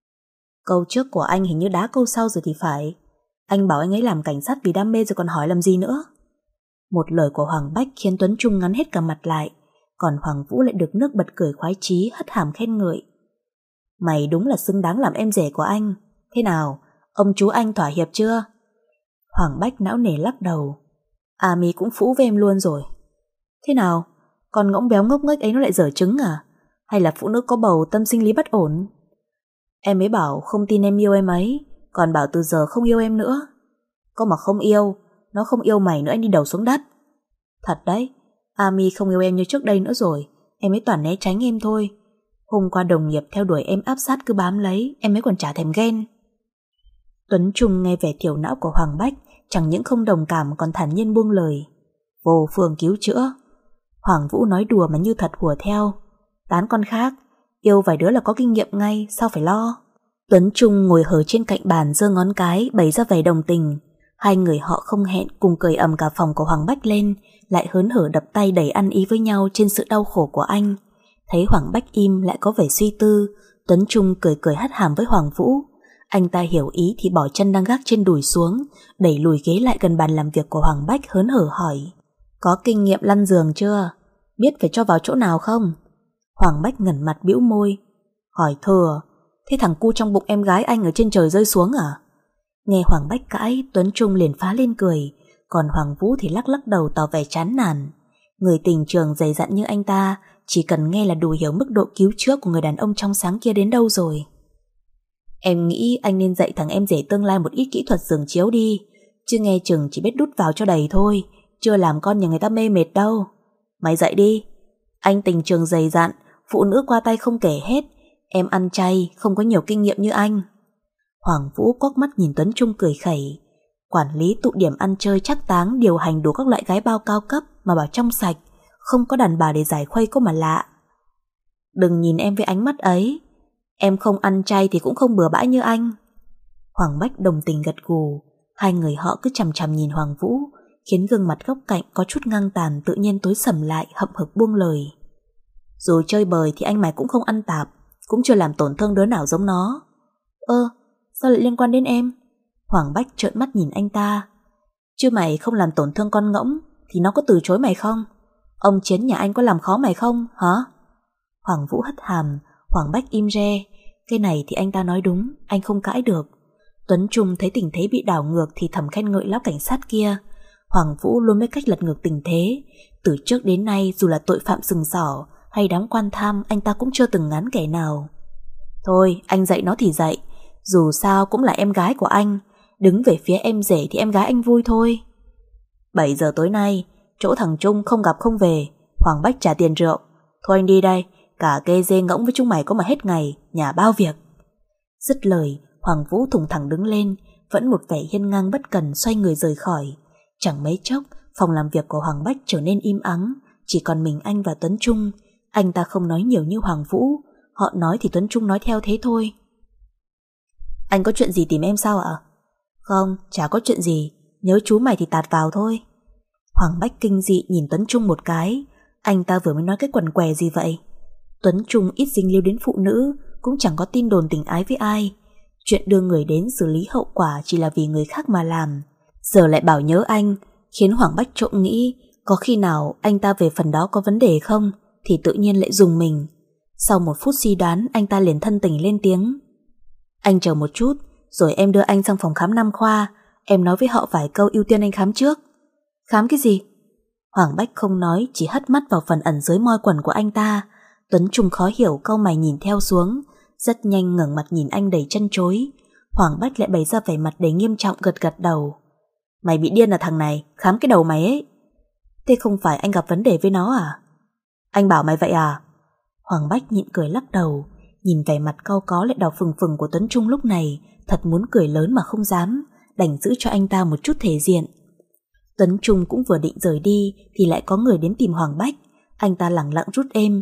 Câu trước của anh hình như đá câu sau rồi thì phải. Anh bảo anh ấy làm cảnh sát vì đam mê rồi còn hỏi làm gì nữa. Một lời của Hoàng Bách khiến Tuấn Trung ngắn hết cả mặt lại, còn Hoàng Vũ lại được nước bật cười khoái chí, hất hàm khen ngợi. Mày đúng là xứng đáng làm em rể của anh. Thế nào, ông chú anh thỏa hiệp chưa? Hoàng Bách não nề lắc đầu. À mi cũng phũ với em luôn rồi. Thế nào, con ngỗng béo ngốc nghếch ấy nó lại dở trứng à? Hay là phụ nữ có bầu tâm sinh lý bất ổn? Em ấy bảo không tin em yêu em ấy, còn bảo từ giờ không yêu em nữa. Có mà không yêu, nó không yêu mày nữa anh đi đầu xuống đất. Thật đấy, Ami không yêu em như trước đây nữa rồi. Em ấy toàn né tránh em thôi. Hôm qua đồng nghiệp theo đuổi em áp sát cứ bám lấy, em ấy còn chả thèm ghen. Tuấn Trung nghe vẻ thiểu não của Hoàng Bách, chẳng những không đồng cảm còn thản nhiên buông lời. Vô phương cứu chữa. Hoàng Vũ nói đùa mà như thật hùa theo. Tán con khác, yêu vài đứa là có kinh nghiệm ngay, sao phải lo. Tuấn Trung ngồi hờ trên cạnh bàn giơ ngón cái bày ra vẻ đồng tình. Hai người họ không hẹn cùng cười ầm cả phòng của Hoàng Bách lên, lại hớn hở đập tay đầy ăn ý với nhau trên sự đau khổ của anh. Thấy Hoàng Bách im lại có vẻ suy tư, Tuấn Trung cười cười hất hàm với Hoàng Vũ. Anh ta hiểu ý thì bỏ chân đang gác trên đùi xuống, đẩy lùi ghế lại gần bàn làm việc của Hoàng Bách hớn hở hỏi. Có kinh nghiệm lăn giường chưa? Biết phải cho vào chỗ nào không? Hoàng Bách ngẩn mặt bĩu môi. Hỏi thừa, thế thằng cu trong bụng em gái anh ở trên trời rơi xuống à? Nghe Hoàng Bách cãi, Tuấn Trung liền phá lên cười, còn Hoàng Vũ thì lắc lắc đầu tỏ vẻ chán nản. Người tình trường dày dặn như anh ta chỉ cần nghe là đủ hiểu mức độ cứu chữa của người đàn ông trong sáng kia đến đâu rồi. Em nghĩ anh nên dạy thằng em rể tương lai một ít kỹ thuật giường chiếu đi, chứ nghe chừng chỉ biết đút vào cho đầy thôi, chưa làm con nhà người ta mê mệt đâu. Mày dạy đi. Anh tình trường dày dặn, phụ nữ qua tay không kể hết, em ăn chay, không có nhiều kinh nghiệm như anh. Hoàng Vũ quắc mắt nhìn Tuấn Trung cười khẩy. Quản lý tụ điểm ăn chơi chắc táng, điều hành đủ các loại gái bao cao cấp mà bảo trong sạch, không có đàn bà để giải khuây có mà lạ. Đừng nhìn em với ánh mắt ấy, em không ăn chay thì cũng không bừa bãi như anh. Hoàng Bách đồng tình gật gù. Hai người họ cứ chằm chằm nhìn Hoàng Vũ, khiến gương mặt góc cạnh có chút ngang tàn tự nhiên tối sầm lại, hậm hực buông lời. Dù chơi bời thì anh mày cũng không ăn tạp, cũng chưa làm tổn thương đứa nào giống nó. Ơ, sao lại liên quan đến em? Hoàng Bách trợn mắt nhìn anh ta. Chứ mày không làm tổn thương con ngỗng thì nó có từ chối mày không? Ông Chiến nhà anh có làm khó mày không, hả? Hoàng Vũ hất hàm. Hoàng Bách im re. Cái này thì anh ta nói đúng, anh không cãi được. Tuấn Trung thấy tình thế bị đảo ngược thì thầm khen ngợi lão cảnh sát kia. Hoàng Vũ luôn biết cách lật ngược tình thế. Từ trước đến nay dù là tội phạm sừng sỏ hay đám quan tham, anh ta cũng chưa từng ngán kẻ nào. Thôi anh dạy nó thì dạy, dù sao cũng là em gái của anh, đứng về phía em rể thì em gái anh vui thôi. Bảy giờ tối nay chỗ thằng Trung không gặp không về, Hoàng Bách trả tiền rượu. Thôi anh đi đây, cả kê dê ngỗng với chúng mày có mà hết ngày, nhà bao việc. Dứt lời, Hoàng Vũ thùng thẳng đứng lên, vẫn một vẻ hiên ngang bất cần xoay người rời khỏi. Chẳng mấy chốc, phòng làm việc của Hoàng Bách trở nên im ắng, chỉ còn mình anh và Tuấn Trung. Anh ta không nói nhiều như Hoàng Vũ, họ nói thì Tuấn Trung nói theo thế thôi. Anh có chuyện gì tìm em sao ạ? Không, chả có chuyện gì, nhớ chú mày thì tạt vào thôi. Hoàng Bách kinh dị nhìn Tuấn Trung một cái, anh ta vừa mới nói cái quần què gì vậy? Tuấn Trung ít dính líu đến phụ nữ, cũng chẳng có tin đồn tình ái với ai. Chuyện đưa người đến xử lý hậu quả chỉ là vì người khác mà làm. Giờ lại bảo nhớ anh, khiến Hoàng Bách trộm nghĩ có khi nào anh ta về phần đó có vấn đề không, thì tự nhiên lại dùng mình. Sau một phút suy đoán, anh ta liền thân tình lên tiếng. Anh chờ một chút, rồi em đưa anh sang phòng khám nam khoa, em nói với họ vài câu ưu tiên anh khám trước. Khám cái gì? Hoàng Bách không nói, chỉ hất mắt vào phần ẩn dưới moi quần của anh ta. Tuấn Trung khó hiểu cau mày nhìn theo xuống, rất nhanh ngẩng mặt nhìn anh đầy chân chối. Hoàng Bách lại bày ra vẻ mặt đầy nghiêm trọng, gật gật đầu. Mày bị điên à thằng này, khám cái đầu mày ấy. Thế không phải anh gặp vấn đề với nó à? Anh bảo mày vậy à? Hoàng Bách nhịn cười lắc đầu, nhìn vẻ mặt cau có lại đỏ phừng phừng của Tuấn Trung lúc này, thật muốn cười lớn mà không dám, đành giữ cho anh ta một chút thể diện. Tuấn Trung cũng vừa định rời đi thì lại có người đến tìm Hoàng Bách. Anh ta lẳng lặng rút êm,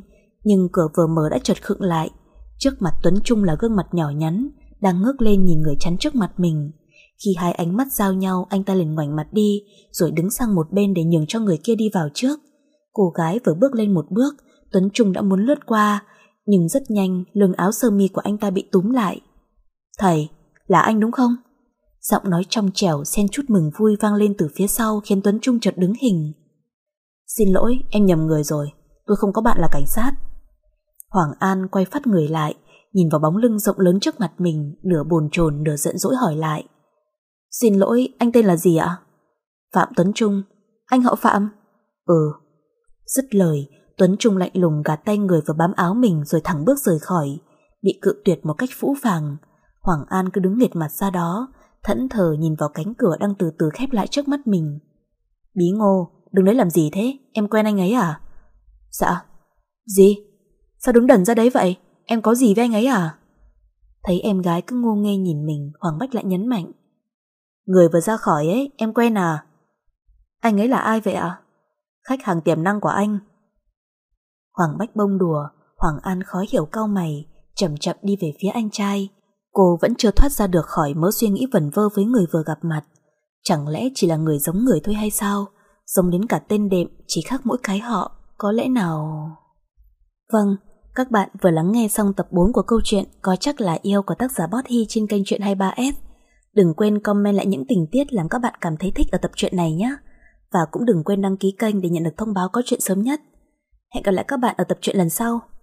Nhưng cửa vừa mở đã chợt khựng lại. Trước mặt Tuấn Trung là gương mặt nhỏ nhắn, đang ngước lên nhìn người chắn trước mặt mình. Khi hai ánh mắt giao nhau, anh ta liền ngoảnh mặt đi, rồi đứng sang một bên để nhường cho người kia đi vào trước. Cô gái vừa bước lên một bước, Tuấn Trung đã muốn lướt qua, nhưng rất nhanh lưng áo sơ mi của anh ta bị túm lại. Thầy, là anh đúng không? Giọng nói trong trẻo xen chút mừng vui vang lên từ phía sau, khiến Tuấn Trung chợt đứng hình. Xin lỗi, em nhầm người rồi, tôi không có bạn là cảnh sát. Hoàng An quay phát người lại, nhìn vào bóng lưng rộng lớn trước mặt mình, nửa bồn chồn nửa giận dỗi hỏi lại. Xin lỗi, anh tên là gì ạ? Phạm Tuấn Trung. Anh họ Phạm? Ừ. Dứt lời, Tuấn Trung lạnh lùng gạt tay người vừa bám áo mình rồi thẳng bước rời khỏi, bị cự tuyệt một cách phũ phàng. Hoàng An cứ đứng nghiệt mặt ra đó, thẫn thờ nhìn vào cánh cửa đang từ từ khép lại trước mắt mình. Bí Ngô, đứng đấy làm gì thế? Em quen anh ấy à? Dạ. Gì? Sao đứng đần ra đấy vậy? Em có gì với anh ấy à? Thấy em gái cứ ngô nghê nhìn mình, Hoàng Bách lại nhấn mạnh. Người vừa ra khỏi ấy, em quen à? Anh ấy là ai vậy ạ? Khách hàng tiềm năng của anh. Hoàng Bách bông đùa, Hoàng An khó hiểu cau mày, chậm chậm đi về phía anh trai. Cô vẫn chưa thoát ra được khỏi mớ suy nghĩ vẩn vơ với người vừa gặp mặt. Chẳng lẽ chỉ là người giống người thôi hay sao? Giống đến cả tên đệm, chỉ khác mỗi cái họ. Có lẽ nào... Vâng, các bạn vừa lắng nghe xong tập bốn của câu chuyện Có Chắc Là Yêu của tác giả Bót Hy trên kênh Chuyện hai mươi ba S. Đừng quên comment lại những tình tiết làm các bạn cảm thấy thích ở tập truyện này nhé. Và cũng đừng quên đăng ký kênh để nhận được thông báo có chuyện sớm nhất. Hẹn gặp lại các bạn ở tập truyện lần sau.